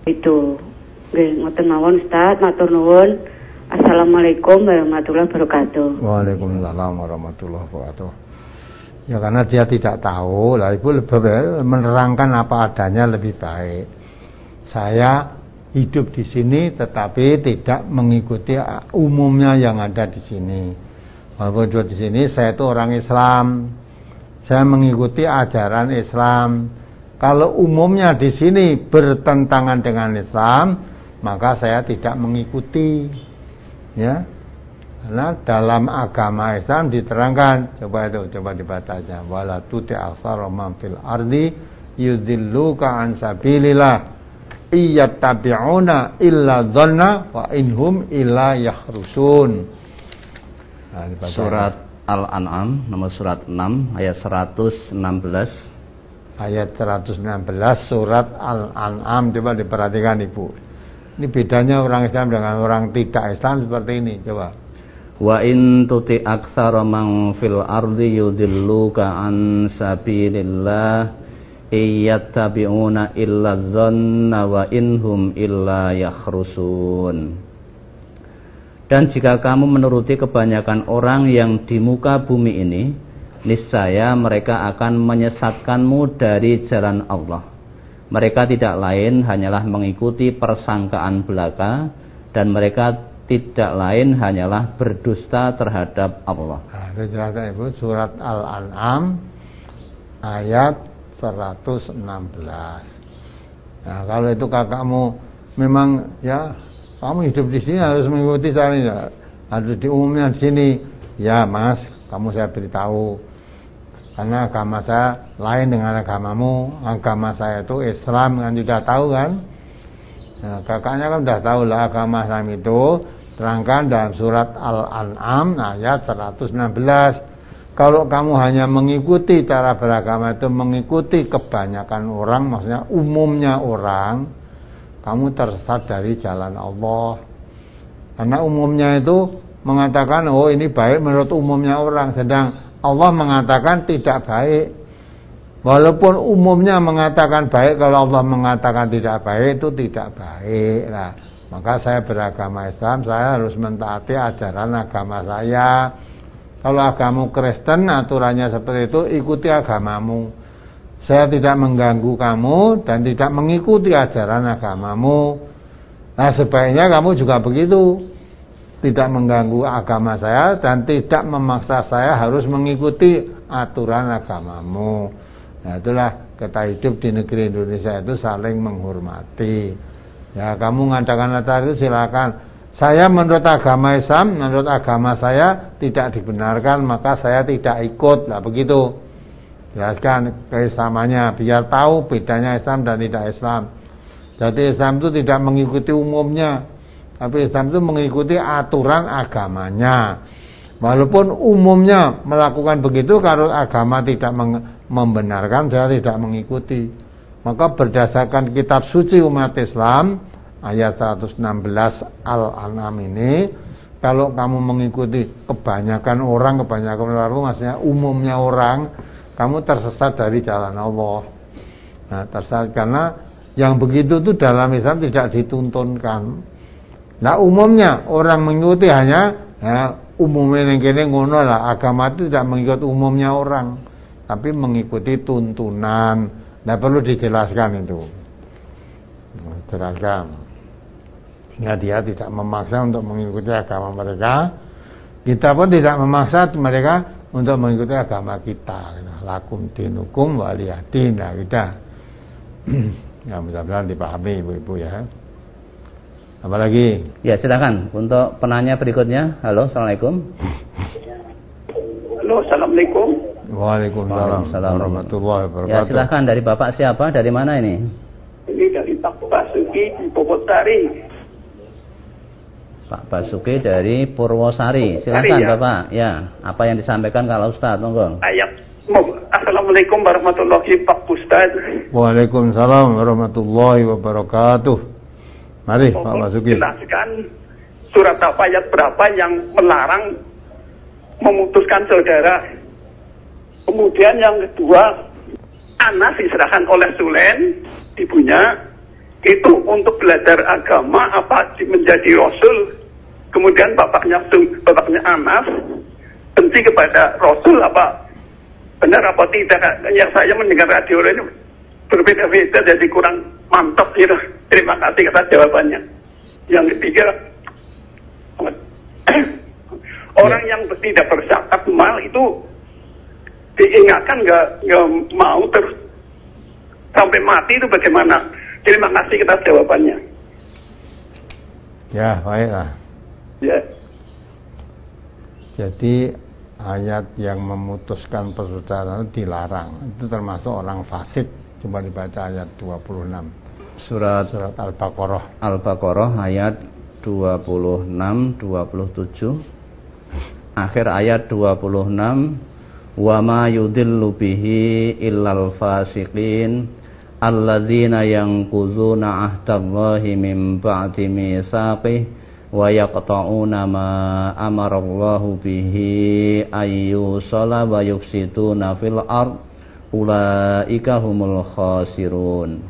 S8: Itu. Nggih, ngoten mawon Ustaz, matur nuwun. Assalamualaikum warahmatullahi wabarakatuh.
S1: Waalaikumsalam warahmatullahi wabarakatuh. Ya karena dia tidak tahu, lah Ibu lebih menerangkan apa adanya lebih baik. Saya hidup di sini tetapi tidak mengikuti umumnya yang ada di sini. Walaupun di sini saya itu orang Islam, saya mengikuti ajaran Islam. Kalau umumnya di sini bertentangan dengan Islam, maka saya tidak mengikuti. Ya, karena dalam agama Islam diterangkan, coba dibaca aja. Wala tuti aktsara man fil ardi yudilluka an sabilillah. Iyattabi'una illa dhanna wa inhum illa yakhrusun. Nah,
S2: surat Al-An'am nomor surat 6 ayat 116.
S1: Ayat 116 surat Al-An'am, coba diperhatikan Ibu. Ini bedanya orang Islam dengan orang tidak Islam seperti ini, coba.
S2: Wa in tuti aktsara man fil ardi yudilluka an sabilillah iyattabi'una illa dhanna wa inhum illa yakhrusun. Dan jika kamu menuruti kebanyakan orang yang di muka bumi ini, niscaya mereka akan menyesatkanmu dari jalan Allah. Mereka tidak lain hanyalah mengikuti persangkaan belaka, dan mereka tidak lain hanyalah berdusta terhadap Allah.
S1: Nah, itu jelaskan Ibu, surat Al-An'am ayat 116. Nah, kalau itu kakakmu memang ya kamu hidup di sini harus mengikuti saya, harus diumumnya di sini. Ya Mas, kamu saya beritahu, karena agama saya lain dengan agamamu. Agama saya itu Islam, kan sudah tahu kan? Nah, kakaknya kan sudah tahu lah agama Islam itu. Terangkan dalam surat Al-An'am ayat 116. Kalau kamu hanya mengikuti cara beragama itu mengikuti kebanyakan orang, maksudnya umumnya orang, kamu tersesat dari jalan Allah. Karena umumnya itu mengatakan, oh ini baik menurut umumnya orang, sedang Allah mengatakan tidak baik. Walaupun umumnya mengatakan baik, kalau Allah mengatakan tidak baik, itu tidak baik. Nah, maka saya beragama Islam, saya harus mentaati ajaran agama saya. Kalau agamamu Kristen, aturannya seperti itu, ikuti agamamu. Saya tidak mengganggu kamu dan tidak mengikuti ajaran agamamu. Nah, sebaiknya kamu juga begitu. Tidak mengganggu agama saya dan tidak memaksa saya harus mengikuti aturan agamamu. Nah, itulah kita hidup di negeri Indonesia itu saling menghormati. Ya, kamu mengadakan acara itu silakan. Saya menurut agama Islam, menurut agama saya tidak dibenarkan, maka saya tidak ikut. Nah, begitu. Jelaskan keislamannya biar tahu bedanya Islam dan tidak Islam. Jadi Islam itu tidak mengikuti umumnya, tapi Islam itu mengikuti aturan agamanya. Walaupun umumnya melakukan begitu, kalau agama tidak membenarkan, saya tidak mengikuti. Maka berdasarkan kitab suci umat Islam ayat 116 Al-An'am ini, kalau kamu mengikuti kebanyakan orang maksudnya umumnya orang, kamu tersesat dari jalan Allah. Nah, tersesat karena yang begitu itu dalam Islam tidak dituntunkan. Nah, umumnya orang mengikuti hanya ya, umumnya yang kene ngono lah, agama itu tidak mengikuti umumnya orang, tapi mengikuti tuntunan. Nah, perlu dijelaskan itu. Jelaskan. Sehingga dia tidak memaksa untuk mengikuti agama mereka. Kita pun tidak memaksa mereka untuk mengikuti agama kita. Lakum dinukum waliyadin. Nah, kita. Ya, mudah-mudahan dipahami ibu-ibu ya. Apalagi?
S2: Ya, silakan untuk penanya berikutnya. Halo, assalamualaikum.
S9: Halo, assalamualaikum.
S1: Waalaikumsalam warahmatullahi wabarakatuh.
S2: Ya, silakan, dari Bapak siapa? Dari mana ini?
S9: Ini dari Pak Basuki di Purwosari.
S2: Pak Basuki dari Purwosari. Silakan ya. Bapak. Ya, apa yang disampaikan kalau Ustaz? Monggo.
S9: Assalamualaikum warahmatullahi wabarakatuh, Ustaz.
S1: Waalaikumsalam warahmatullahi wabarakatuh. Mari Pak Basuki.
S9: Jelaskan surat apa, ayat berapa yang melarang memutuskan saudara. Kemudian yang kedua, anak diserahkan oleh Sulaim, ibunya, itu untuk belajar agama apa menjadi rasul? Kemudian bapaknya Anas benci kepada rasul apa benar apa tidak? Yang saya mendengar radio ini berbeda-beda, jadi kurang mantap gitu. Terima kasih atas jawabannya. Yang ketiga, orang yang tidak berzakat mal itu diingatkan nggak mau terus sampai mati, itu bagaimana? Terima kasih atas jawabannya.
S1: Ya, baiklah.
S9: Ya.
S1: Jadi ayat yang memutuskan persaudaraan dilarang. Itu termasuk orang fasik. Coba dibaca ayat 26.
S2: Surat
S1: Al-Baqarah.
S2: Al-Baqarah ayat 26 27. Akhir ayat 26, wa ma yudillu bihi illal fasiqin alladzina yanquzuna ahdallahi min ba'di mitsaqih wa yaqta'una ma amarallahu bihi ayyusala wa yufsiduna fil ard ulaika humul khasirun.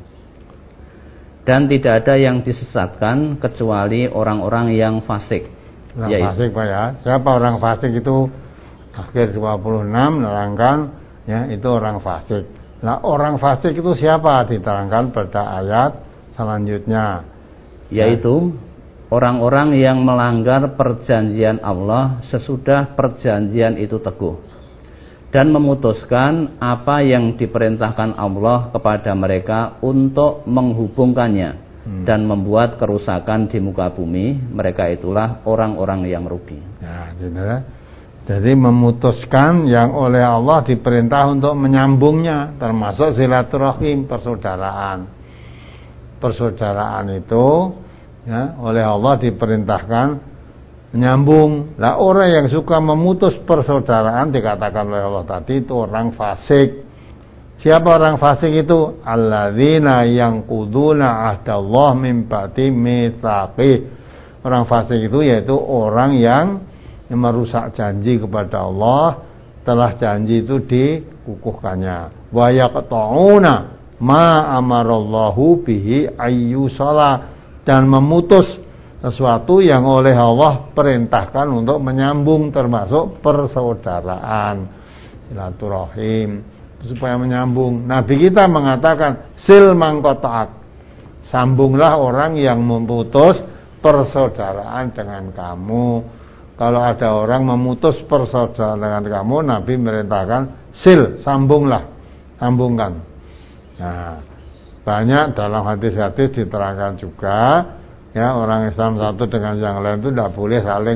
S2: Dan tidak ada yang disesatkan kecuali orang-orang yang fasik.
S1: Orang fasik Pak ya. Siapa orang fasik itu? Akhir 26 menerangkan ya, itu orang fasik. Nah, orang fasik itu siapa? Diterangkan pada ayat selanjutnya,
S2: yaitu orang-orang yang melanggar perjanjian Allah sesudah perjanjian itu teguh dan memutuskan apa yang diperintahkan Allah kepada mereka untuk menghubungkannya dan membuat kerusakan di muka bumi. Mereka itulah orang-orang yang rugi.
S1: Nah, jadi memutuskan yang oleh Allah diperintah untuk menyambungnya, termasuk silaturahim, persaudaraan. Persaudaraan itu ya, oleh Allah diperintahkan menyambung. Lah orang yang suka memutus persaudaraan dikatakan oleh Allah tadi itu orang fasik. Siapa orang fasik itu? Alladzina yanquduna ahdallah min ba'di mitsaqih. Orang fasik itu yaitu orang yang merusak janji kepada Allah setelah janji itu dikukuhkannya. Wa yaqta'una ma amarallahu bihi ayyusala, dan memutus sesuatu yang oleh Allah perintahkan untuk menyambung, termasuk persaudaraan, silaturahim, supaya menyambung. Nabi kita mengatakan sil mangqata'ak, sambunglah orang yang memutus persaudaraan dengan kamu. Kalau ada orang memutus persaudaraan dengan kamu, Nabi merintahkan sil, sambunglah, sambungkan. Nah, banyak dalam hadis-hadis diterangkan juga ya, orang Islam satu dengan yang lain itu tidak boleh saling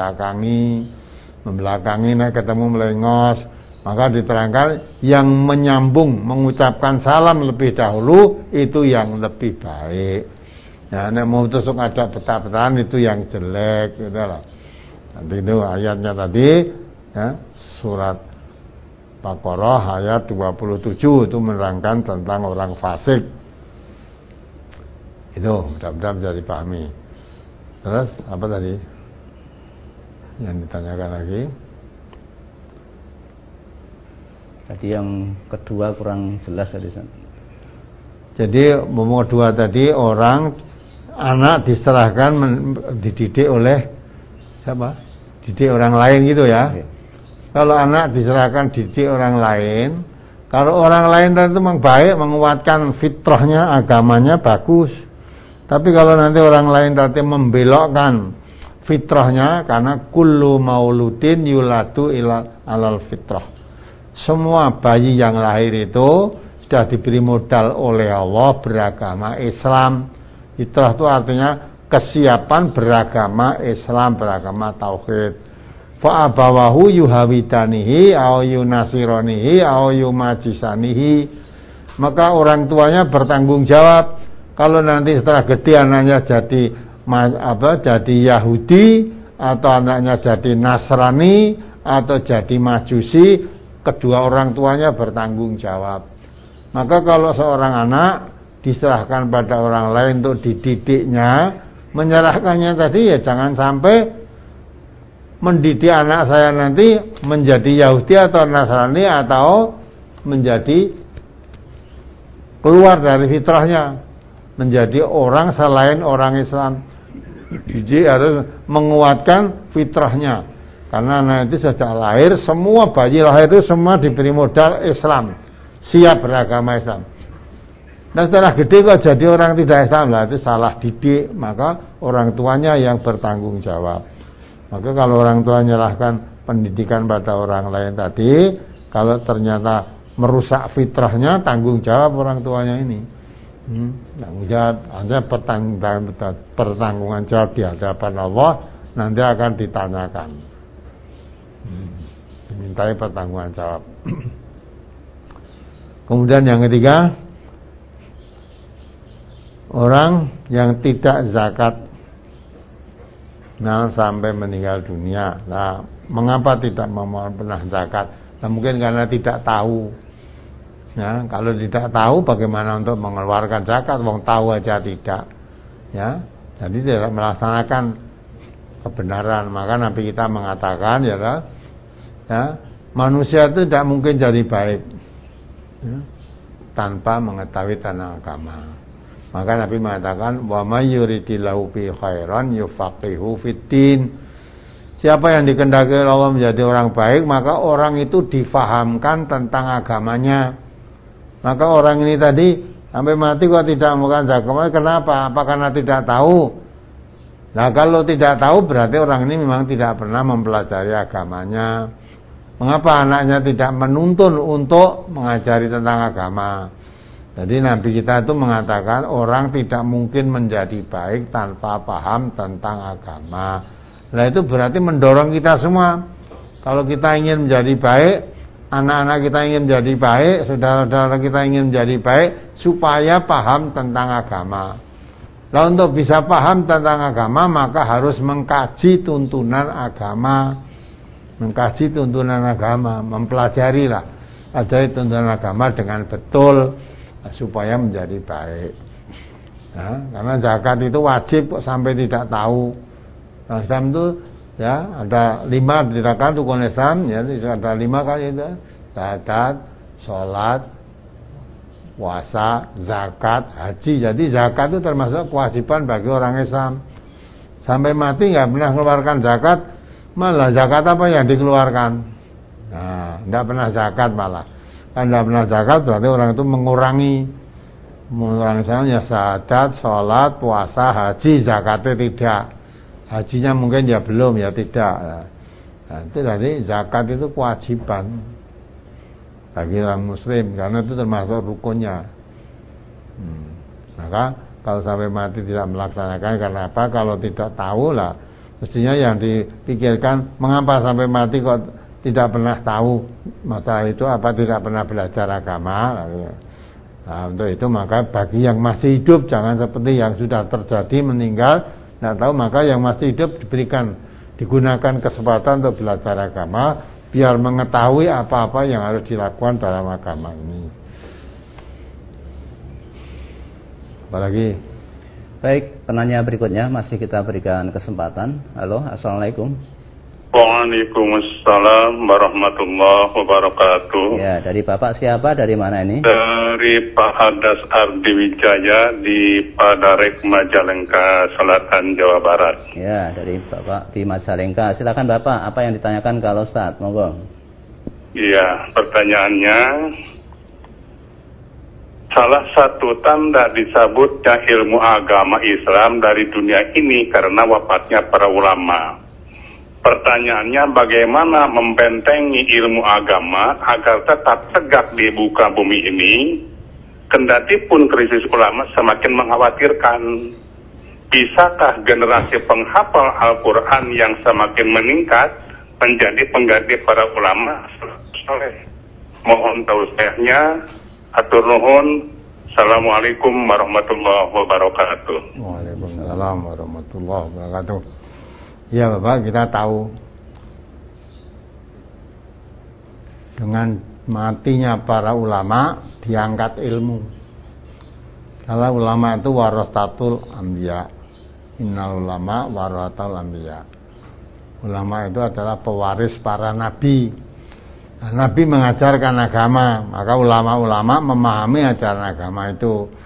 S1: membelakangi naik ketemu melengos. Maka diterangkan yang menyambung, mengucapkan salam lebih dahulu itu yang lebih baik. Ya, nek mau tusuk ada betah-betahan itu yang jelek, gitu lah. Nanti itu ayatnya tadi ya, surat Baqarah ayat 27 itu menerangkan tentang orang fasik. Itu mudah-mudahan bisa dipahami. Terus apa tadi yang ditanyakan lagi?
S2: Tadi yang kedua kurang jelas tadi.
S1: Jadi nomor dua tadi, orang anak diserahkan dididik oleh siapa? Didik orang lain gitu ya. Oke. Kalau anak diserahkan didik orang lain, kalau orang lain itu memang baik, menguatkan fitrahnya, agamanya bagus. Tapi kalau nanti orang lain tadi membelokkan fitrahnya, karena kullu mauludin yuladu alal fitrah. Semua bayi yang lahir itu sudah diberi modal oleh Allah beragama Islam. Fitrah itu artinya kesiapan beragama Islam, beragama tauhid. Fa abawahu yuhawidanihi au yunasironihi au yumajisanihi. Maka orang tuanya bertanggung jawab. Kalau nanti setelah gede anaknya jadi jadi Yahudi, atau anaknya jadi Nasrani, atau jadi Majusi, kedua orang tuanya bertanggung jawab. Maka kalau seorang anak diserahkan pada orang lain untuk dididiknya, menyerahkannya tadi ya jangan sampai mendidik anak saya nanti menjadi Yahudi atau Nasrani, atau menjadi keluar dari fitrahnya. menjadi orang selain orang Islam. Jadi harus menguatkan fitrahnya. Karena anak itu sejak lahir, semua bayi lahir itu semua diberi modal Islam, siap beragama Islam. Nah setelah gede kok jadi orang tidak Islam, lah itu salah didik, maka orang tuanya yang bertanggung jawab. Maka kalau orang tua menyerahkan pendidikan pada orang lain tadi, kalau ternyata merusak fitrahnya, tanggung jawab orang tuanya ini. Tanggung jawab, hanya pertanggungan jawab di hadapan Allah nanti akan ditanyakan. Dimintai pertanggungan jawab. Kemudian yang ketiga, orang yang tidak zakat sampai meninggal dunia. Nah, mengapa tidak pernah zakat? Nah, mungkin karena tidak tahu. Ya, kalau tidak tahu bagaimana untuk mengeluarkan zakat, wong tahu aja tidak. Ya, jadi tidak melaksanakan kebenaran. Maka Nabi kita mengatakan ya, manusia itu tidak mungkin jadi baik ya, tanpa mengetahui tentang agama. Maka Nabi mengatakan wa may yuridillahu bi khairan yufaqihu fiddin. Siapa yang dikehendaki Allah menjadi orang baik, maka orang itu difahamkan tentang agamanya. Maka orang ini tadi sampai mati kok tidak melakukan zakat. Kenapa? Apa karena tidak tahu? Nah, kalau tidak tahu berarti orang ini memang tidak pernah mempelajari agamanya. Mengapa anaknya tidak menuntun untuk mengajari tentang agama? Jadi Nabi kita itu mengatakan orang tidak mungkin menjadi baik tanpa paham tentang agama. Nah itu berarti mendorong kita semua. Kalau kita ingin menjadi baik, anak-anak kita ingin menjadi baik, saudara-saudara kita ingin menjadi baik, supaya paham tentang agama. Nah untuk bisa paham tentang agama, maka harus mengkaji tuntunan agama. Mengkaji tuntunan agama, mempelajari lah. Pelajari tuntunan agama dengan betul, supaya menjadi baik. Nah, karena zakat itu wajib kok sampai tidak tahu. Nah, Islam itu ya ada 5 dikatakan rukun Islam, ya ada 5 kali itu. Syahadat, sholat, puasa, zakat, haji. Jadi zakat itu termasuk kewajiban bagi orang Islam. Sampai mati nggak pernah mengeluarkan zakat, malah zakat apa yang dikeluarkan? Nah, nggak pernah zakat malah. Kan tidak pernah zakat berarti orang itu mengurangi misalnya syahadat, sholat, puasa, haji, zakatnya tidak. Hajinya mungkin ya belum, ya tidak. Nah, itu jadi zakat itu kewajiban bagi orang muslim karena itu termasuk rukunnya. Maka kalau sampai mati tidak melaksanakan karena apa? Kalau tidak tahu lah, mestinya yang dipikirkan mengapa sampai mati kok tidak pernah tahu masalah itu, apa tidak pernah belajar agama. Nah, untuk itu maka bagi yang masih hidup jangan seperti yang sudah terjadi meninggal tidak tahu, maka yang masih hidup digunakan kesempatan untuk belajar agama biar mengetahui apa-apa yang harus dilakukan dalam agama ini. Apalagi?
S2: Baik, penanya berikutnya masih kita berikan kesempatan. Halo, assalamualaikum.
S10: Waalaikumsalam warahmatullahi wabarakatuh.
S2: Ya, dari Bapak siapa? Dari mana ini?
S10: Dari Pak Hadas Ardi Wijaya di Padarek, Majalengka Selatan, Jawa Barat.
S2: Ya, dari Bapak di Majalengka. Silakan Bapak, apa yang ditanyakan kalau Ustaz? Monggo.
S10: Iya, pertanyaannya, salah satu tanda disebutnya ilmu agama Islam dari dunia ini karena wafatnya para ulama. Pertanyaannya, bagaimana membentengi ilmu agama agar tetap tegak di muka bumi ini, kendati pun krisis ulama semakin mengkhawatirkan. Bisakah generasi penghafal Al-Quran yang semakin meningkat menjadi pengganti para ulama soleh? Mohon tausiahnya. Atur nuhun. Assalamualaikum warahmatullahi wabarakatuh.
S1: Waalaikumsalam warahmatullahi wabarakatuh. Ya Bapak, kita tahu dengan matinya para ulama diangkat ilmu. Kalau ulama itu warasatul anbiya. Innal ulama warasatul anbiya. Ulama itu adalah pewaris para nabi. Nah, nabi mengajarkan agama, maka ulama-ulama memahami ajaran agama itu.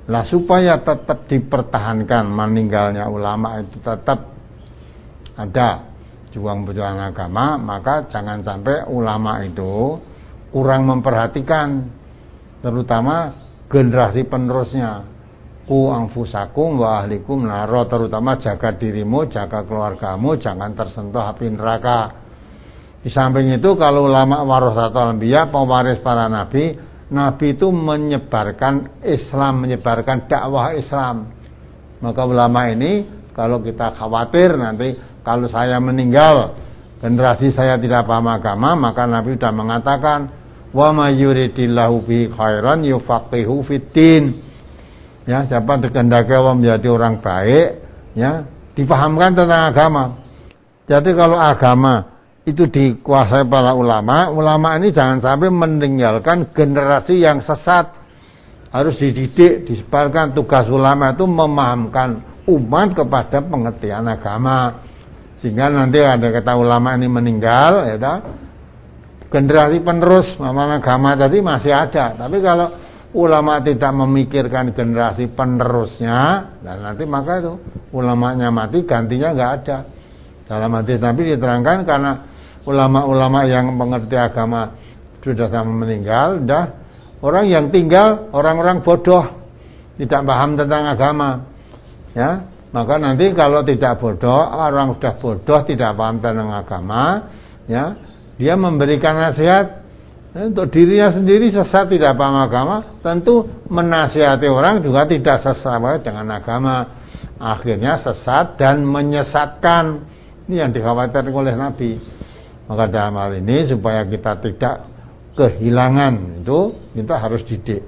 S1: Lah supaya tetap dipertahankan meninggalnya ulama itu tetap ada juang perjuangan agama, maka jangan sampai ulama itu kurang memperhatikan terutama generasi penerusnya. Ku anfusakum wa ahlikum naro, terutama jaga dirimu, jaga keluargamu, jangan tersentuh api neraka. Di samping itu kalau ulama warasatul anbiya, pewaris para nabi, nabi itu menyebarkan Islam, menyebarkan dakwah Islam. Maka ulama ini kalau kita khawatir nanti kalau saya meninggal generasi saya tidak paham agama, maka Nabi sudah mengatakan wa may yuridillahu bihi khairan yufaqihu fiddin. Ya, siapa dikehendaki Allah menjadi orang baik, ya, dipahamkan tentang agama. Jadi kalau agama itu dikuasai para ulama, ulama ini jangan sampai meninggalkan generasi yang sesat. Harus dididik, disebarkan. Tugas ulama itu memahamkan umat kepada pengertian agama. Sehingga nanti ada kata ulama ini meninggal, ya, generasi penerus pemahaman agama tadi masih ada. Tapi kalau ulama tidak memikirkan generasi penerusnya, dan nanti maka itu ulamanya mati, gantinya nggak ada. Dalam hadis Nabi diterangkan karena ulama-ulama yang mengerti agama sudah sama meninggal, dah orang yang tinggal orang-orang bodoh, tidak paham tentang agama, ya. Maka nanti kalau tidak bodoh, orang sudah bodoh tidak paham tentang agama, ya, dia memberikan nasihat untuk dirinya sendiri sesat tidak paham agama, tentu menasihati orang juga tidak sesuai dengan agama, akhirnya sesat dan menyesatkan. Ini yang dikhawatirkan oleh Nabi. Maka dalam hal ini supaya kita tidak kehilangan itu, kita harus didik.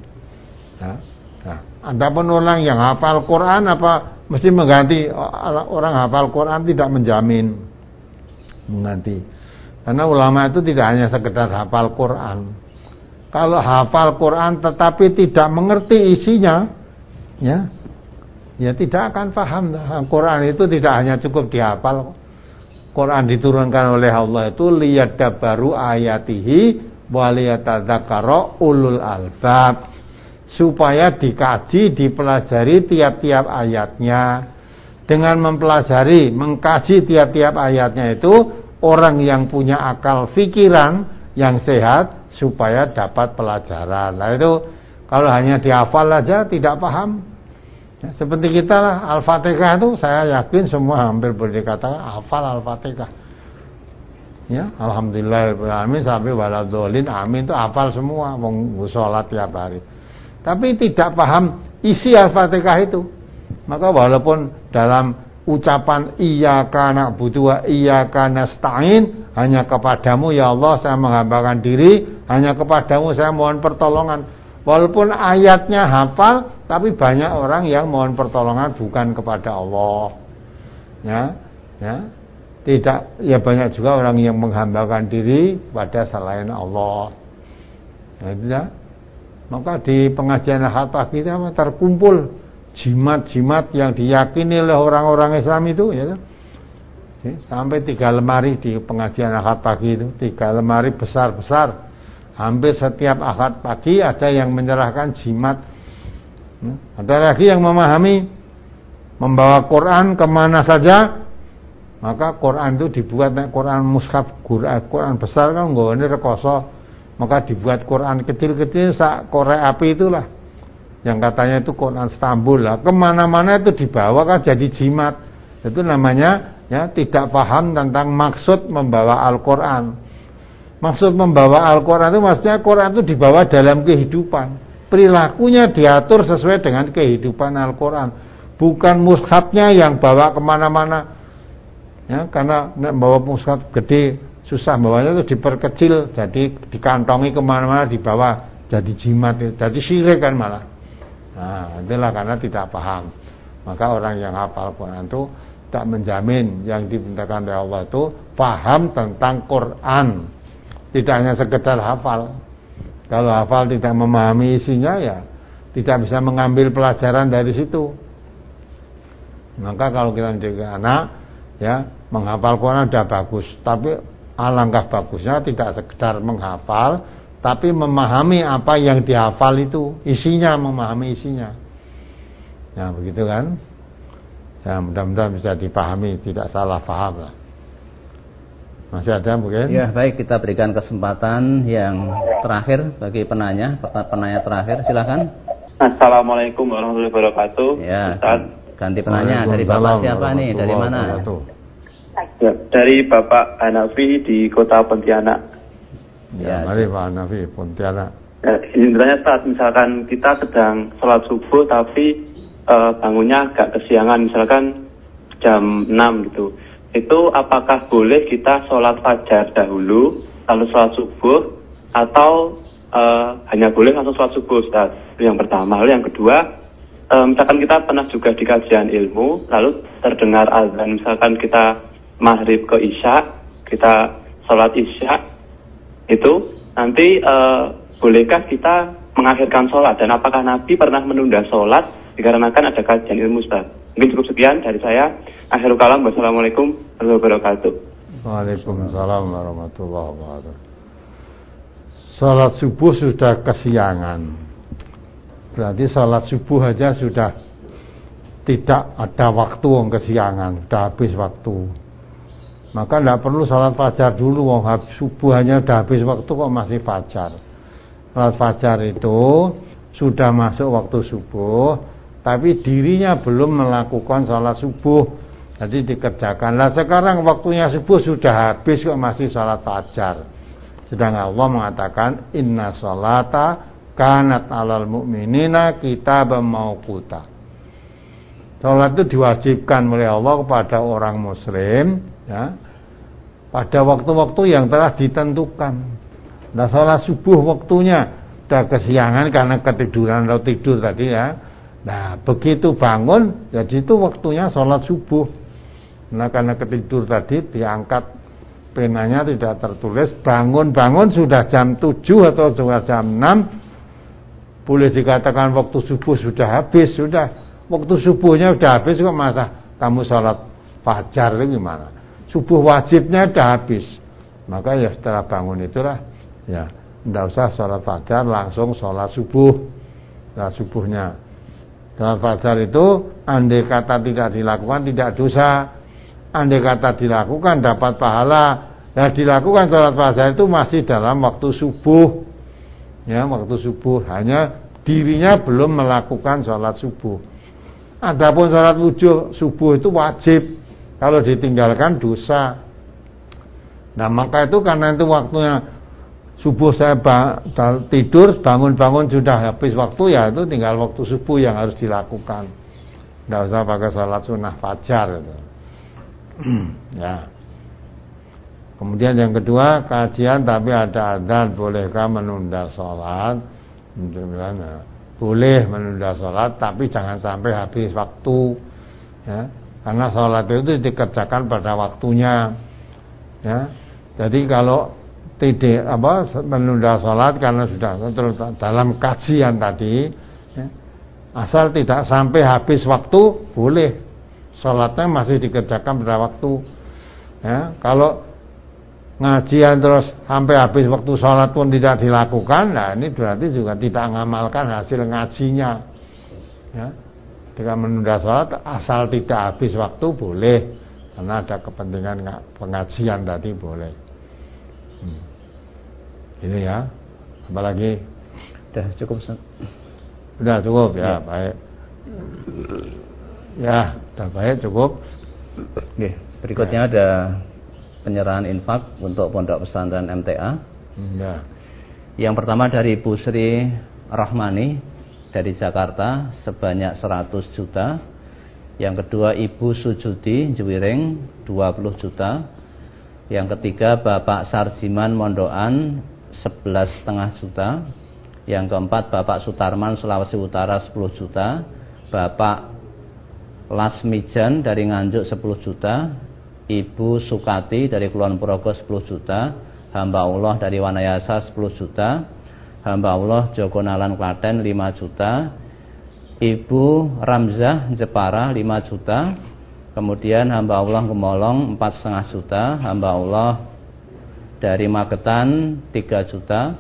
S1: Nah, adapun orang yang hafal Quran apa mesti mengganti, orang hafal Quran tidak menjamin mengganti. Karena ulama itu tidak hanya sekedar hafal Quran. Kalau hafal Quran tetapi tidak mengerti isinya, ya tidak akan paham. Quran itu tidak hanya cukup dihafal. Quran diturunkan oleh Allah itu liyadabbaru ayatihi wa liyatadzakara ulul albab, supaya dikaji, dipelajari tiap-tiap ayatnya. Dengan mempelajari, mengkaji tiap-tiap ayatnya itu, orang yang punya akal fikiran yang sehat supaya dapat pelajaran. Nah itu kalau hanya dihafal aja tidak paham, ya, seperti kita lah, Al-Fatihah itu saya yakin semua hampir boleh dikatakan hafal Al-Fatihah, ya, alhamdulillahirrahmanirrahim sampai waladhdallin amin itu hafal semua, mau sholat tiap hari, tapi tidak paham isi Al-Fatihah itu. Maka walaupun dalam ucapan iyyaka na'budu wa iyyaka nasta'in, hanya kepadamu ya Allah saya menghambakan diri, hanya kepadamu saya mohon pertolongan. Walaupun ayatnya hafal, tapi banyak orang yang mohon pertolongan bukan kepada Allah. Ya. Tidak, ya banyak juga orang yang menghambakan diri pada selain Allah. Nah, tidak. Maka di pengajian khatah kita terkumpul jimat-jimat yang diyakini oleh orang-orang Islam itu, ya. Sampai 3 lemari di pengajian akad pagi itu, 3 lemari besar-besar. Hampir setiap akad pagi ada yang menyerahkan jimat. Ada lagi yang memahami, membawa Quran kemana saja. Maka Quran itu dibuat, Quran mushaf, Quran besar kan nggone rekoso. Maka dibuat Quran kecil-kecil sak korek api itulah, yang katanya itu Quran Istanbul lah, kemana-mana itu dibawa kan jadi jimat. Itu namanya, ya, tidak paham tentang maksud membawa Al-Quran. Maksud membawa Al-Quran itu maksudnya Quran itu dibawa dalam kehidupan, perilakunya diatur sesuai dengan kehidupan Al-Quran, bukan mushafnya yang bawa kemana-mana, ya, karena bawa mushaf gede susah bawanya itu diperkecil, jadi dikantongi kemana-mana dibawa jadi jimat, jadi syirik kan malah. Nah, itulah karena tidak paham. Maka orang yang hafal Quran itu tak menjamin yang diperintahkan oleh Allah itu paham tentang Quran. Tidak hanya sekedar hafal. Kalau hafal tidak memahami isinya, ya tidak bisa mengambil pelajaran dari situ. Maka kalau kita mendidik anak, ya, menghafal Quran sudah bagus, tapi alangkah bagusnya tidak sekedar menghafal, tapi memahami apa yang dihafal itu, isinya, memahami isinya. Ya begitu kan. Ya mudah-mudahan bisa dipahami, tidak salah paham lah. Masih ada mungkin?
S2: Ya baik, kita berikan kesempatan yang terakhir bagi penanya terakhir, silakan.
S11: Assalamualaikum warahmatullahi wabarakatuh.
S2: Ya, ganti penanya. Dari Bapak siapa nih? Dari mana?
S11: Ya, dari Bapak Hanafi di Kota Pontianak.
S1: Ya, mari Pak Hanafi, Pontianak.
S11: Ya, sebenarnya saat misalkan kita sedang sholat subuh tapi bangunnya agak kesiangan, misalkan jam 6 gitu. Itu apakah boleh kita sholat fajar dahulu lalu sholat subuh, atau hanya boleh langsung sholat subuh, Ustaz? Itu yang pertama. Lalu yang kedua, misalkan kita pernah juga di kajian ilmu lalu terdengar azan, misalkan kita maghrib ke isya, kita sholat isya, itu nanti bolehkah kita mengakhirkan sholat, dan apakah Nabi pernah menunda sholat dikarenakan ada kajian ilmu, Ustaz? Mungkin cukup sekian dari saya. Akhirul kalam, wassalamualaikum warahmatullahi wabarakatuh.
S1: Waalaikumsalam warahmatullahi wabarakatuh. Salat subuh sudah kesiangan, berarti salat subuh aja sudah tidak ada waktu kesiangan, sudah habis waktu. Maka tidak perlu salat fajar dulu, subuh hanya sudah habis waktu kok masih fajar. Salat fajar itu sudah masuk waktu subuh, tapi dirinya belum melakukan salat subuh, jadi dikerjakan. Nah sekarang waktunya subuh sudah habis kok masih salat fajar. Sedangkan Allah mengatakan inna sholata kanat alal mu'minina kitaban mauquta. Salat itu diwajibkan oleh Allah kepada orang muslim, ya, pada waktu-waktu yang telah ditentukan. Nah salat subuh waktunya sudah kesiangan karena ketiduran atau tidur tadi, ya. Nah begitu bangun, jadi itu waktunya salat subuh. Nah karena ketidur tadi diangkat penanya, tidak tertulis, bangun sudah jam 7 atau sudah jam 6, boleh dikatakan waktu subuh sudah habis. Sudah waktu subuhnya sudah habis kok masa kamu sholat fajar itu gimana? Subuh wajibnya sudah habis, maka ya setelah bangun itulah ya tidak usah sholat fajar, langsung sholat subuh. Setelah subuhnya sholat fajar itu andai kata tidak dilakukan tidak dosa, andai kata dilakukan dapat pahala. Ya dilakukan sholat fajar itu masih dalam waktu subuh, ya waktu subuh, hanya dirinya belum melakukan sholat subuh. Adapun sholat subuh itu wajib, kalau ditinggalkan dosa. Nah maka itu karena itu waktunya subuh, saya tidur, bangun sudah habis waktu, ya itu tinggal waktu subuh yang harus dilakukan. Tidak usah pakai sholat sunnah fajar itu. Ya. Kemudian yang kedua, kajian tapi ada adzan, bolehkah menunda sholat? Boleh menunda sholat, tapi jangan sampai habis waktu, ya. Karena sholat itu dikerjakan pada waktunya, ya. Jadi kalau tidak menunda sholat karena sudah dalam kajian tadi, ya, asal tidak sampai habis waktu, boleh. Sholatnya masih dikerjakan pada waktu, ya. Kalau ngajian terus sampai habis waktu sholat pun tidak dilakukan, nah ini berarti juga tidak mengamalkan hasil ngajinya, ya. Jika menunda sholat asal tidak habis waktu boleh, karena ada kepentingan pengajian tadi boleh. Ini ya, apalagi
S2: sudah cukup,
S1: sudah cukup ya, baik ya, sudah baik, cukup.
S2: Oke, berikutnya ada penyerahan infak untuk Pondok Pesantren MTA.
S1: Ya.
S2: Yang pertama dari Ibu Sri Rahmani dari Jakarta sebanyak 100 juta. Yang kedua Ibu Sujudi Jewiring 20 juta. Yang ketiga Bapak Sarjiman Mondoan 11,5 juta. Yang keempat Bapak Sutarman Sulawesi Utara 10 juta. Bapak Lasmijan dari Nganjuk 10 juta. Ibu Sukati dari Kulon Progo 10 juta, hamba Allah dari Wanayasa 10 juta, hamba Allah Jogonalan Klaten 5 juta, Ibu Ramzah Jepara 5 juta, kemudian hamba Allah Gemolong 4,5 juta, hamba Allah dari Magetan 3 juta,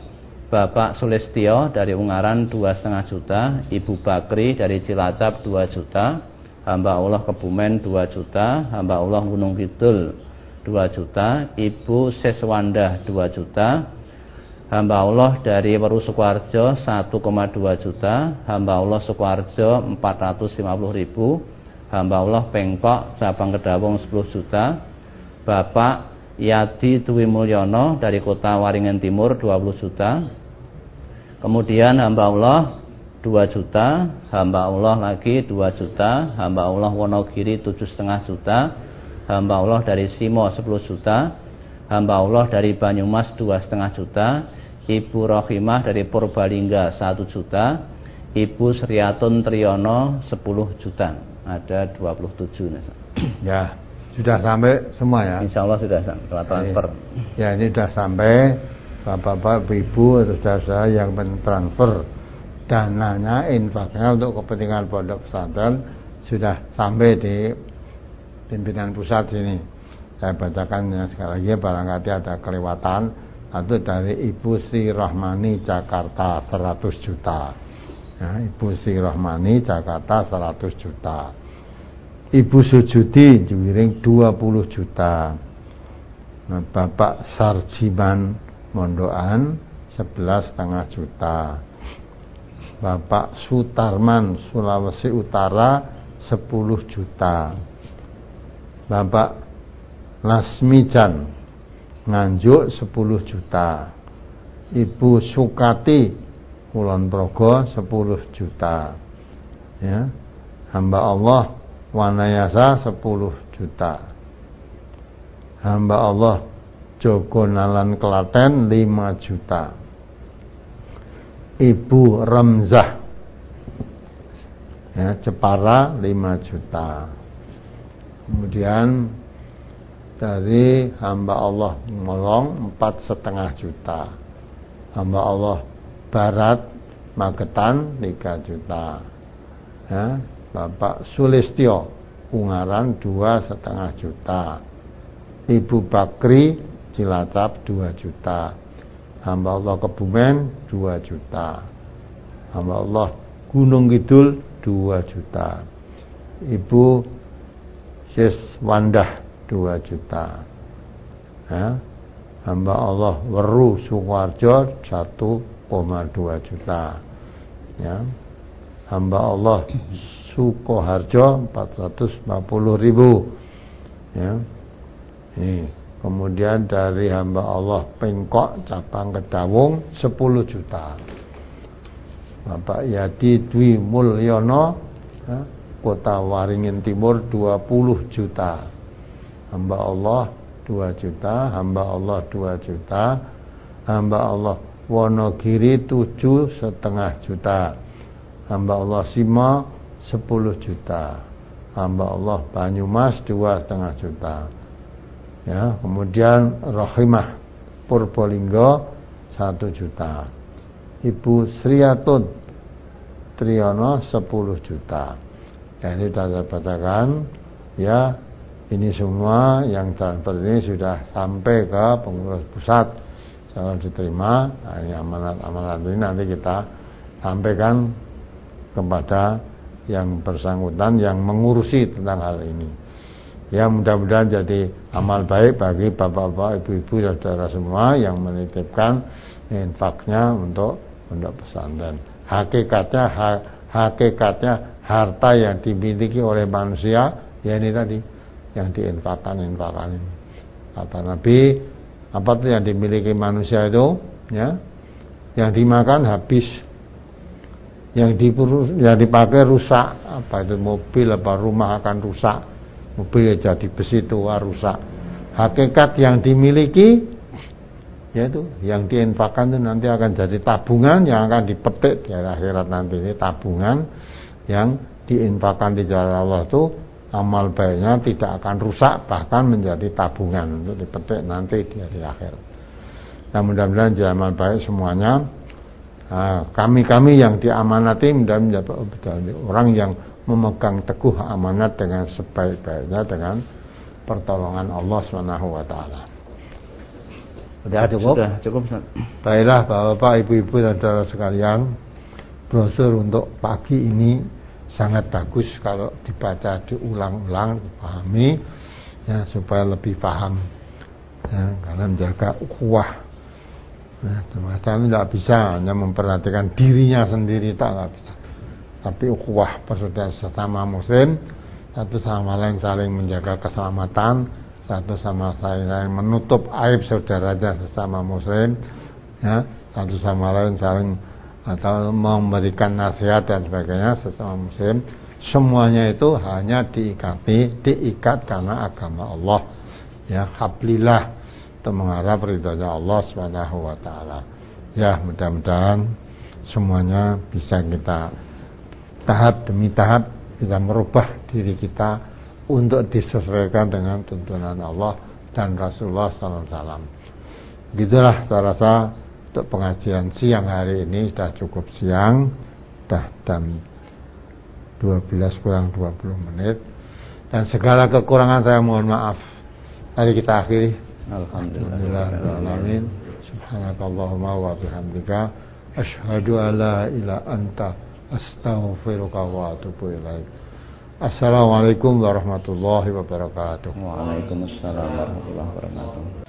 S2: Bapak Sulistyo dari Ungaran 2,5 juta, Ibu Bakri dari Cilacap 2 juta, hamba Allah Kebumen 2 juta, hamba Allah Gunung Kidul 2 juta, Ibu Seswanda 2 juta, hamba Allah dari Weru Sukoharjo 1,2 juta, hamba Allah Sukoharjo 450.000, hamba Allah Pengkok cabang Kedawung 10 juta, Bapak Yadi Dwi Mulyono dari Kota Waringin Timur 20 juta. Kemudian hamba Allah 2 juta, hamba Allah lagi 2 juta, hamba Allah Wonogiri 7,5 juta, hamba Allah dari Simo 10 juta, hamba Allah dari Banyumas 2,5 juta, Ibu Rohimah dari Purbalingga 1 juta, Ibu Sriatun Triyono 10 juta. Ada 27.
S1: Ya, sudah sampai semua ya.
S2: Insya Allah sudah sampai transfer.
S1: Ya, ini sudah sampai. Bapak-bapak, ibu, atau saudara yang mentransfer dananya, infaknya untuk kepentingan pondok pesantren sudah sampai di pimpinan pusat sini. Saya bacakan ya, sekali lagi barangkali ada kelewatan. Itu dari Ibu Sri Rahmani Jakarta 100 juta. Ya, Ibu Sri Rahmani Jakarta 100 juta. Ibu Sujudi Juwiring 20 juta. Nah, Bapak Sarjiman Mondoan 11,5 juta. Bapak Sutarman Sulawesi Utara 10 juta. Bapak Lasmijan Nganjuk 10 juta. Ibu Sukati Kulon Progo 10 juta. Ya. Hamba Allah Wanayasa 10 juta. Hamba Allah Joko Nalan Klaten 5 juta. Ibu Ramzah ya, Jepara 5 juta. Kemudian dari hamba Allah Molong 4,5 juta. Hamba Allah Barat Magetan 3 juta. Ya, Bapak Sulistyo Ungaran 2,5 juta. Ibu Bakri Cilacap 2 juta. Hamba Allah Kebumen 2 juta. Hamba Allah Gunung Kidul 2 juta. Ibu Seswandah 2 juta. Ya. Hamba Allah Weru Sukoharjo 1,2 juta. Ya. Hamba Allah Sukoharjo 450.000. Ya. Ini. Kemudian dari hamba Allah Pengkok cabang Kedawung 10 juta. Bapak Yadi Dwi Mulyono ya, Kota Waringin Timur 20 juta. Hamba Allah 2 juta, hamba Allah 2 juta, hamba Allah Wonogiri 7,5 juta, hamba Allah Simo 10 juta, hamba Allah Banyumas 2,5 juta. Ya, kemudian Rohimah Purbalingga 1 juta. Ibu Sriatun Triyono 10 juta. Ya, ini sudah saya bacakan. Ya, ini semua yang transfer ini sudah sampai ke pengurus pusat. Kalau diterima, nah ini amanat-amanat ini nanti kita sampaikan kepada yang bersangkutan yang mengurusi tentang hal ini. Ya, mudah-mudahan jadi amal baik bagi bapak-bapak, ibu-ibu dan saudara semua yang menitipkan infaknya untuk pesantren. Hakikatnya harta yang dimiliki oleh manusia ya ini tadi yang diinfakkan ini. Kata Nabi, apa itu yang dimiliki manusia itu? Ya, yang dimakan habis, yang dipakai rusak. Apa itu mobil, apa rumah akan rusak. Mobil jadi besi tua rusak. Hakikat yang dimiliki yaitu yang diinfakkan itu nanti akan jadi tabungan yang akan dipetik di akhirat nanti. Ini tabungan yang diinfakkan di jalan Allah itu amal baiknya tidak akan rusak, bahkan menjadi tabungan untuk dipetik nanti di hari akhirat. Nah, mudah-mudahan jadi amal baik semuanya. Kami yang diamanati mudah-mudahan menjadi orang yang memegang teguh amanat dengan sebaik-baiknya dengan pertolongan Allah SWT. Sudah cukup?
S2: Sudah cukup, Ustaz.
S1: Baiklah Bapak, Ibu-ibu dan saudara sekalian, brosur untuk pagi ini sangat bagus kalau dibaca diulang-ulang, dipahami ya, supaya lebih paham ya, karena menjaga ukhuwah ya, teman-teman tidak bisa hanya memperhatikan dirinya sendiri, tak bisa, tapi ukhuwah persaudaraan sesama muslim, satu sama lain saling menjaga keselamatan, satu sama lain menutup aib saudaranya sesama muslim ya, satu sama lain saling atau memberikan nasihat dan sebagainya sesama muslim. Semuanya itu hanya diikat karena agama Allah ya, hablillah, untuk mengharap ridhonya Allah Subhanahu wa taala. Ya, mudah-mudahan semuanya bisa kita tahap demi tahap kita merubah diri kita untuk disesuaikan dengan tuntunan Allah dan Rasulullah sallallahu alaihi wasallam. Begitulah saya rasa untuk pengajian siang hari ini sudah cukup siang, sudah jam 12 kurang 20 menit, dan segala kekurangan saya mohon maaf. Mari kita akhiri. Alhamdulillahirrahmanirrahim. Subhanakallahumma wa bihamdika asyhadu an la ilaha anta astaghfiruka wa atubu ilaik. Assalamualaikum warahmatullahi wabarakatuh.
S2: Waalaikumsalam warahmatullahi wabarakatuh.